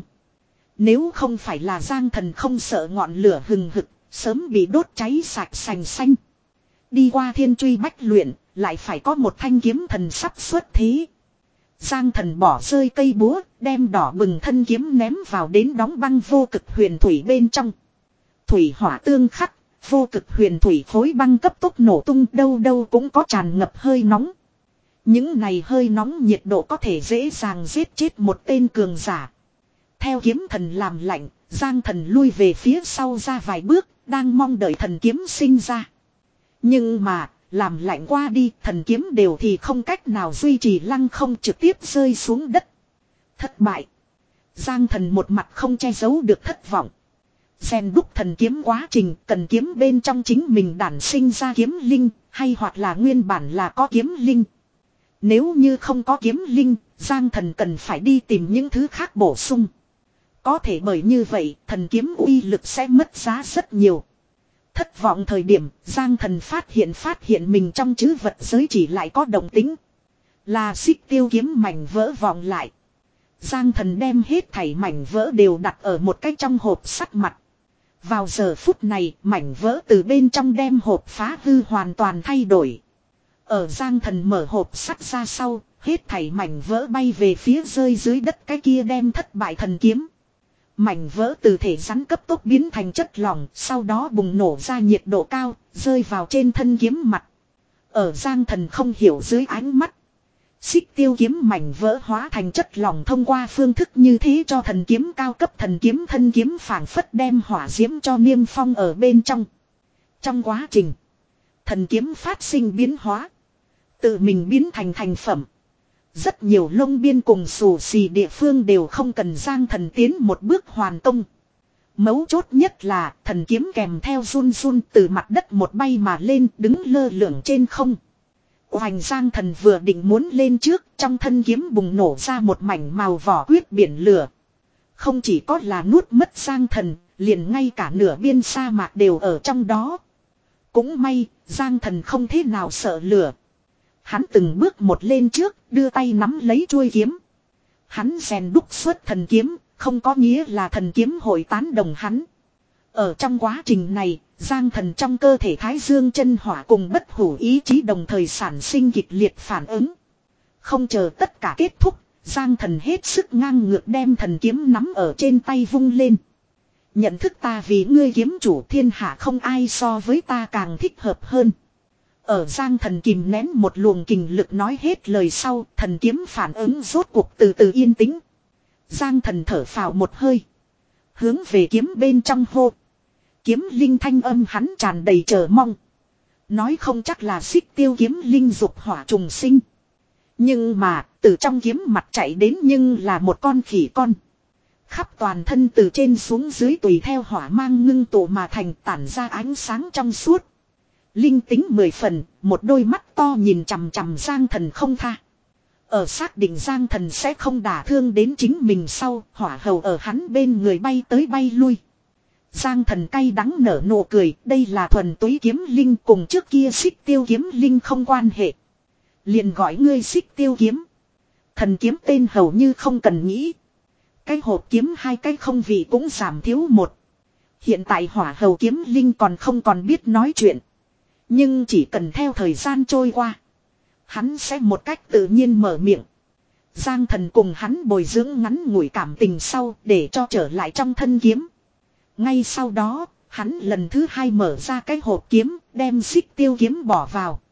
[SPEAKER 1] Nếu không phải là Giang thần không sợ ngọn lửa hừng hực, sớm bị đốt cháy sạch sành xanh. Đi qua thiên truy bách luyện, lại phải có một thanh kiếm thần sắp xuất thế. Giang thần bỏ rơi cây búa, đem đỏ bừng thân kiếm ném vào đến đóng băng vô cực huyền thủy bên trong. Thủy hỏa tương khắc, vô cực huyền thủy khối băng cấp tốc nổ tung, đâu đâu cũng có tràn ngập hơi nóng. Những này hơi nóng nhiệt độ có thể dễ dàng giết chết một tên cường giả. Theo kiếm thần làm lạnh, Giang thần lui về phía sau ra vài bước, đang mong đợi thần kiếm sinh ra. Nhưng mà, làm lạnh qua đi, thần kiếm đều thì không cách nào duy trì lăng không, trực tiếp rơi xuống đất. Thất bại. Giang thần một mặt không che giấu được thất vọng. Rèn đúc thần kiếm quá trình, cần kiếm bên trong chính mình đản sinh ra kiếm linh, hay hoặc là nguyên bản là có kiếm linh. Nếu như không có kiếm linh, Giang thần cần phải đi tìm những thứ khác bổ sung. Có thể bởi như vậy, thần kiếm uy lực sẽ mất giá rất nhiều. Thất vọng thời điểm, Giang thần phát hiện phát hiện mình trong trữ vật giới chỉ lại có động tính. Là xích tiêu kiếm mảnh vỡ vọng lại. Giang thần đem hết thảy mảnh vỡ đều đặt ở một cái trong hộp sắt mặt. Vào giờ phút này, mảnh vỡ từ bên trong đem hộp phá hư hoàn toàn thay đổi. Ở Giang thần mở hộp sắt ra sau, hết thảy mảnh vỡ bay về phía rơi dưới đất cái kia đem thất bại thần kiếm. Mảnh vỡ từ thể rắn cấp tốc biến thành chất lỏng, sau đó bùng nổ ra nhiệt độ cao, rơi vào trên thân kiếm mặt. Ở Giang thần không hiểu dưới ánh mắt. Xích tiêu kiếm mảnh vỡ hóa thành chất lỏng thông qua phương thức như thế cho thần kiếm cao cấp thần kiếm thân kiếm phảng phất đem hỏa diễm cho niêm phong ở bên trong. Trong quá trình, thần kiếm phát sinh biến hóa. Tự mình biến thành thành phẩm. Rất nhiều lông biên cùng xù xì địa phương đều không cần Giang thần tiến một bước hoàn công. Mấu chốt nhất là thần kiếm kèm theo run run từ mặt đất một bay mà lên, đứng lơ lửng trên không. Hoành Giang thần vừa định muốn lên trước, trong thân kiếm bùng nổ ra một mảnh màu vỏ quyết biển lửa. Không chỉ có là nuốt mất Giang thần, liền ngay cả nửa biên sa mạc đều ở trong đó. Cũng may, Giang thần không thế nào sợ lửa. Hắn từng bước một lên trước, đưa tay nắm lấy chuôi kiếm. Hắn rèn đúc xuất thần kiếm, không có nghĩa là thần kiếm hội tán đồng hắn. Ở trong quá trình này, Giang thần trong cơ thể thái dương chân hỏa cùng bất hủ ý chí đồng thời sản sinh kịch liệt phản ứng. Không chờ tất cả kết thúc, Giang thần hết sức ngang ngược đem thần kiếm nắm ở trên tay vung lên. Nhận thức ta vì ngươi kiếm chủ, thiên hạ không ai so với ta càng thích hợp hơn. Ở Giang thần kìm nén một luồng kình lực nói hết lời sau, thần kiếm phản ứng rốt cuộc từ từ yên tĩnh. Giang thần thở phào một hơi. Hướng về kiếm bên trong hô. Kiếm linh thanh âm hắn tràn đầy chờ mong. Nói không chắc là xích tiêu kiếm linh dục hỏa trùng sinh. Nhưng mà, từ trong kiếm mặt chạy đến nhưng là một con khỉ con. khắp toàn thân từ trên xuống dưới tùy theo hỏa mang ngưng tụ mà thành tản ra ánh sáng trong suốt. Linh tính mười phần, một đôi mắt to nhìn chằm chằm Giang Thần không tha. Ở xác định Giang Thần sẽ không đả thương đến chính mình sau, hỏa hầu ở hắn bên người bay tới bay lui. Giang Thần cay đắng nở nụ cười, đây là thuần túy kiếm linh, cùng trước kia Xích Tiêu kiếm linh không quan hệ. Liền gọi ngươi Xích Tiêu kiếm. Thần kiếm tên hầu như không cần nghĩ. Cái hộp kiếm hai cái không vị cũng giảm thiếu một. Hiện tại hỏa hầu kiếm linh còn không còn biết nói chuyện. Nhưng chỉ cần theo thời gian trôi qua, hắn sẽ một cách tự nhiên mở miệng. Giang Thần cùng hắn bồi dưỡng ngắn ngủi cảm tình sau để cho trở lại trong thân kiếm. Ngay sau đó, hắn lần thứ hai mở ra cái hộp kiếm, đem Xích Tiêu kiếm bỏ vào.